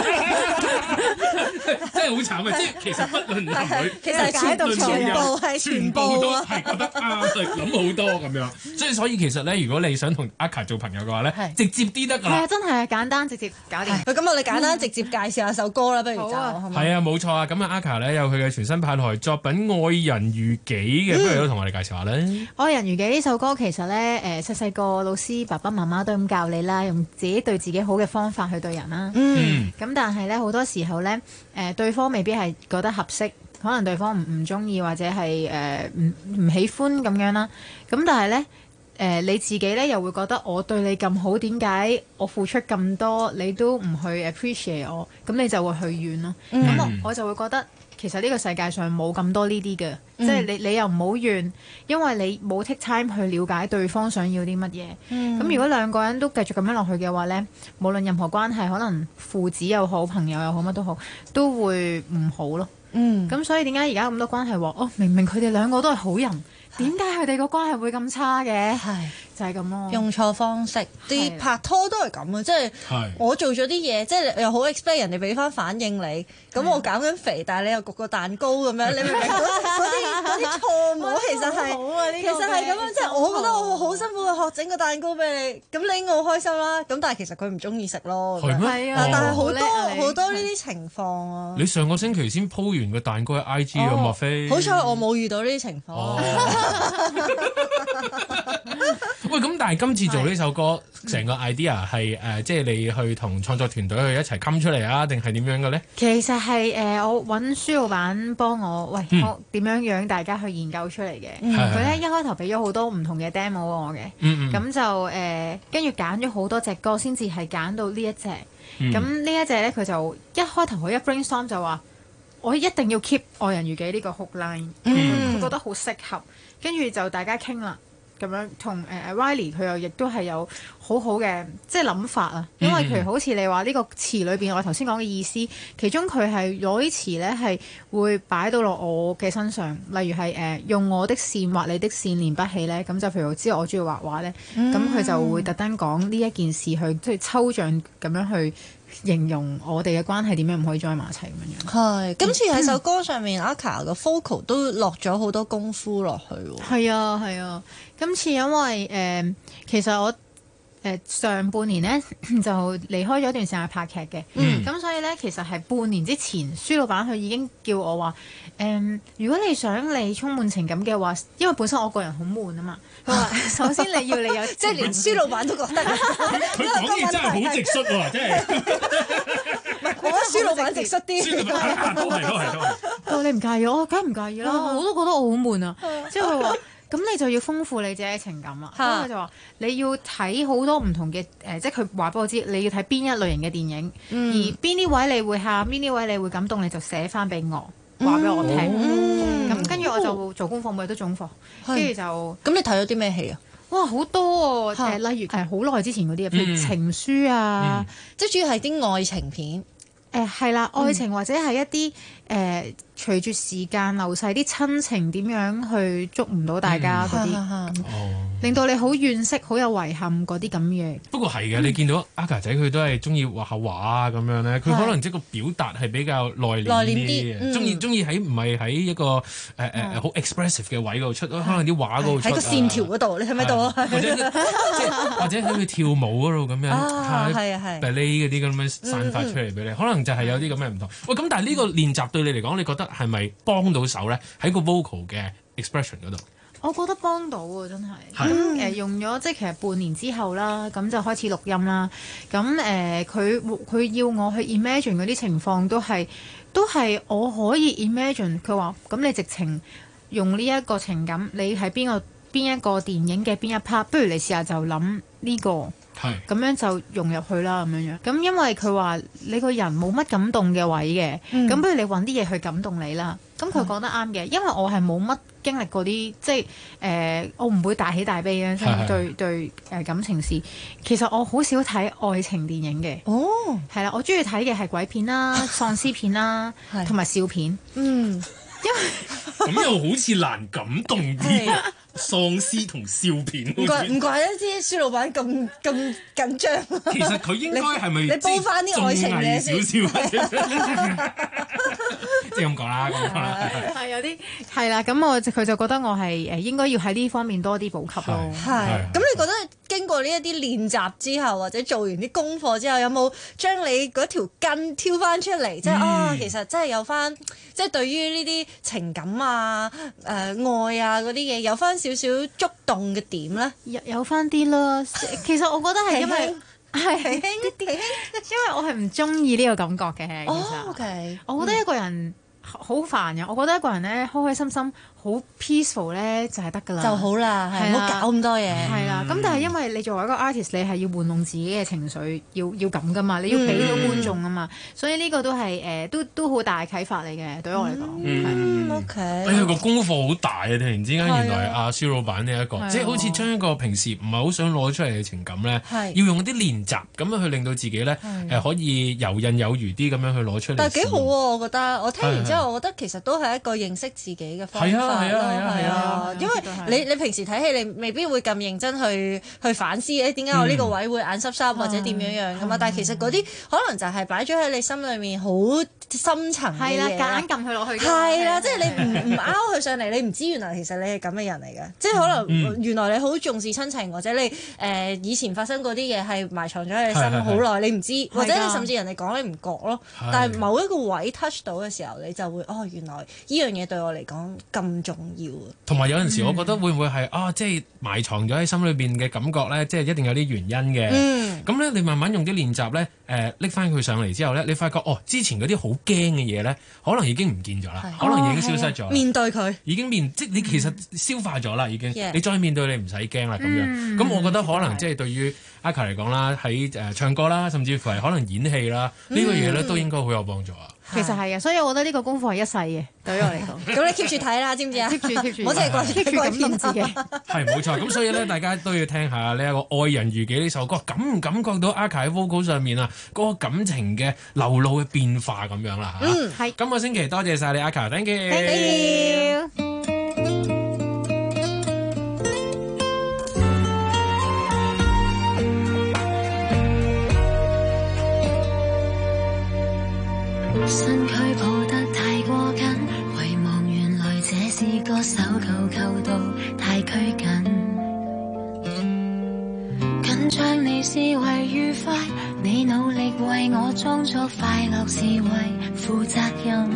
真係好慘啊！即係其實不論你係女， 其實解讀全部係全部都係覺得啊，諗好多咁樣。所以所以其實咧，如果你想同阿卡做朋友嘅話咧，直接啲得㗎啦。 係啊，真係簡單直接搞掂。 咁我哋簡單直接介紹下首歌啦，不如就係咪？ 係啊，冇錯啊。咁啊，阿卡咧有佢嘅全新派台作品《愛人如己》嘅，不如都同我哋介紹下咧。《 愛人如己》呢首歌其實咧，誒細細個老師爸爸媽媽都咁教你啦，用自己對自己好嘅方法去對人啦。嗯。咁但係咧好多時候咧，誒對方未必係覺得合適，可能對方唔唔中意或者係誒唔唔喜歡咁樣啦。咁但係咧，誒、呃、你自己咧又會覺得我對你咁好，點解我付出咁多你都唔去 appreciate 我？咁你就會去怨咯。咁、嗯、我我就會覺得。其實呢個世界上冇咁多呢啲嘅，嗯、即係你你又唔好怨，因為你冇 take time 去了解對方想要啲乜嘢。咁、嗯、如果兩個人都繼續咁樣落去嘅話呢，無論任何關係，可能父子又好，朋友又好，乜都好，都會唔好咯。嗯，咁所以點解而家咁多關係話，哦，明明佢哋兩個都係好人，點解佢哋個關係會咁差嘅？係就係咁咯， 用錯方式，啲拍拖都係咁啊！即係我做咗啲嘢，即係又好 expect 人哋俾翻反應你，咁我減緊肥，但係你又焗個蛋糕咁樣，你明唔明？嗰啲嗰啲錯誤其實係其實係咁樣，即係我覺得我好辛苦去學整個蛋糕俾你，咁你我好開心啦。咁但係其實佢唔中意食咯。係咩？但係好多好多呢啲情況啊！ 你上個星期先 po 完個蛋糕喺 I G 啊，莫非？ 好彩我冇遇到呢啲情況。 喂，咁但係今次做呢首歌，成個 idea 係誒，即係你去同創作團隊去一齊冚出嚟啊，定係點樣嘅咧？ 其實係誒，我揾舒老闆幫我，喂，我點樣樣大家去研究出嚟嘅。佢咧一開頭俾咗好多唔同嘅 demo 我嘅，咁就誒，跟住揀咗好多隻歌，先至係揀到呢一隻。咁呢一隻咧，佢就一開頭佢一 brainstorm 就話，我一定要 keep 愛人如己呢個 hook line，佢覺得好適合，跟住就大家傾啦。咁樣同誒 Riley 佢又亦都係有好好嘅即係諗法啊，因為譬如好似你話呢個詞裏邊，我頭先講嘅意思，其中佢係攞啲詞咧係會擺到落我嘅身上，例如係誒、呃、用我的線畫你的線連不起咧，咁就譬如知道我中意畫畫咧，咁佢、嗯、就會特登講呢一件事去即係抽象咁樣去形容我哋嘅關係點樣唔可以再埋一齊咁樣樣。係， 今次喺首歌上面，阿卡嘅 vocal 都落咗好多功夫落去喎。 係啊，係啊，今次因為誒、呃，其實我誒上半年咧就離開咗一段時間拍劇嘅，咁、嗯、所以咧其實係半年之前，舒老闆佢已經叫我話誒、嗯，如果你想你充滿情感嘅話，因為本身我個人好悶啊嘛，佢話首先你要你有， 即係連舒老闆都覺得佢講嘢真係好直率喎，真係。 我覺得舒老闆直率啲， 都係都係都係。 佢話你唔介意，我梗係唔介意啦，我都覺得我好悶啊，即係佢話。咁你就要豐富你自己嘅情感啦。咁佢就話你要睇好多唔同嘅誒、呃，即係佢話俾我知你要睇邊一類型嘅電影，嗯、而邊啲位你會喊，邊啲位你會感動，你就寫翻俾我，話俾我聽。咁跟住我就做功課，每日都總課，跟住就。咁你睇咗啲咩戲啊？哇，好多誒、呃，例如誒好耐之前嗰啲，譬如情書啊， 嗯、即係主要係啲愛情片。 誒係啦，愛情或者係一啲誒、呃、隨住時間流逝啲親情點樣去捉唔到大家嗰啲，嗯、令到你好惋惜、好有遺憾嗰啲咁嘅。 不過係嘅，嗯、你見到阿卡仔佢都係中意畫下畫啊咁樣咧，佢可能即係個表達係比較內斂啲嘅，中意中意喺唔係喺一個誒誒好 expressive 嘅位度出，可能啲畫嗰度出喺個線條嗰度，你睇唔睇到啊？ 或者即係或者喺佢跳舞嗰度咁樣，係啊係 ballet 嗰啲咁樣散發出嚟俾你，可能就係有啲咁嘅唔同。喂，咁但係呢個練習對你嚟講，你覺得係咪幫到手咧？喺個 vocal 嘅 expression 嗰度， 我覺得幫到喎，真係。咁誒、呃、用咗即係其實半年之後啦，咁就開始錄音啦。咁誒佢佢要我去 imagine 嗰啲情況都係都係我可以 imagine。佢話咁你直情用呢一個情感，你喺邊個邊一個電影嘅邊一 part，不如你試下就諗呢個。係咁樣就融入去啦，咁樣樣。咁因為佢話你個人冇乜感動嘅位嘅，咁、嗯、不如你揾啲嘢去感動你啦。咁佢講得啱嘅，因為我係冇乜經歷過啲，即係誒、呃，我唔會大喜大悲嘅，即係對對誒、呃、感情事。其實我好少睇愛情電影嘅。哦，係啦，我中意睇嘅係鬼片啦、喪屍片啦，同埋笑片。嗯，因為咁又好似難感動啲。喪屍同笑片， 唔怪唔怪得知舒老闆咁咁緊張。 其實佢應該係咪你煲翻啲愛情嘢先？即係咁講啦，咁講啦。 係有啲係啦，咁我佢就覺得我係誒應該要喺呢方面多啲補給咯。 係。咁你覺得經過呢一啲練習之後，或者做完啲功課之後，有冇將你嗰條筋挑翻出嚟？即係啊，其實真係有翻，即係對於呢啲情感啊、誒愛啊嗰啲嘢，有翻少少觸動嘅點咧， 有有翻啲啦。其實我覺得係因為係輕啲，因為我係唔中意呢個感覺嘅。其實， 哦 okay， 我覺得一個人好煩嘅。我覺得一個人咧開開心心，好 peaceful 咧就係得㗎啦， 就好啦，唔好搞咁多嘢。 係啦，咁但係因為你作為一個 artist，你係要玩弄自己嘅情緒，要要咁㗎嘛，你要俾到觀眾啊嘛，所以呢個都係誒都都好大啟發嚟嘅，對於我嚟講。 嗯，OK。 哎呀，個功課好大啊！突然之間，原來阿舒老闆呢一個，即係好似將一個平時唔係好想攞出嚟嘅情感咧，要用啲練習咁樣去令到自己咧誒可以游刃有餘啲咁樣去攞出嚟。 但係幾好喎，我覺得。我聽完之後，我覺得其實都係一個認識自己嘅方法。係啊係啊係啊！因為你你平時睇戲，你未必會咁認真去去反思誒點解我呢個位會眼濕濕或者點樣樣噶嘛？但係其實嗰啲可能就係擺咗喺你心裏面好深層嘅嘢。係啦， 夾硬撳佢落去。 係啦，即係你唔唔拗佢上嚟，你唔知原來其實你係咁嘅人嚟嘅。即係可能原來你好重視親情，或者你誒以前發生嗰啲嘢係埋藏咗喺你心好耐，你唔知，或者你甚至人哋講你唔覺咯。但係某一個位 touch 到嘅時候，你就會哦，原來呢樣嘢對我嚟講咁重要。 同埋有陣時，我覺得會唔會係啊，即係埋藏咗喺心裏邊嘅感覺咧，即係一定有啲原因嘅。嗯，咁咧你慢慢用啲練習咧，誒拎翻佢上嚟之後咧，你發覺哦，之前嗰啲好驚嘅嘢咧，可能已經唔見咗啦，可能已經消失咗。 面對佢， 已經面即係你其實消化咗啦，已經。你再面對你唔使驚啦咁樣。咁我覺得可能即係對於阿卡嚟講啦，喺誒唱歌啦，甚至乎係可能演戲啦，呢個嘢咧都應該好有幫助啊。 其實係啊，所以我覺得呢個功課係一世嘅，對於我嚟講。 咁你 keep 住睇啦，知唔知啊？keep 住 keep 住，我淨係掛 keep 住感動自己。 係冇錯，咁所以咧，大家都要聽下呢一個《愛人如己》呢首歌，感唔感覺到阿卡喺 vocal 上面啊，嗰個感情嘅流露嘅變化咁樣啦嚇。 嗯，係。 今個星期多謝晒你阿卡 ，thank you。 Thank you。 身軀抱得太過緊，遺忘原來這是個手扣扣到太拘謹，緊張將你視為愉快，你努力為我裝作快樂是為負責任。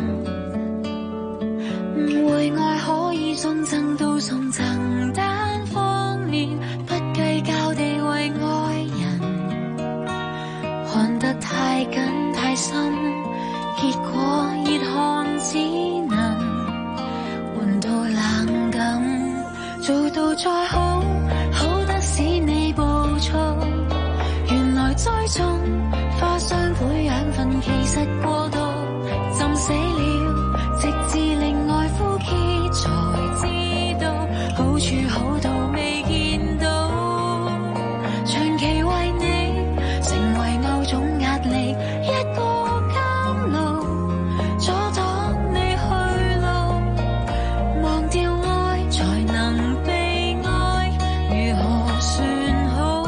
誤會愛可以送贈都送贈，單方面不計較地為愛人，看得太緊太深，結果熱汗只能換到冷感，做到再好好得使你暴躁，原來栽種花雙倍養分其實過度，浸死了直至令愛枯竭才知道好處好到未見到，長期為你成為某種壓力，一個監牢阻擋你去路，忘掉愛才能被愛，如何算好？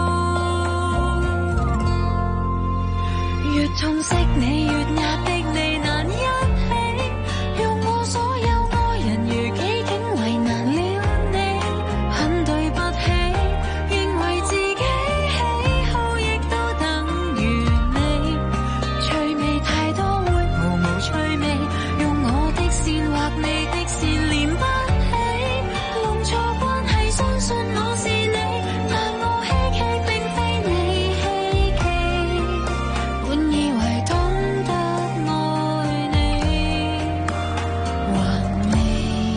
越痛惜你越壓迫你難一起，用我所有愛人如己竟為難了你，很對不起，認為自己喜好亦都等於你，趣味太多會毫無趣味，用我的線畫你的線連不起，弄錯關係相信我是你，但我希冀並非你希冀，本以為懂得愛你，還未。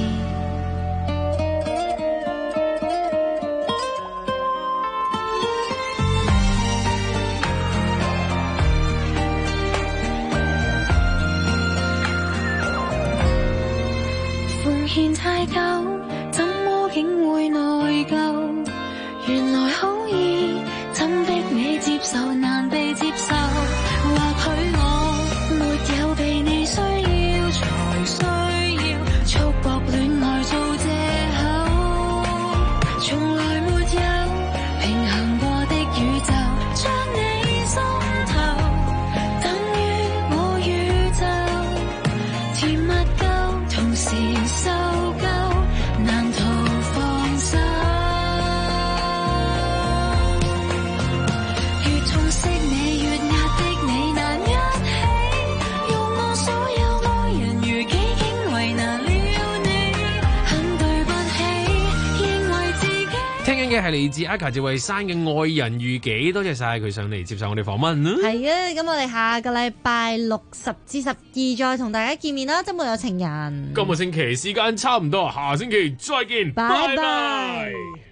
奉獻太久，怎麼竟會內疚？原來好易，怎逼你接受難被接受？或許我沒有被你需要才需要，束縛戀愛做藉口，從來沒有平衡過的宇宙，將你心頭等於我宇宙，甜蜜夠，同時受夠，難逃放手。越痛惜你越壓迫你難一起，用我所有愛人如己竟為難了你，很對不起，認為自己。 聽緊嘅係嚟自阿卡趙慧珊嘅《愛人如己》，多謝晒佢上嚟接受我哋訪問啦。 係啊，咁我哋下個禮拜六十至十二再同大家見面啦，周末有情人。 今個星期時間差唔多，下星期再見， 拜拜。